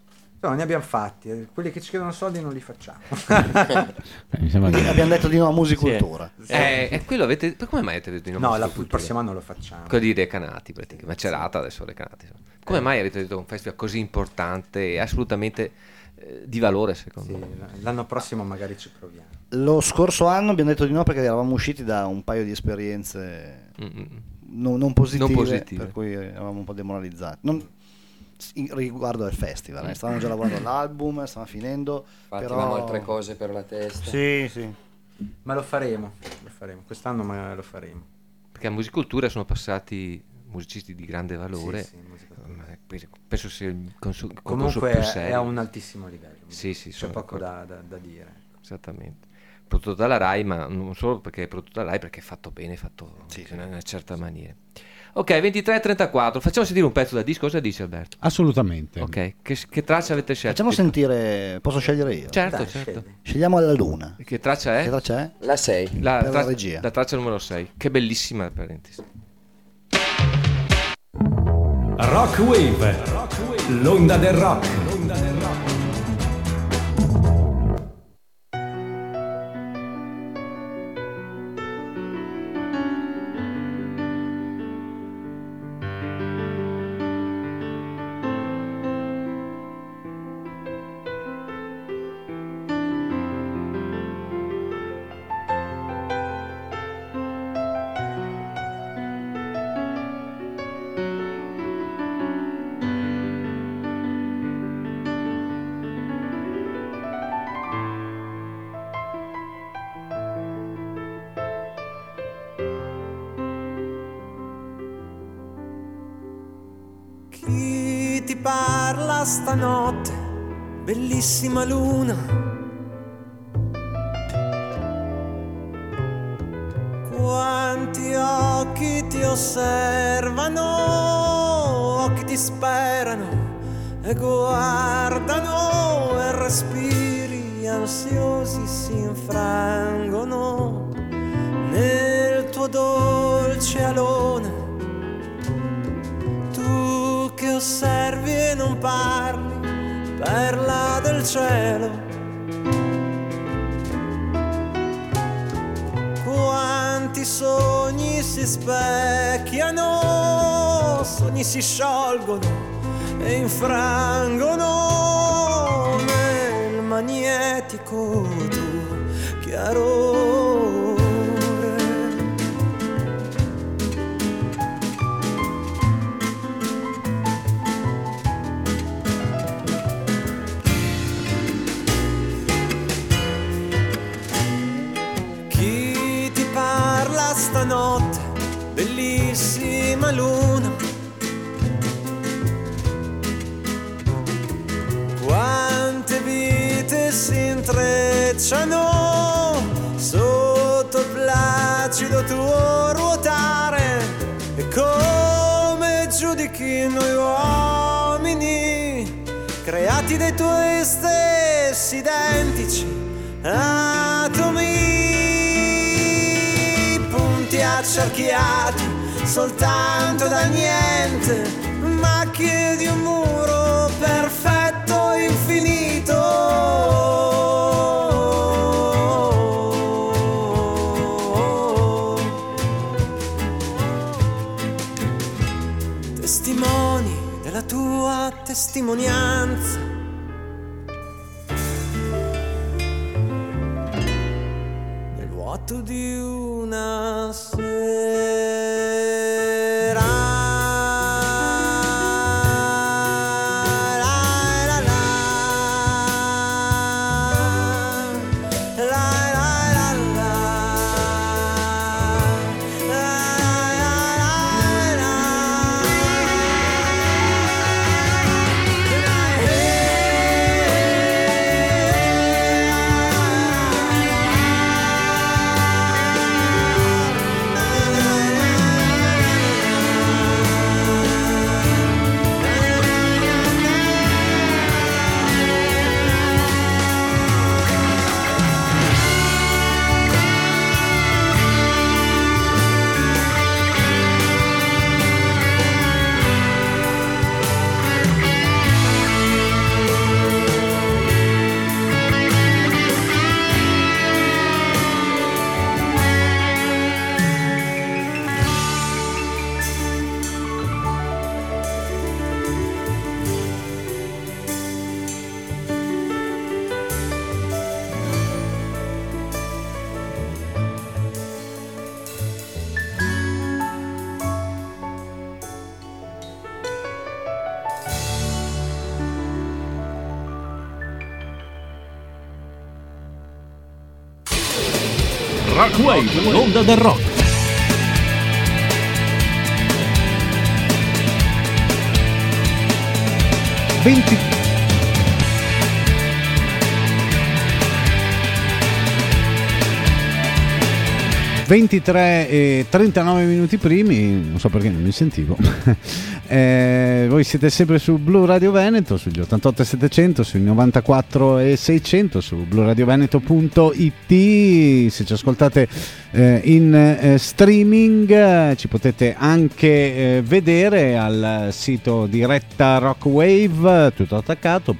Speaker 5: Però ne abbiamo fatti, quelli che ci chiedono soldi non li facciamo.
Speaker 3: Mi sembra
Speaker 8: Quindi
Speaker 3: che-
Speaker 8: abbiamo detto di no a musicultura.
Speaker 4: Quello avete... Come mai avete detto di no?
Speaker 5: No,
Speaker 4: a
Speaker 5: il
Speaker 4: Cultura?
Speaker 5: prossimo anno lo facciamo.
Speaker 4: Quello di Recanati, praticamente. Macerata, adesso Recanati. Come mai avete detto un festival così importante e assolutamente di valore, secondo
Speaker 5: Sì,
Speaker 4: me?
Speaker 5: l'anno prossimo magari ci proviamo.
Speaker 8: Lo scorso anno abbiamo detto di no perché eravamo usciti da un paio di esperienze non positive,
Speaker 4: Non positive.
Speaker 8: per cui eravamo un po' demoralizzati. Riguardo al festival, stavamo già lavorando all'album, stavamo finendo.
Speaker 6: Infatti
Speaker 8: però...
Speaker 6: avevamo altre cose per la testa.
Speaker 8: Sì.
Speaker 5: Ma lo faremo. Quest'anno lo faremo.
Speaker 4: Perché a Musicultura sono passati musicisti di grande valore.
Speaker 5: Sì, musica.
Speaker 4: Penso sia il concorso
Speaker 5: Comunque
Speaker 4: più
Speaker 5: è
Speaker 4: serio.
Speaker 5: a un altissimo livello.
Speaker 4: Sì,
Speaker 5: C'è
Speaker 4: sono
Speaker 5: poco
Speaker 4: d'accordo.
Speaker 5: da dire.
Speaker 4: Esattamente. Prodotto dalla Rai, ma non solo perché è prodotto dalla Rai, perché è fatto bene, fatto in una certa maniera. Ok, 23:34. Facciamo sentire un pezzo da disco. Cosa dici, Alberto?
Speaker 3: Assolutamente.
Speaker 4: Ok, che traccia avete scelto?
Speaker 8: Facciamo sentire, posso scegliere io?
Speaker 4: Certo,
Speaker 5: Dai,
Speaker 4: certo.
Speaker 5: scegli.
Speaker 8: Scegliamo alla luna.
Speaker 4: Che traccia è?
Speaker 8: Che traccia è?
Speaker 6: La 6.
Speaker 8: Per la regia.
Speaker 4: La traccia numero 6. Che bellissima parentesi.
Speaker 2: Rock Wave, l'onda del rock.
Speaker 1: Chi ti parla stanotte, bellissima luna? Quanti occhi ti osservano, occhi ti sperano e guardano, e respiri ansiosi si infrangono nel tuo dolce alone. Che osservi e non parli, perla del cielo. Quanti sogni si specchiano, sogni si sciolgono e infrangono nel magnetico tuo chiarore. Stanotte, bellissima luna, quante vite si intrecciano sotto il placido tuo ruotare, e come giudichi noi uomini, creati dai tuoi stessi identici atomi, accerchiati soltanto da niente, macchie di un muro perfetto infinito. Testimoni della tua testimonianza, nel vuoto di una sera.
Speaker 2: Rockwave, l'onda del rock.
Speaker 3: 23 e 39 minuti primi, non so perché non mi sentivo. Voi siete sempre su Blu Radio Veneto, sugli 88 e 700, sui 94 e 600, su bluradioveneto.it. Se ci ascoltate in streaming ci potete anche vedere al sito diretta Rockwave, tutto attaccato,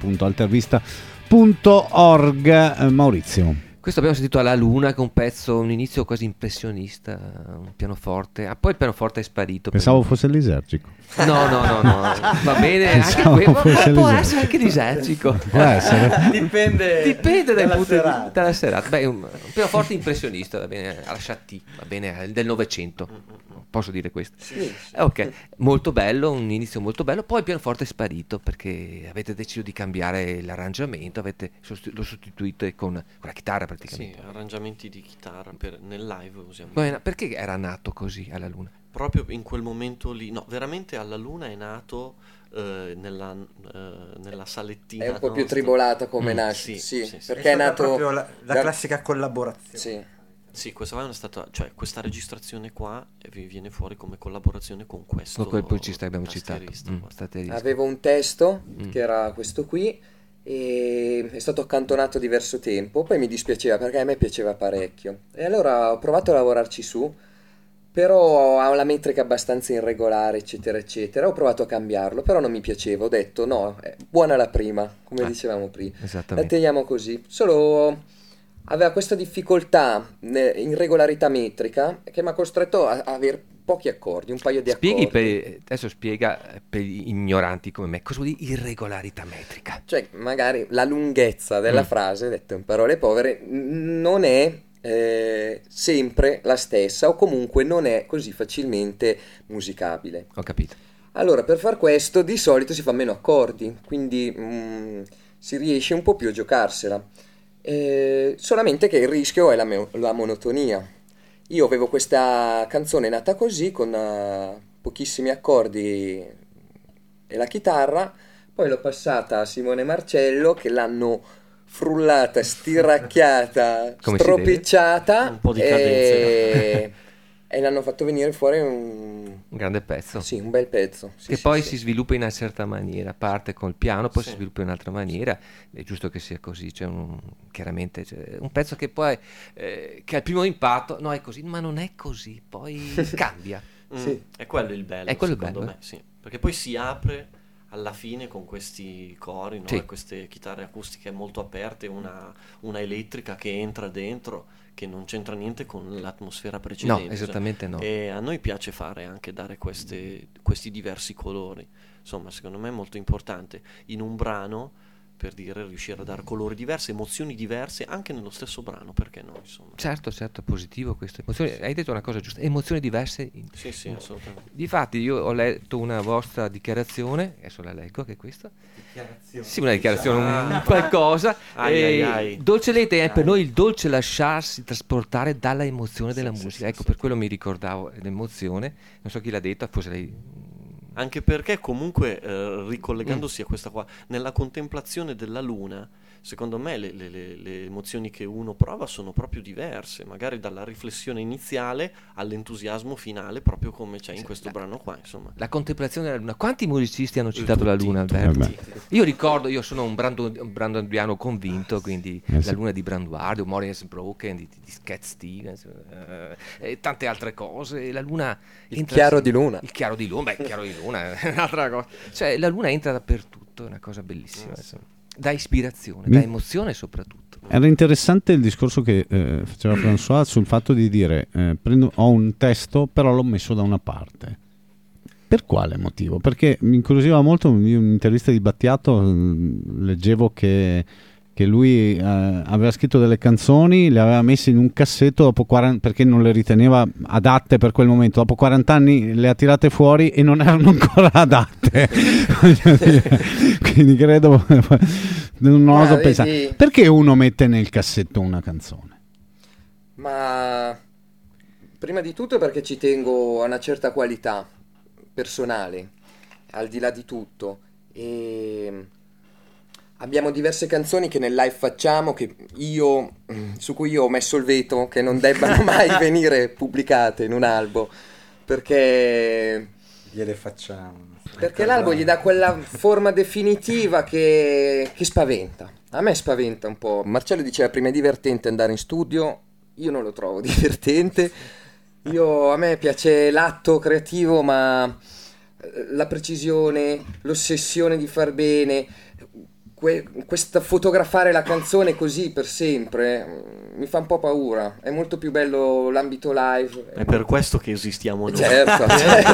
Speaker 3: altervista.org. Maurizio.
Speaker 4: Questo abbiamo sentito alla Luna, che è un pezzo, un inizio quasi impressionista, un pianoforte. Poi il pianoforte è sparito.
Speaker 3: Pensavo fosse lisergico.
Speaker 4: No, va bene,
Speaker 3: Pensavo
Speaker 4: anche
Speaker 3: fosse
Speaker 4: può
Speaker 3: lisergico.
Speaker 4: essere anche lisergico.
Speaker 3: Può essere.
Speaker 5: Dipende
Speaker 4: dal
Speaker 5: dalla
Speaker 4: punto
Speaker 5: serata.
Speaker 4: dalla serata. Beh, un pianoforte impressionista, va bene, alla Chatti, va bene, del Novecento. Posso dire questo?
Speaker 6: Sì.
Speaker 4: Ok, molto bello, un inizio molto bello. Poi il pianoforte è sparito perché avete deciso di cambiare l'arrangiamento, lo sostituito con la chitarra praticamente.
Speaker 7: Sì, arrangiamenti di chitarra nel live usiamo.
Speaker 4: Perché era nato così alla Luna?
Speaker 7: Proprio in quel momento lì, no, veramente alla Luna è nato nella salettina.
Speaker 6: È un po' più
Speaker 7: nostra.
Speaker 6: tribolata come nasce,
Speaker 7: sì,
Speaker 6: perché è nato
Speaker 5: proprio la classica collaborazione.
Speaker 6: Sì.
Speaker 7: Sì, questa è stata, cioè questa registrazione qua vi viene fuori come collaborazione con questo.
Speaker 4: Con quel musicista che abbiamo citato.
Speaker 6: Avevo un testo che era questo qui e è stato accantonato diverso tempo, poi mi dispiaceva perché a me piaceva parecchio e allora ho provato a lavorarci su, però ha una metrica abbastanza irregolare eccetera eccetera, ho provato a cambiarlo però non mi piaceva, ho detto no, è buona la prima, come dicevamo prima, la teniamo così, solo aveva questa difficoltà, irregolarità metrica, che mi ha costretto a avere pochi accordi, un paio di accordi.
Speaker 4: Adesso spiega per gli ignoranti come me, cosa vuol dire irregolarità metrica?
Speaker 6: Cioè, magari la lunghezza della frase, detto in parole povere, non è sempre la stessa, o comunque non è così facilmente musicabile.
Speaker 4: Ho capito.
Speaker 6: Allora, per far questo, di solito si fa meno accordi, quindi si riesce un po' più a giocarsela. Solamente che il rischio è la monotonia. Io avevo questa canzone nata così con pochissimi accordi e la chitarra, poi l'ho passata a Simone Marcello che l'hanno frullata, stiracchiata, stropicciata
Speaker 7: un po' di cadenze,
Speaker 6: e l'hanno fatto venire fuori un
Speaker 4: grande pezzo.
Speaker 6: Sì, un bel pezzo.
Speaker 4: Che poi si sviluppa in una certa maniera, parte col piano, poi si sviluppa in un'altra maniera. È giusto che sia così, chiaramente un pezzo che poi che al primo impatto no è così, ma non è così, poi cambia.
Speaker 7: Sì. È quello il bello, secondo me, sì. Perché poi si apre alla fine con questi cori, no? E queste chitarre acustiche molto aperte, una elettrica che entra dentro, che non c'entra niente con l'atmosfera precedente.
Speaker 4: No, esattamente no.
Speaker 7: E a noi piace dare questi diversi colori. Insomma, secondo me è molto importante in un brano, per dire, riuscire a dare colori diversi, emozioni diverse anche nello stesso brano, perché no, insomma.
Speaker 4: Certo, è positivo questo. Hai detto una cosa giusta, emozioni diverse.
Speaker 7: Sì, assolutamente.
Speaker 4: Difatti io ho letto una vostra dichiarazione, adesso la leggo, che è questa. Sì, una dichiarazione, qualcosa. Dolce Lete è per noi il dolce lasciarsi trasportare dalla emozione della musica. Ecco, per quello mi ricordavo l'emozione. Non so chi l'ha detto, forse lei.
Speaker 7: Anche perché comunque, ricollegandosi a questa qua, nella contemplazione della luna, secondo me le emozioni che uno prova sono proprio diverse, magari dalla riflessione iniziale all'entusiasmo finale, proprio come c'è in questo brano qua, insomma.
Speaker 4: La contemplazione della luna. Quanti musicisti hanno citato la luna, Alberto? Io ricordo, io sono un branduardiano convinto, quindi la luna di Branduardo, Morris Broken, di Cat Stevens, e tante altre cose. La luna
Speaker 6: il chiaro di luna.
Speaker 4: Il chiaro di luna, il chiaro di luna è un'altra cosa. Cioè la luna entra dappertutto, è una cosa bellissima. Dà ispirazione, dà emozione soprattutto.
Speaker 3: Era interessante il discorso che faceva François sul fatto di dire ho un testo però l'ho messo da una parte. Per quale motivo? Perché mi incuriosiva molto, in un'intervista di Battiato leggevo che lui aveva scritto delle canzoni, le aveva messe in un cassetto dopo 40, perché non le riteneva adatte per quel momento. Dopo 40 anni le ha tirate fuori e non erano ancora adatte. Quindi credo, non oso pensare. Perché uno mette nel cassetto una canzone?
Speaker 6: Ma prima di tutto perché ci tengo a una certa qualità personale, al di là di tutto. E abbiamo diverse canzoni che nel live facciamo su cui io ho messo il veto che non debbano mai venire pubblicate in un albo, perché
Speaker 5: gliele facciamo.
Speaker 6: Perché l'albo gli dà quella forma definitiva che spaventa. A me spaventa un po'. Marcello diceva prima è divertente andare in studio, io non lo trovo divertente. A me piace l'atto creativo, ma la precisione, l'ossessione di far bene, questa fotografare la canzone così per sempre mi fa un po' paura. È molto più bello l'ambito live.
Speaker 7: È per questo che esistiamo noi.
Speaker 6: Certo.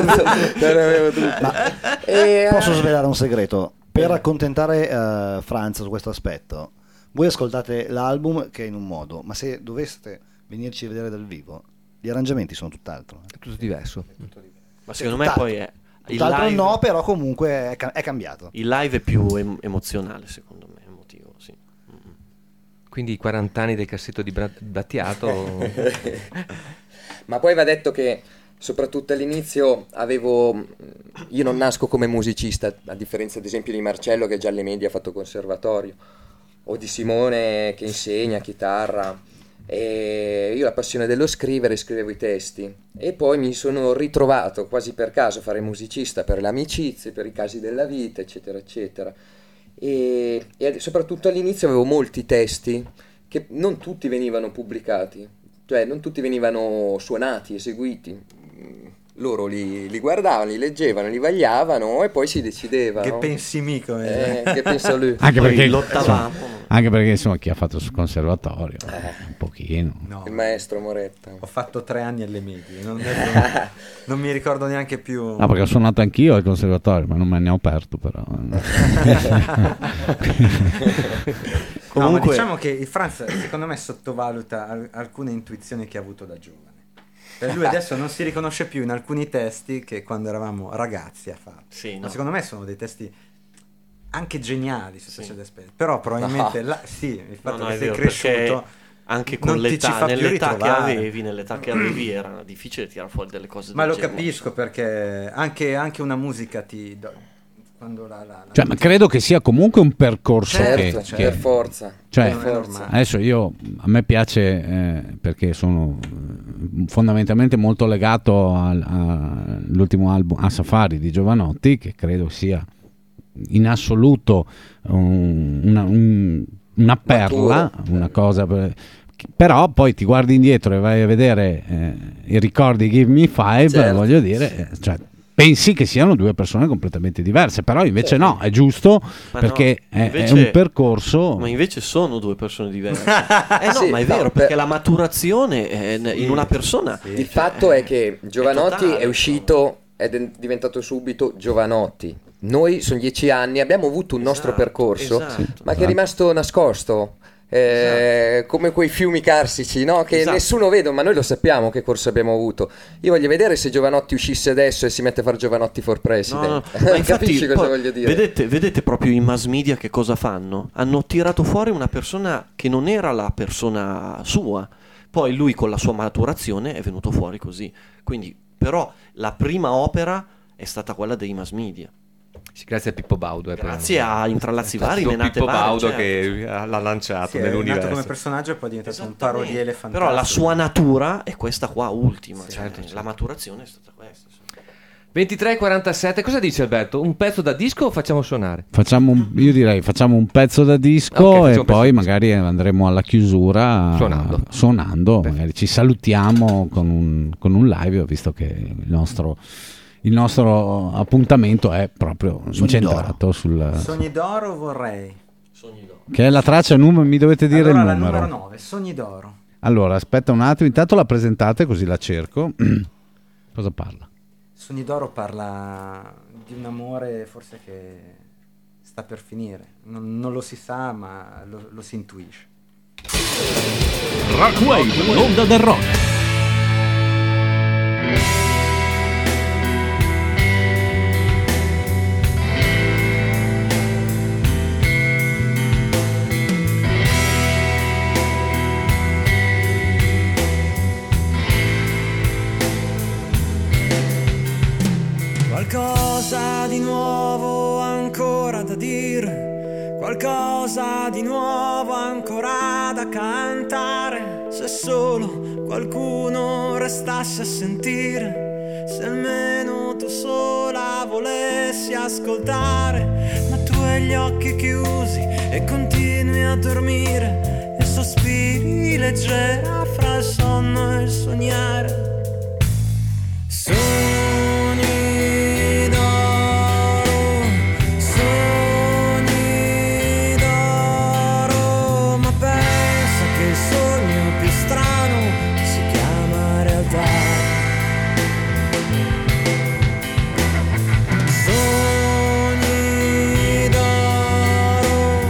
Speaker 8: Posso svelare un segreto? Per accontentare Franz su questo aspetto, voi ascoltate l'album che è in un modo, ma se doveste venirci a vedere dal vivo, gli arrangiamenti sono tutt'altro.
Speaker 4: È tutto diverso.
Speaker 7: Ma secondo me poi è il
Speaker 8: tutt'altro
Speaker 7: live,
Speaker 8: no, però comunque è cambiato.
Speaker 7: il live è più emozionale, secondo me, emotivo, sì.
Speaker 4: Quindi i 40 anni del cassetto di Battiato.
Speaker 6: Ma poi va detto che soprattutto all'inizio io non nasco come musicista, a differenza ad esempio di Marcello che già alle medie ha fatto conservatorio, o di Simone che insegna chitarra. E io la passione dello scrivere, scrivevo i testi e poi mi sono ritrovato quasi per caso a fare musicista per le amicizie, per i casi della vita, eccetera eccetera, e soprattutto all'inizio avevo molti testi che non tutti venivano pubblicati, cioè non tutti venivano suonati, eseguiti. Loro li guardavano, li leggevano, li vagliavano e poi si decideva.
Speaker 5: Che
Speaker 6: no?
Speaker 5: pensi mico?
Speaker 6: Che pensa lui?
Speaker 3: Anche perché
Speaker 7: lottavamo.
Speaker 3: Anche perché insomma chi ha fatto sul conservatorio un pochino.
Speaker 5: No,
Speaker 6: Il maestro Moretta.
Speaker 5: ho fatto 3 anni alle medie, non mi ricordo neanche più.
Speaker 3: No, perché ho suonato anch'io al conservatorio, ma non me ne ho aperto però.
Speaker 5: Comunque,
Speaker 7: Comunque,
Speaker 5: ma diciamo che il Franz secondo me sottovaluta alcune intuizioni che ha avuto da giovane. Per lui adesso non si riconosce più in alcuni testi che quando eravamo ragazzi ha fatto.
Speaker 7: sì,
Speaker 5: Ma
Speaker 7: no.
Speaker 5: secondo me sono dei testi anche geniali sotto certi aspetti. Però probabilmente il fatto che
Speaker 7: è
Speaker 5: sei
Speaker 7: vero,
Speaker 5: cresciuto
Speaker 7: perché anche con
Speaker 5: non ti ci
Speaker 7: l'età,
Speaker 5: fa più
Speaker 7: nell'età
Speaker 5: ritrovare.
Speaker 7: nell'età che avevi era difficile tirare fuori delle cose
Speaker 5: Ma
Speaker 7: del
Speaker 5: lo
Speaker 7: genere.
Speaker 5: capisco perché anche una musica quando
Speaker 3: Cioè, ma credo che sia comunque un percorso
Speaker 6: Certo,
Speaker 3: che
Speaker 6: per forza.
Speaker 3: cioè,
Speaker 6: Per forza.
Speaker 3: adesso a me piace perché sono fondamentalmente molto legato all'ultimo album a Safari di Giovanotti, che credo sia in assoluto una perla, una cosa però poi ti guardi indietro e vai a vedere i ricordi Give Me Five,
Speaker 6: Certo.
Speaker 3: voglio dire, cioè, pensi che siano due persone completamente diverse, però invece no, è giusto,
Speaker 7: Ma
Speaker 3: perché
Speaker 7: no,
Speaker 3: è
Speaker 7: invece-
Speaker 3: un percorso.
Speaker 7: Ma invece sono due persone diverse. No,
Speaker 6: Sì,
Speaker 7: ma è
Speaker 6: no,
Speaker 7: vero, perché la maturazione in una persona.
Speaker 6: Il fatto è che Giovanotti
Speaker 7: totale,
Speaker 6: è uscito ed è diventato subito Giovanotti. Noi sono 10 anni, abbiamo avuto un nostro
Speaker 7: Esatto,
Speaker 6: percorso,
Speaker 7: esatto.
Speaker 6: ma che è rimasto nascosto. Come quei fiumi carsici, no? Che
Speaker 7: Esatto.
Speaker 6: nessuno vede, ma noi lo sappiamo che corso abbiamo avuto. Io voglio vedere se Giovanotti uscisse adesso e si mette a fare Giovanotti for President.
Speaker 7: No, ma infatti,
Speaker 6: Capisci cosa
Speaker 7: poi,
Speaker 6: voglio dire?
Speaker 7: vedete proprio i mass media che cosa fanno? Hanno tirato fuori una persona che non era la persona sua. Poi lui con la sua maturazione è venuto fuori così. Quindi, però, la prima opera è stata quella dei mass media.
Speaker 4: Sì, grazie a Pippo Baudo.
Speaker 7: Grazie a Intrallazzi Vari,
Speaker 4: Stato
Speaker 7: Menate
Speaker 4: Pippo
Speaker 7: Vari,
Speaker 4: Baudo
Speaker 7: certo.
Speaker 4: che l'ha lanciato
Speaker 5: Sì, è nato
Speaker 4: nell'universo.
Speaker 5: come personaggio e poi è diventato un
Speaker 7: Esattamente.
Speaker 5: parodiere fantastico.
Speaker 7: Però la sua natura è questa qua ultima.
Speaker 4: Sì,
Speaker 7: cioè,
Speaker 4: certo.
Speaker 7: La maturazione è stata questa.
Speaker 4: 23:47, cosa dice Alberto? Un pezzo da disco o facciamo suonare?
Speaker 3: Io direi facciamo un pezzo da disco
Speaker 4: Ok, facciamo
Speaker 3: e
Speaker 4: un
Speaker 3: poi
Speaker 4: pezzo da
Speaker 3: magari andremo alla chiusura suonando. Magari ci salutiamo con un live, visto che il nostro appuntamento è proprio incentrato sul
Speaker 5: Sogni d'oro vorrei.
Speaker 3: che è la traccia numero, mi dovete dire
Speaker 5: Allora,
Speaker 3: il numero.
Speaker 5: la numero 9, Sogni d'oro.
Speaker 3: Allora, aspetta un attimo, intanto la presentate così la cerco. Cosa parla?
Speaker 5: Sogni d'oro parla di un amore forse che sta per finire. Non lo si sa, ma lo si intuisce.
Speaker 2: Rockwave, l'onda del rock.
Speaker 1: qualcosa di nuovo ancora da cantare. Se solo qualcuno restasse a sentire, se almeno tu sola volessi ascoltare. Ma tu hai gli occhi chiusi e continui a dormire, e sospiri leggera fra il sonno e il sognare. Sogni d'oro, sogni d'oro, ma pensa che il sogno più strano si chiama realtà. Sogni d'oro,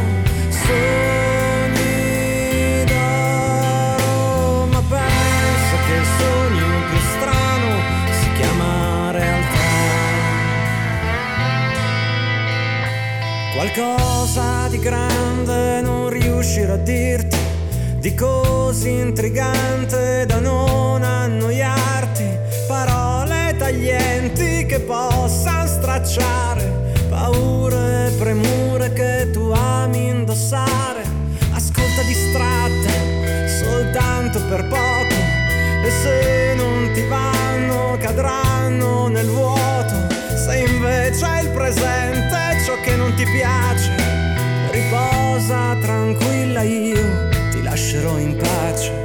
Speaker 1: sogni d'oro, ma pensa che il sogno più strano si chiama realtà. Qualcosa di grande non riuscirò a dirti, di così intrigante da non annoiarti, parole taglienti che possano stracciare, paure e premure che tu ami indossare. Ascolta distratta soltanto per poco, e se non ti vanno cadranno nel vuoto. Se invece è il presente ciò che non ti piace, riposa tranquilla, io ti lascerò in pace.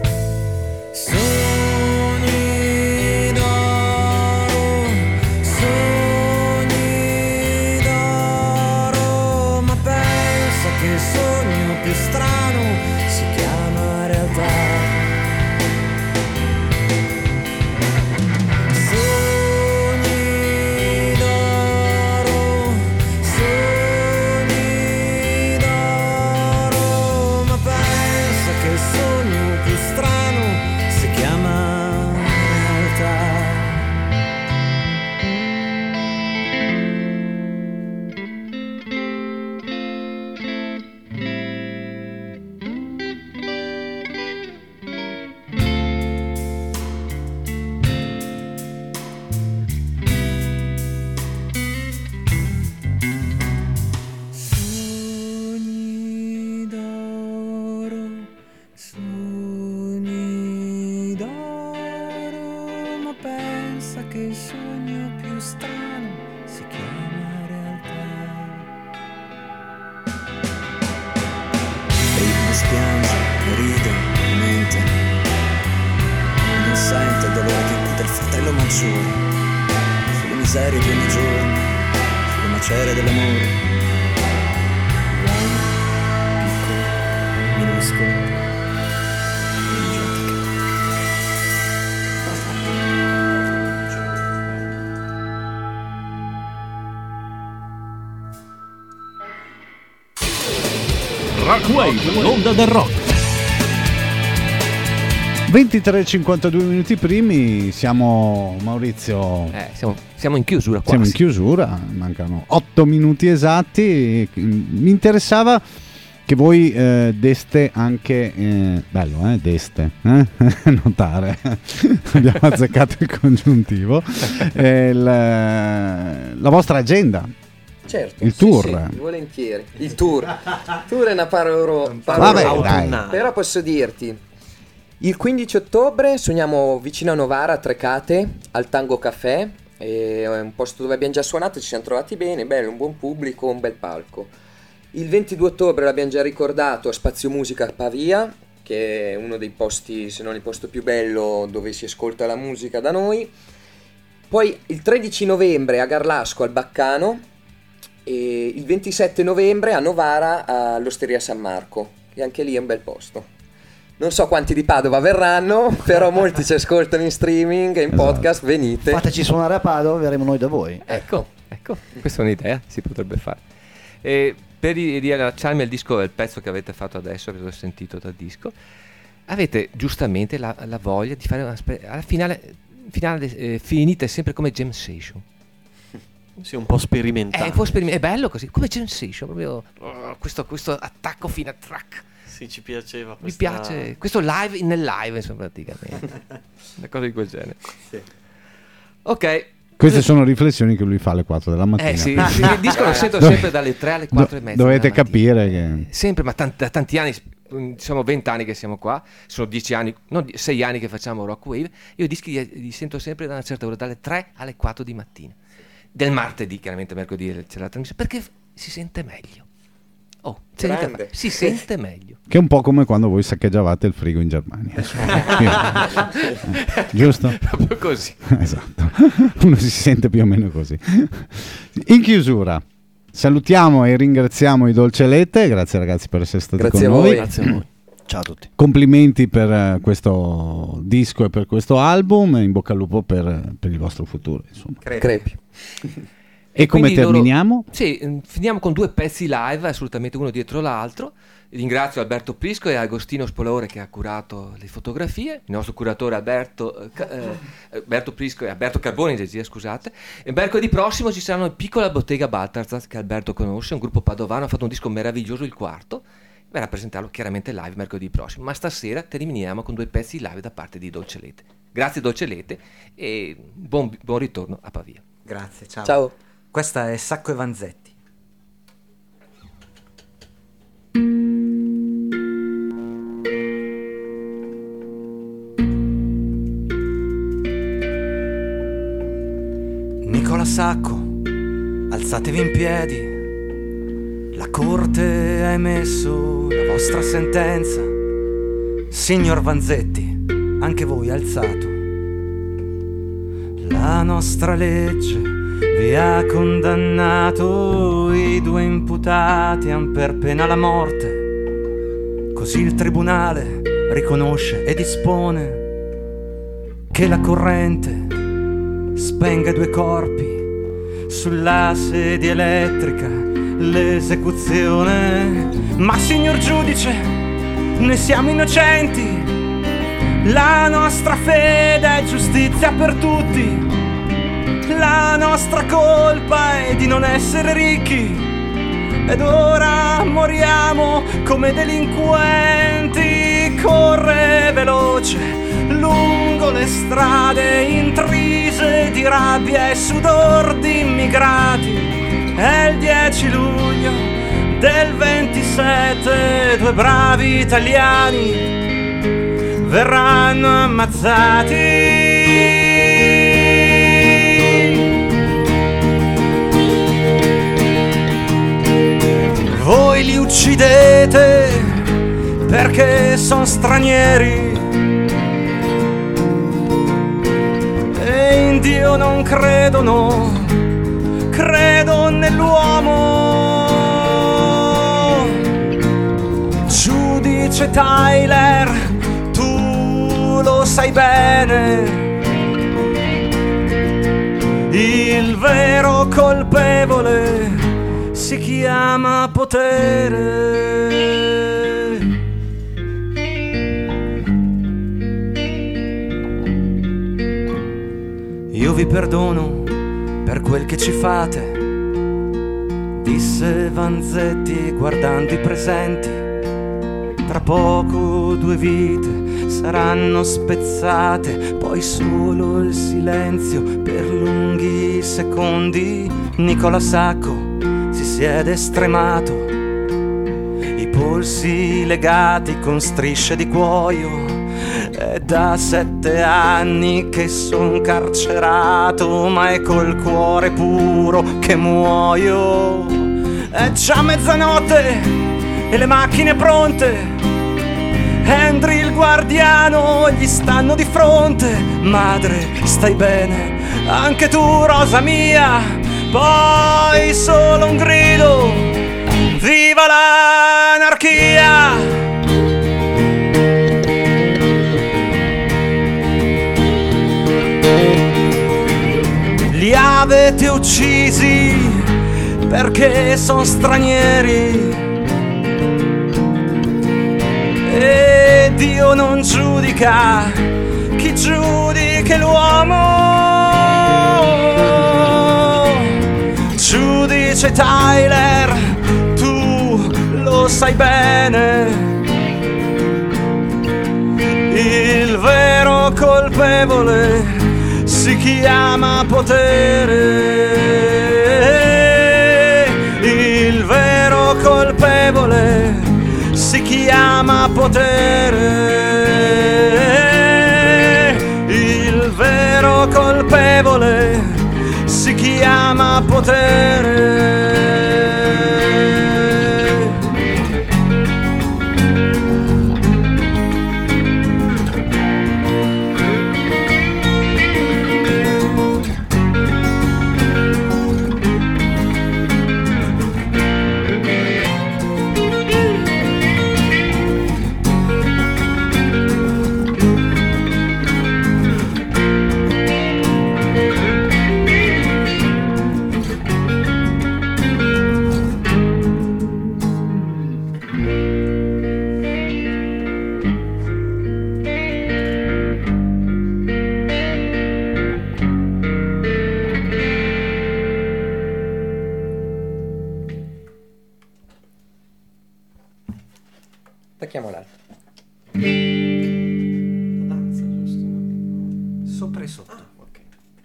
Speaker 1: Sogni d'oro, sogni d'oro, ma pensa che il sogno più strano si chiama realtà. Sogni d'oro, sogni d'oro, ma pensa che il sogno più strano si chiama realtà. Sogni d'oro, sogni d'oro, ma pensa che il sogno più strano si chiama realtà. E il bus piange, ride, mente, non sente il dolore che incute il fratello maggiore, sulle miserie di ogni giorno, sulle macerie dell'amore. Uomo, piccolo, minuscolo, energetica.
Speaker 2: Rockwave, l'onda del rock.
Speaker 3: 23:52 minuti primi, siamo Maurizio.
Speaker 4: Siamo in chiusura quasi.
Speaker 3: Siamo in chiusura, mancano 8 minuti esatti. Mi interessava che voi deste anche, bello, deste, notare, abbiamo azzeccato il congiuntivo, la vostra agenda.
Speaker 6: Certo,
Speaker 3: il tour.
Speaker 6: Sì, volentieri. Il tour. Tour è una parola
Speaker 3: Vabbè,
Speaker 6: però posso dirti, il 15 ottobre suoniamo vicino a Novara, a Trecate, al Tango Café. È un posto dove abbiamo già suonato, ci siamo trovati bene, bello, un buon pubblico, un bel palco. Il 22 ottobre l'abbiamo già ricordato a Spazio Musica a Pavia, che è uno dei posti, se non il posto più bello dove si ascolta la musica da noi. Poi il 13 novembre a Garlasco al Baccano, e il 27 novembre a Novara all'Osteria San Marco, che anche lì è un bel posto. Non so quanti di Padova verranno, però molti ci ascoltano in streaming e in podcast, venite.
Speaker 8: Fateci suonare a Padova, verremo noi da voi.
Speaker 4: Ecco, questa è un'idea, si potrebbe fare. E per riallacciarmi al disco, il pezzo che avete fatto adesso, che ho sentito dal disco, avete giustamente la voglia di fare alla finale finite sempre come jam session.
Speaker 7: Sì, un po' sperimentale.
Speaker 4: È bello così, come jam session, proprio questo attacco fino a track.
Speaker 7: Sì, ci piaceva.
Speaker 4: Mi piace questo live nel live, insomma, praticamente una cosa di quel genere.
Speaker 5: Sì.
Speaker 4: Ok,
Speaker 3: Queste sono riflessioni che lui fa alle 4 della mattina.
Speaker 4: Sì, il disco lo sento sempre dalle 3 alle 4 e mezza.
Speaker 3: Dovete capire che...
Speaker 4: Sempre, ma da tanti anni, diciamo 20 anni che siamo qua, sono 10 anni, no, 6 anni che facciamo Rock Wave, io i dischi li sento sempre da una certa ora, dalle 3 alle 4 di mattina. Del martedì, chiaramente mercoledì c'è la trasmissione, perché si sente meglio. Si sente meglio.
Speaker 3: Che è un po' come quando voi saccheggiavate il frigo in Germania. Giusto?
Speaker 4: Proprio così.
Speaker 3: Esatto. Uno si sente più o meno così. In chiusura salutiamo e ringraziamo i Dolcelete. Grazie ragazzi per essere stati con noi.
Speaker 7: Grazie a voi.
Speaker 8: Ciao a tutti.
Speaker 3: Complimenti per questo disco e per questo album, e in bocca al lupo per il vostro futuro, insomma.
Speaker 6: Crepi.
Speaker 3: E come terminiamo?
Speaker 4: Finiamo con 2 pezzi live, assolutamente uno dietro l'altro. Ringrazio Alberto Prisco e Agostino Spolaore che ha curato le fotografie, il nostro curatore Alberto Prisco e Alberto Carboni in regia, scusate. E mercoledì prossimo ci saranno in Piccola Bottega Balthazar, che Alberto conosce, un gruppo padovano, ha fatto un disco meraviglioso, il quarto. Verrà a presentarlo chiaramente live mercoledì prossimo, ma stasera terminiamo con 2 pezzi live da parte di Dolcelete. Grazie Dolcelete e buon ritorno a Pavia.
Speaker 5: Grazie, ciao.
Speaker 6: Ciao.
Speaker 5: Questa è Sacco e Vanzetti. Nicola Sacco, alzatevi in piedi. La corte ha emesso la vostra sentenza. Signor Vanzetti, anche voi alzato. La nostra legge vi ha condannato, i 2 imputati han per pena la morte. Così il tribunale riconosce e dispone che la corrente spenga 2 corpi sulla sedia elettrica, l'esecuzione. Ma signor giudice, noi siamo innocenti, la nostra fede è giustizia per tutti. La nostra colpa è di non essere ricchi ed ora moriamo come delinquenti. Corre veloce lungo le strade intrise di rabbia e sudor di immigrati. È il 10 luglio del 27, 2 bravi italiani verranno ammazzati. Voi li uccidete perché sono stranieri e in Dio non credono, credo nell'uomo. Giudice Tyler, tu lo sai bene, il vero colpevole si chiama potere. Io vi perdono per quel che ci fate, disse Vanzetti guardando i presenti. Tra poco 2 vite saranno spezzate, poi solo il silenzio per lunghi secondi. Nicola Sacco si siede stremato, i polsi legati con strisce di cuoio. È da 7 anni che son carcerato, ma è col cuore puro che muoio. È già mezzanotte e le macchine pronte. Henry il guardiano gli stanno di fronte. Madre, stai bene? Anche tu, rosa mia? Poi solo un grido: viva l'anarchia! Li avete uccisi perché sono stranieri e Dio non giudica chi giudica l'uomo. Giudice Tyler, tu lo sai bene, il vero colpevole
Speaker 1: si chiama potere. Il vero colpevole si chiama potere. Il vero colpevole si chiama potere.
Speaker 6: Attacchiamo l'altro.
Speaker 7: Danza, giusto?
Speaker 5: Sopra e sotto.
Speaker 7: Ah, ok.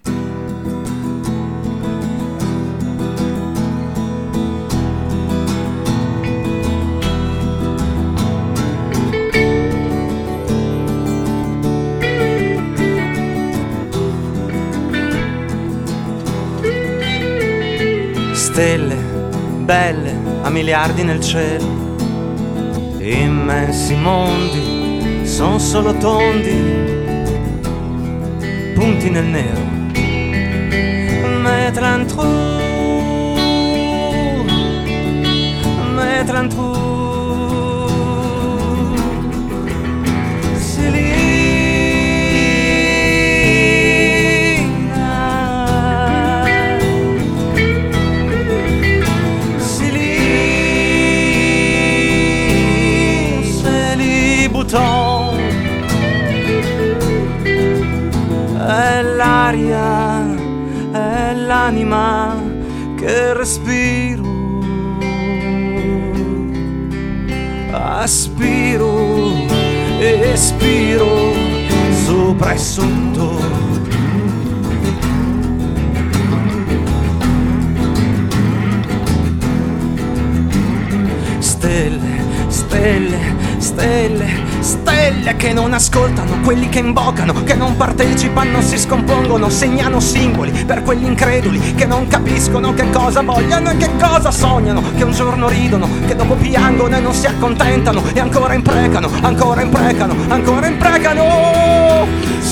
Speaker 1: Stelle belle a miliardi nel cielo, immensi mondi, son solo tondi, punti nel nero. Mettre un trou, mettre un trou. È l'aria, è l'anima che respiro, aspiro, espiro, sopra e sotto. Stelle, stelle, stelle, stelle che non ascoltano, quelli che invocano, che non partecipano, si scompongono, segnano simboli per quelli increduli che non capiscono che cosa vogliono e che cosa sognano, che un giorno ridono, che dopo piangono e non si accontentano e ancora imprecano, ancora imprecano, ancora imprecano.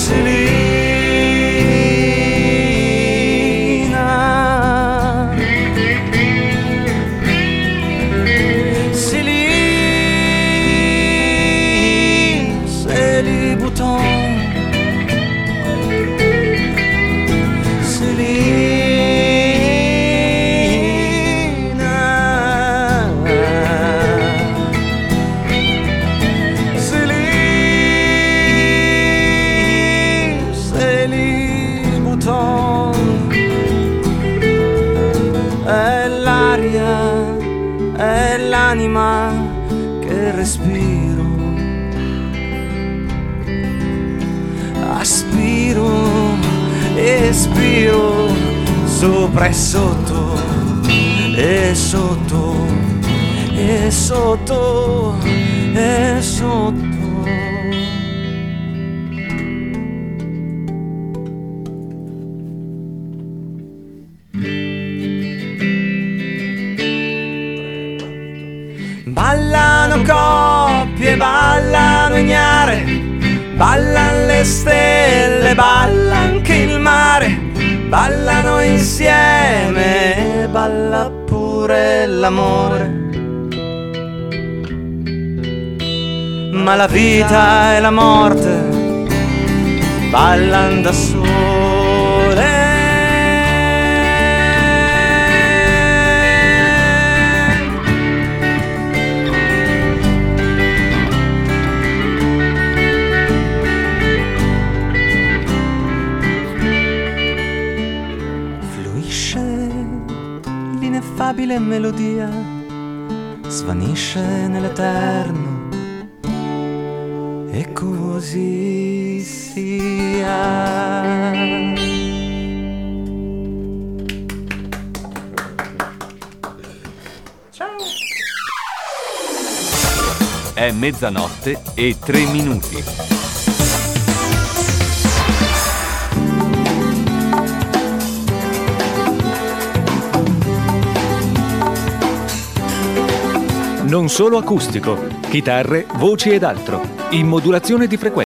Speaker 1: È l'anima che respiro, aspiro, espiro, sopra e sotto, e sotto, e sotto, e sotto. Ballano coppie, ballano ignare, ballan le stelle, balla anche il mare, ballano insieme, balla pure l'amore. Ma la vita e la morte ballan da sole. L'ineffabile melodia svanisce nell'eterno e così sia.
Speaker 9: È mezzanotte e 3 minuti.
Speaker 2: Non solo acustico, chitarre, voci ed altro. In modulazione di frequenza.